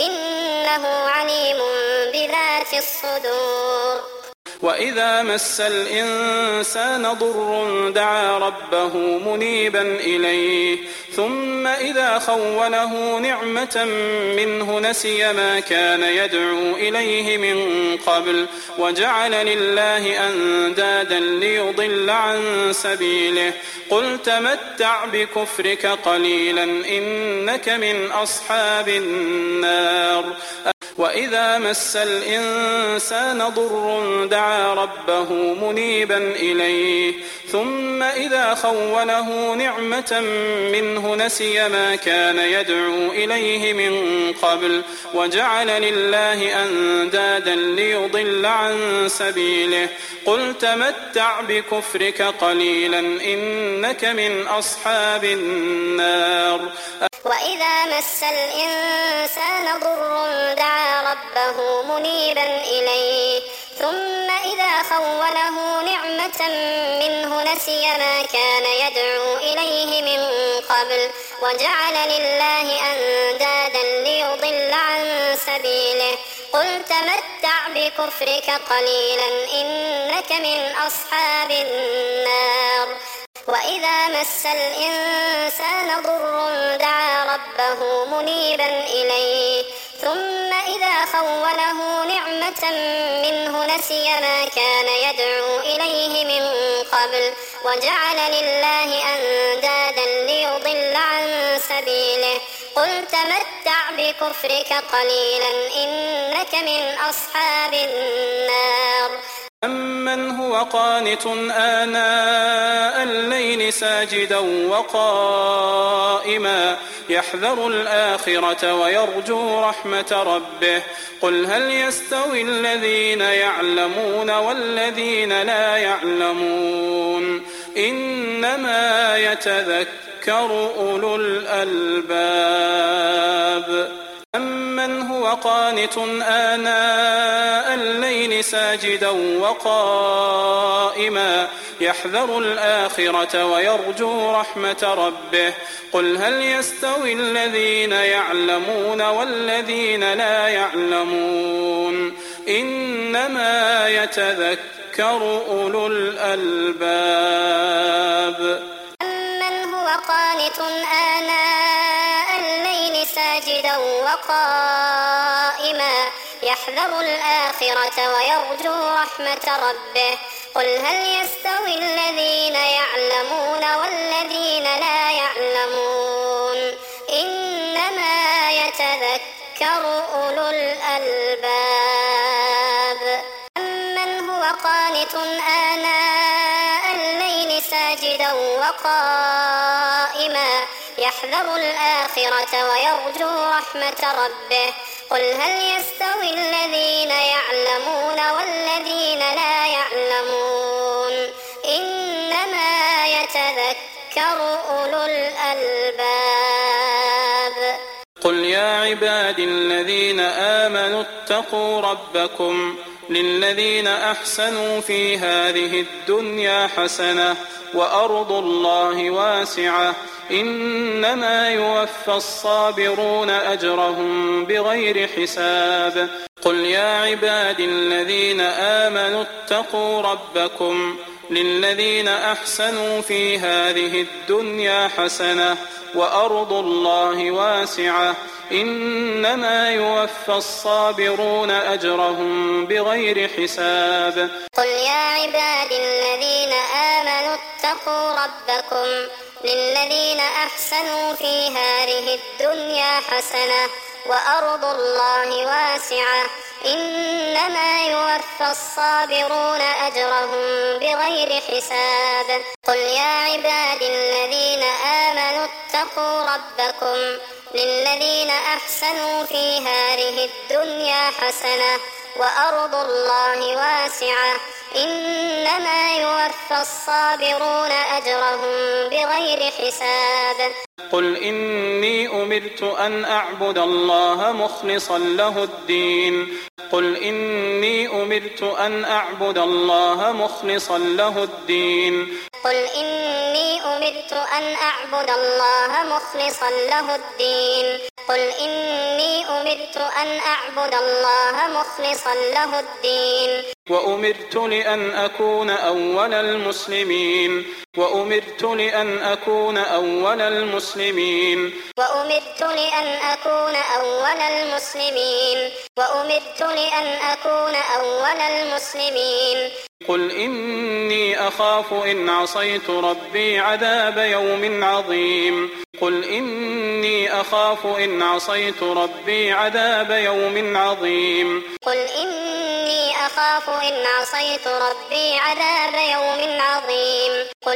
إنه عليم بذات الصدور وإذا مس الإنسان ضر دعا ربه منيبا إليه ثم إذا خوله نعمة منه نسي ما كان يدعو إليه من قبل وجعل لله أندادا ليضل عن سبيله قل تمتع بكفرك قليلا إنك من أصحاب النار وإذا مس الإنسان ضر دعا ربه منيبا إليه ثم إذا خوله نعمة منه نسي ما كان يدعو إليه من قبل وجعل لله أندادا ليضل عن سبيله قل تمتع بكفرك قليلا إنك من أصحاب النار وإذا مس الإنسان ضر دعا ربه منيبا إليه ثم إذا خوله نعمة منه نسي ما كان يدعو إليه من قبل وجعل لله أندادا ليضل عن سبيله قل تمتع بكفرك قليلا إنك من أصحاب النار وإذا مس الإنسان ضر دعا ربه منيبا إليه ثم إذا خوله نعمة منه نسي ما كان يدعو إليه من قبل وجعل لله أندادا ليضل عن سبيله قل تمتع بكفرك قليلا إنك من أصحاب النار أمن هو قانت آناء الليل ساجدا وقائما يحذر الآخرة ويرجو رحمة ربه قل هل يستوي الذين يعلمون والذين لا يعلمون إنما يتذكر أولو الألباب أمن هو قانت آناء الليل ساجدا وقائما يحذر الآخرة ويرجو رحمة ربه قل هل يستوي الذين يعلمون والذين لا يعلمون إنما يتذكر أولو الألباب أمن هو قانت آناء الليل ساجدا وقائما يحذر الآخرة ويرجو رحمة ربه قل هل يستوي الذين يعلمون والذين لا يعلمون إنما يتذكر أولو الألباب أمن هو قانت آناء الليل ساجدا وقائما يحذر الآخرة ويرجو رحمة ربه قل هل يستوي الذين يعلمون والذين لا يعلمون إنما يتذكر أولو الألباب. قل يا عبادي الذين آمنوا اتقوا ربكم للذين أحسنوا في هذه الدنيا حسنة وأرض الله واسعة إنما يوفى الصابرون أجرهم بغير حساب. قل يا عبادي الذين آمنوا اتقوا ربكم للذين أحسنوا في هذه الدنيا حسنة وأرض الله واسعة إنما يوفى الصابرون أجرهم بغير حساب. قل يا عبادي الذين آمنوا اتقوا ربكم للذين أحسنوا في هذه الدنيا حسنة وأرض الله واسعة إنما يوفى الصابرون أجرهم بغير حساب. قل يا عبادي الذين آمنوا اتقوا ربكم للذين أحسنوا في هذه الدنيا حسنة وأرض الله واسعة إنما يوفى الصابرون أجرهم بغير حساب. قل إني أمرت أن أعبد الله مخلصا له الدين. قل إني أمرت أن أعبد الله مخلصا له الدين. قل إني أمرت أن أعبد الله مخلصا له الدين. قل إني أمرت أن أعبد الله مخلصا له الدين. وأمرت لأن أكون أول المسلمين. وأمرت لأن أكون أول المسلمين. وأمرت لأن أكون أول المسلمين. وأمرت لأن أكون أول المسلمين. قل إني أخاف إن عصيت ربي عذاب يوم عظيم. قل إني أخاف إن عصيت ربي عذاب يوم عظيم. قل إني أخاف إن عصيت ربي عذاب يوم عظيم. قل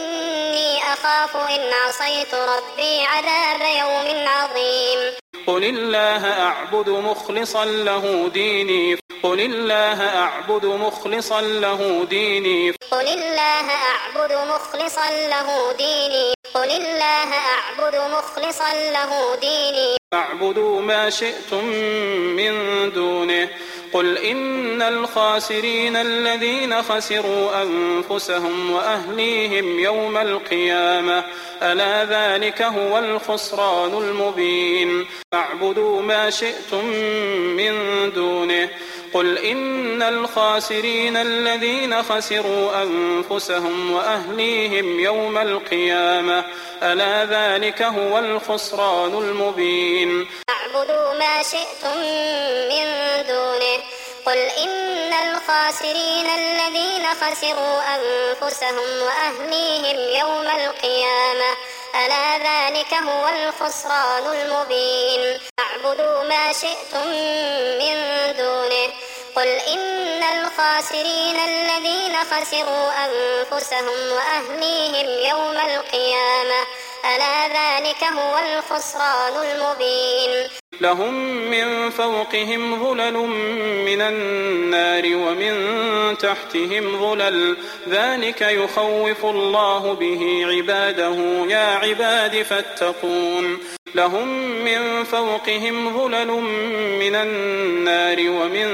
إني أخاف إن عصيت ربي عذاب يوم عظيم. قل الله أعبد مخلصا له ديني. قل الله أعبد مخلصا له ديني. قل الله أعبد مخلصا له ديني. قل الله أعبد مخلصا له ديني. فاعبدوا ما شئتم من دونه. قل إن الخاسرين الذين خسروا أنفسهم وأهليهم يوم القيامة ألا ذلك هو الخسران المبين. فاعبدوا ما شئتم من دونه. قل إن الخاسرين الذين خسروا أنفسهم وأهليهم يوم القيامة ألا ذلك هو الخسران المبين. اعبدوا ما شئتم من دونه. قل إن الخاسرين الذين خسروا أنفسهم وأهليهم يوم القيامة ألا ذلك هو الخسران المبين. اعبدوا ما شئتم من دونه. قل إن الخاسرين الذين خسروا أنفسهم وأهليهم يوم القيامة ألا ذلك هو الخسران المبين. لهم من فوقهم ظلل من النار ومن تحتهم ظلل ذلك يخوف الله به عباده يا عباد فاتقون. لهم من فوقهم ظلل من النار ومن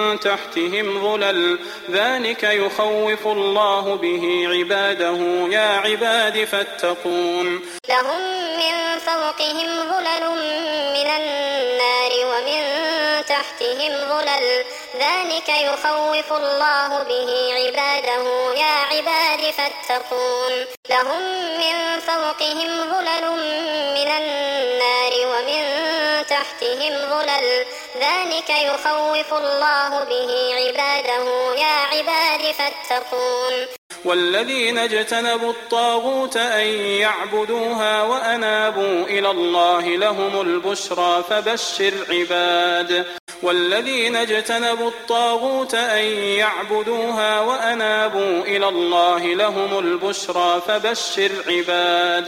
تحتهم ظلل ذلك يخوف الله به عباده يا عباد فاتقون. لهم من فوقهم ظلل من النار ومن تحتهم ظلل ذلك يخوف الله به عباده يا عباد فاتقون. لهم من فوقهم ظلل من النار ومن تحتهم ظلل ذلك يخوف الله به عباده يا عباد فاتقون. والذين اجتنبوا الطاغوت أن يعبدوها وأنابوا إلى الله لهم البشرى فبشر عباد. والذين اجتنبوا الطاغوت أن يعبدوها وأنابوا إلى الله لهم البشرى فبشر عباد.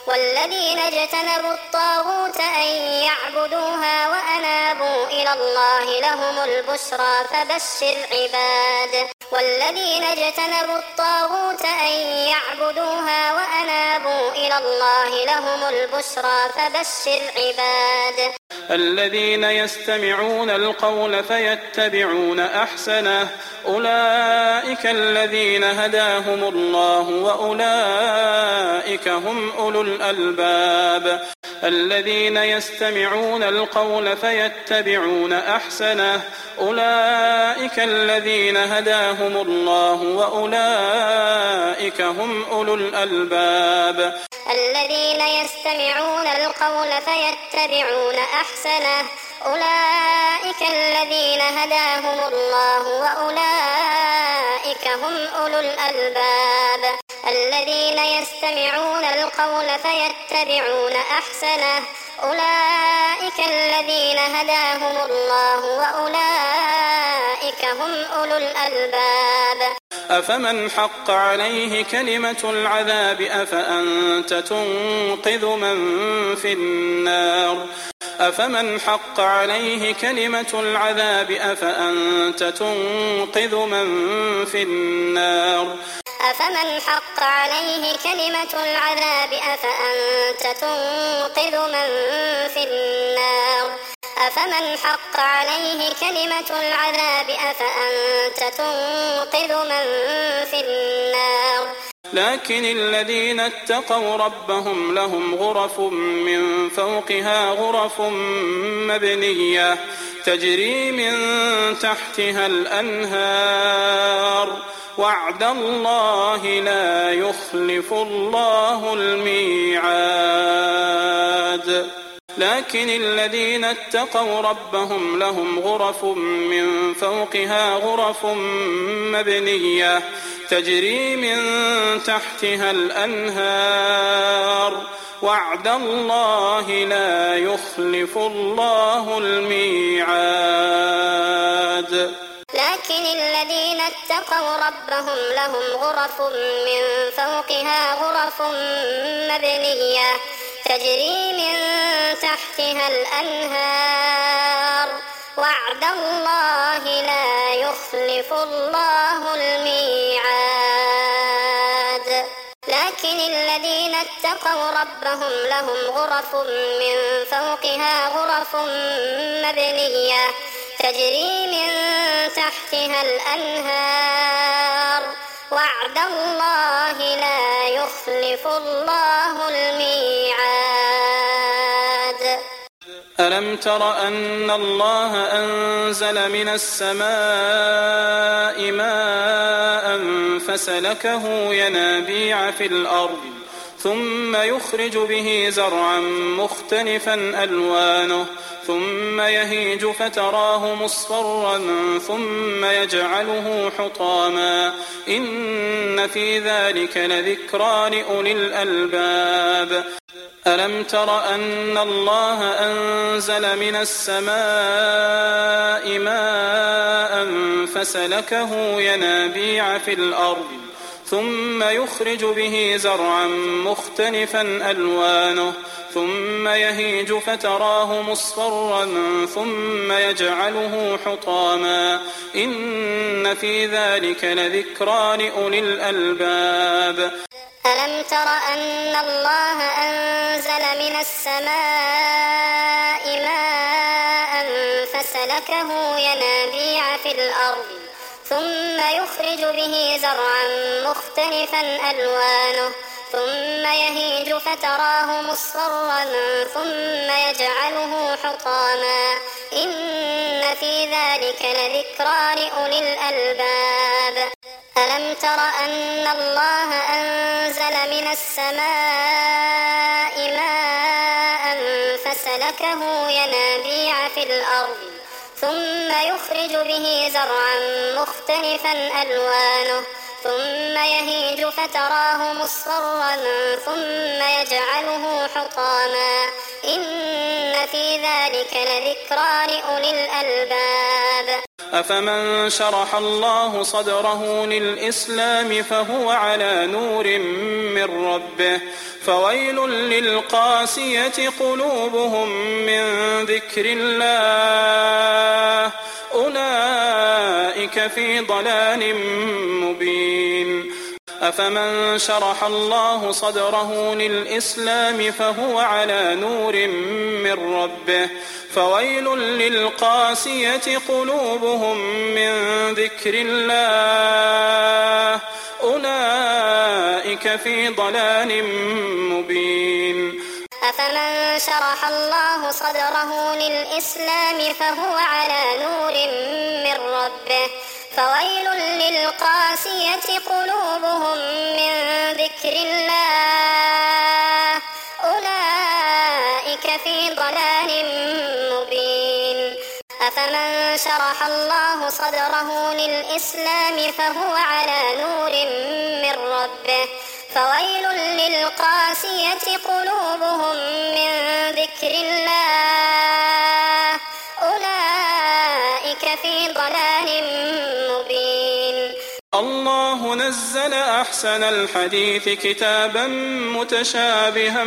والذين اجتنبوا الطاغوت أن يعبدوها وأنابوا إلى الله لهم البشرى فبشر عباد. والذين اجتنبوا الطاغوت أن يعبدوها وأنابوا إلى الله لهم البشرى فبشر عباد. الذين يستمعون القول فيتبعون أحسنه أولئك الذين هداهم الله وأولئك هم أولو الألباب. الذين يستمعون القول فيتبعون أحسنه أولئك الذين هداهم الله وأولئك هم أولو الألباب. الذين يستمعون القول فيتبعون أحسنه أولئك الذين هداهم الله وأولئك هم أولو الألباب. الذين يستمعون القول فيتبعون أحسنه أولئك الذين هداهم الله وأولئك هم أولو الألباب. أفمن حق عليه كلمة العذاب أفأنت تنقذ من في النار أفمن حق عليه كلمة العذاب أفأنت تنقذ من في النار أفمن حق عليه كلمة العذاب أفأنت تنقذ من في النار أفمن حق عليه كلمة العذاب أفأنت تنقذ من في النار لكن الذين اتقوا ربهم لهم غرف من فوقها غرف مبنية تجري من تحتها الأنهار وعد الله لا يخلف الله الميعاد. لكن الذين اتقوا ربهم لهم غرف من فوقها غرف مبنية تجري من تحتها الأنهار وعد الله لا يخلف الله الميعاد. لكن الذين اتقوا ربهم لهم غرف من فوقها غرف مبنية تجري من تحتها الأنهار وعد الله لا يخلف الله الميعاد. لكن الذين اتقوا ربهم لهم غرف من فوقها غرف مبنية تجري من تحتها الأنهار وعد الله لا يخلف الله الميعاد. ألم تر أن الله أنزل من السماء ماء فسلكه ينابيع في الأرض ثم يخرج به زرعا مختلفا ألوانه ثم يهيج فتراه مصفرا ثم يجعله حطاما إن في ذلك لذكرى لأولي الألباب. ألم تر أن الله أنزل من السماء ماء فسلكه ينابيع في الأرض ثم يخرج به زرعا مختلفا ألوانه ثم يهيج فتراه مصفرا ثم يجعله حطاما إن في ذلك لذكرى لأولي الألباب. ألم تر أن الله أنزل من السماء ماء فسلكه ينابيع في الأرض ثم يخرج به زرعا مختلفا ألوانه ثم يهيج فتراه مصفرا ثم يجعله حطاما إن في ذلك لذكرى لأولي الألباب. ألم تر أن الله أنزل من السماء ماء فسلكه ينابيع في الأرض ثم يخرج به زرعا مختلفا ألوانه ثم يهيج فتراه مصفرا ثم يجعله حطاما إن في ذلك لذكرى لأولي الألباب. أفمن شرح الله صدره للإسلام فهو على نور من ربه فويل للقاسية قلوبهم من ذكر الله أولئك في ضلال مبين أفمن شرح الله صدره للإسلام فهو على نور من ربه فويل للقاسية قلوبهم من ذكر الله أولئك في ضلال مبين أفمن شرح الله صدره للإسلام فهو على نور من ربه فويل للقاسية قلوبهم من ذكر الله أولئك في ضلال مبين أفمن شرح الله صدره للإسلام فهو على نور من ربه فويل للقاسية قلوبهم من ذكر الله أولئك في ضلال مبين الله نزل أحسن الحديث كتابا متشابها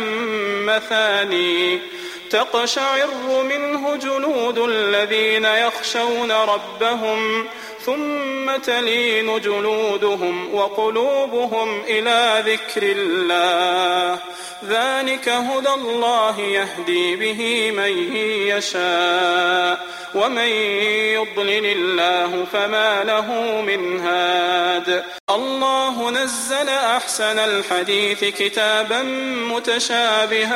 مثاني تقشعر منه جلود الذين يخشون ربهم ثم تلين جلودهم وقلوبهم إلى ذكر الله ذلك هدى الله يهدي به من يشاء ومن يضلل الله فما له من هاد الله نزل أحسن الحديث كتابا متشابها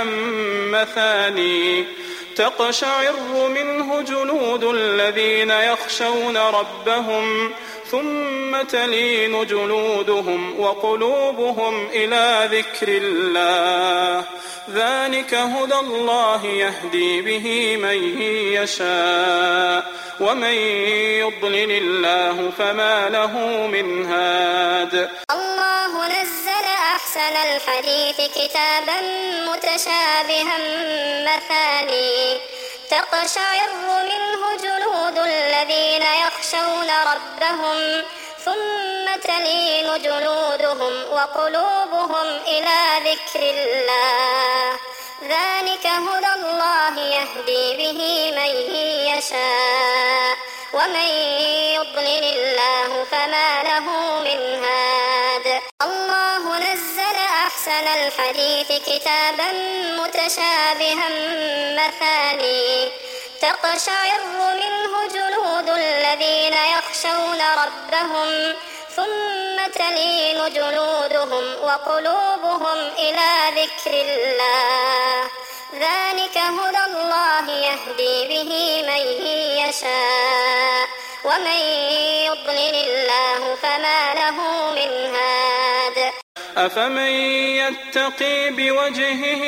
مثاني تقشعر منه جلود الذين يخشون ربهم ثم تلين جلودهم وقلوبهم إلى ذكر الله ذلك هدى الله يهدي به من يشاء ومن يضلل الله فما له من هاد الله نزل أحسن الحديث كتابا متشابها مثاني تقشعر منه جلود الذين يخشون ربهم ثم تلين جلودهم وقلوبهم إلى ذكر الله ذلك هدى الله يهدي به من يشاء ومن يضلل الله فما له من هاد الله نزل أحسن الحديث كتابا متشابها مثاني تقشعر منه جلود الذين يخشون ربهم ثم تلين جلودهم وقلوبهم إلى ذكر الله ذلك هدى الله يهدي به من يشاء ومن يضلل الله فما له من هاد أفمن يتقي بوجهه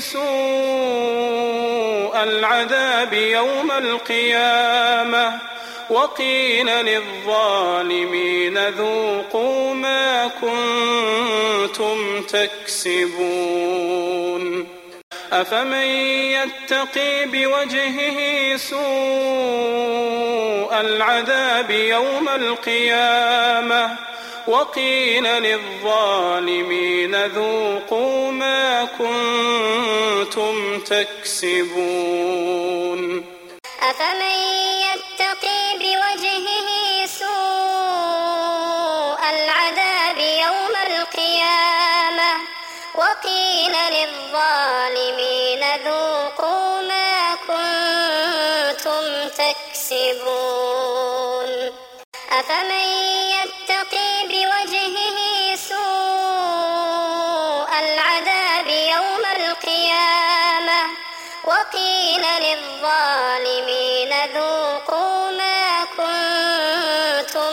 سوء العذاب يوم القيامة وقيل للظالمين ذوقوا ما كنتم تكسبون أفمن يتقي بوجهه سوء العذاب يوم القيامة وقيل للظالمين ذوقوا ما كنتم تكسبون أفمن يتقي بوجهه سوء العذاب يوم القيامة وقيل للظالمين ذوقوا ما كنتم تكسبون أفمن يتقي بوجهه سوء العذاب يوم القيامة وقيل للظالمين ذوقوا ما كنتم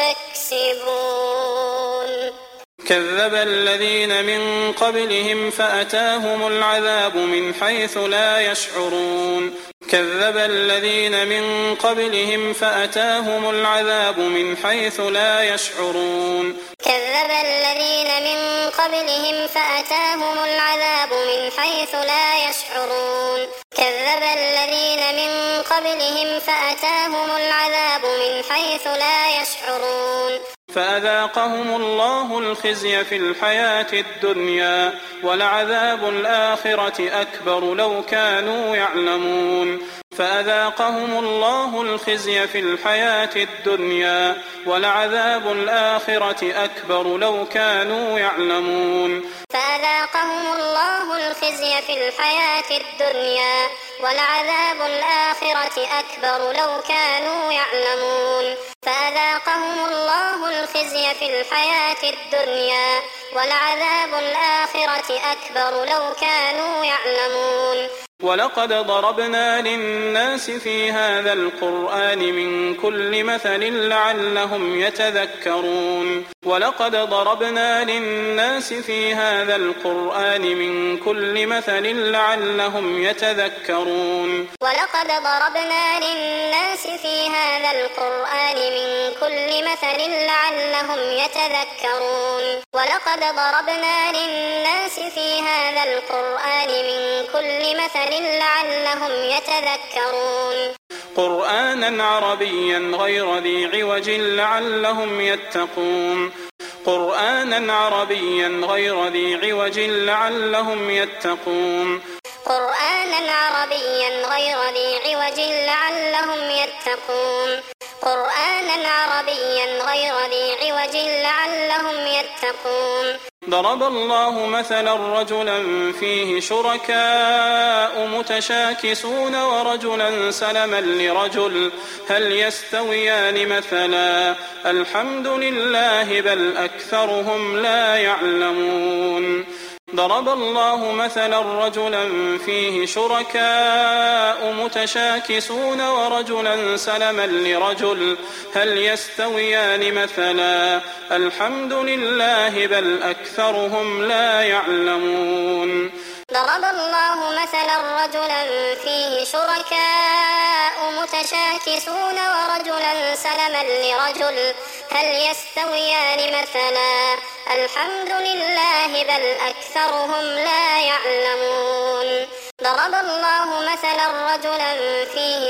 تكسبون كذب الذين من قبلهم فأتاهم العذاب من حيث لا يشعرون كذب الذين من قبلهم فأتاهم العذاب من حيث لا يشعرون كذب الذين من قبلهم فأتاهم العذاب من حيث لا يشعرون كذب الذين من قبلهم فأتاهم العذاب من حيث لا يشعرون فأذاقهم الله الخزي في الحياة الدنيا ولعذاب الآخرة أكبر لو كانوا يعلمون فأذاقهم الله الخزي في الحياة الدنيا ولعذاب الآخرة أكبر لو كانوا يعلمون فأذاقهم الله الخزي في الحياة الدنيا ولعذاب الآخرة أكبر لو كانوا يعلمون فأذاقهم الله الخزي في الحياة الدنيا ولعذاب الآخرة أكبر لو كانوا يعلمون ولقد ضربنا للناس في هذا القرآن من كل مثل لعلهم يتذكرون ولقد ضربنا للناس في هذا القرآن من كل مثل لعلهم يتذكرون ولقد ضربنا للناس في هذا القرآن من كل مثل لعلهم يتذكرون ولقد ضربنا للناس في هذا القرآن من كل مثل لعلهم يتذكرون قرآنا عربيا غير ذي عوج لعلهم يتقون قرآنا عربيا غير ذي عوج لعلهم يتقون قرآنا عربيا غير ذي عوج لعلهم يتقون قرآنا عربيا غير ذي عوج لعلهم يتقون ضرب الله مثلا رجلا فيه شركاء متشاكسون ورجلا سلما لرجل هل يستويان مثلا الحمد لله بل أكثرهم لا يعلمون ضرب الله مثلا رجلا فيه شركاء متشاكسون ورجلا سلما لرجل هل يستويان مثلا الحمد لله بل أكثرهم لا يعلمون ضرب الله مثلا رجلا فيه شركاء متشاكسون ورجلا سلما لرجل هل يستويان مثلا الحمد لله بل أكثرهم لا يعلمون ضرب الله مثلا رجلا فيه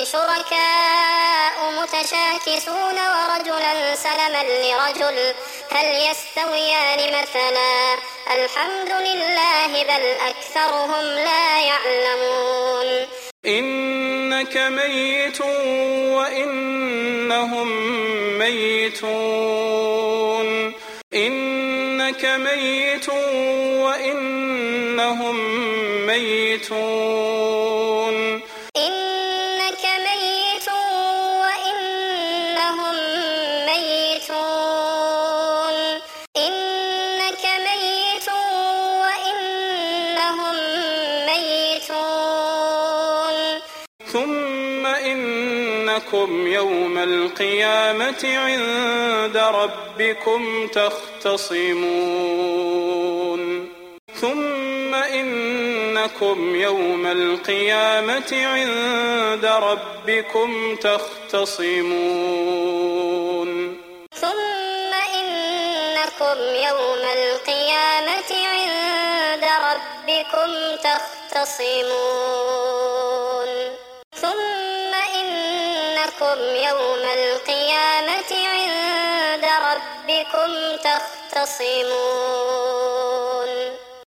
شركاء متشاكسون ورجلا سلما لرجل هل يستويان مثلا الحمد لله بل أكثرهم لا يعلمون إنك ميت وإنهم ميتون إنك ميت وإنهم ميتون إنك ميت وإنهم ميتون إنك ميت وإنهم ميتون ثم إنكم يوم القيامة عند ربكم تختصمون ثم إنكم يوم القيامة عند ربكم تختصمون ثم إنكم يوم القيامة عند ربكم تختصمون ثم إنكم يوم القيامة عند ربكم تختصمون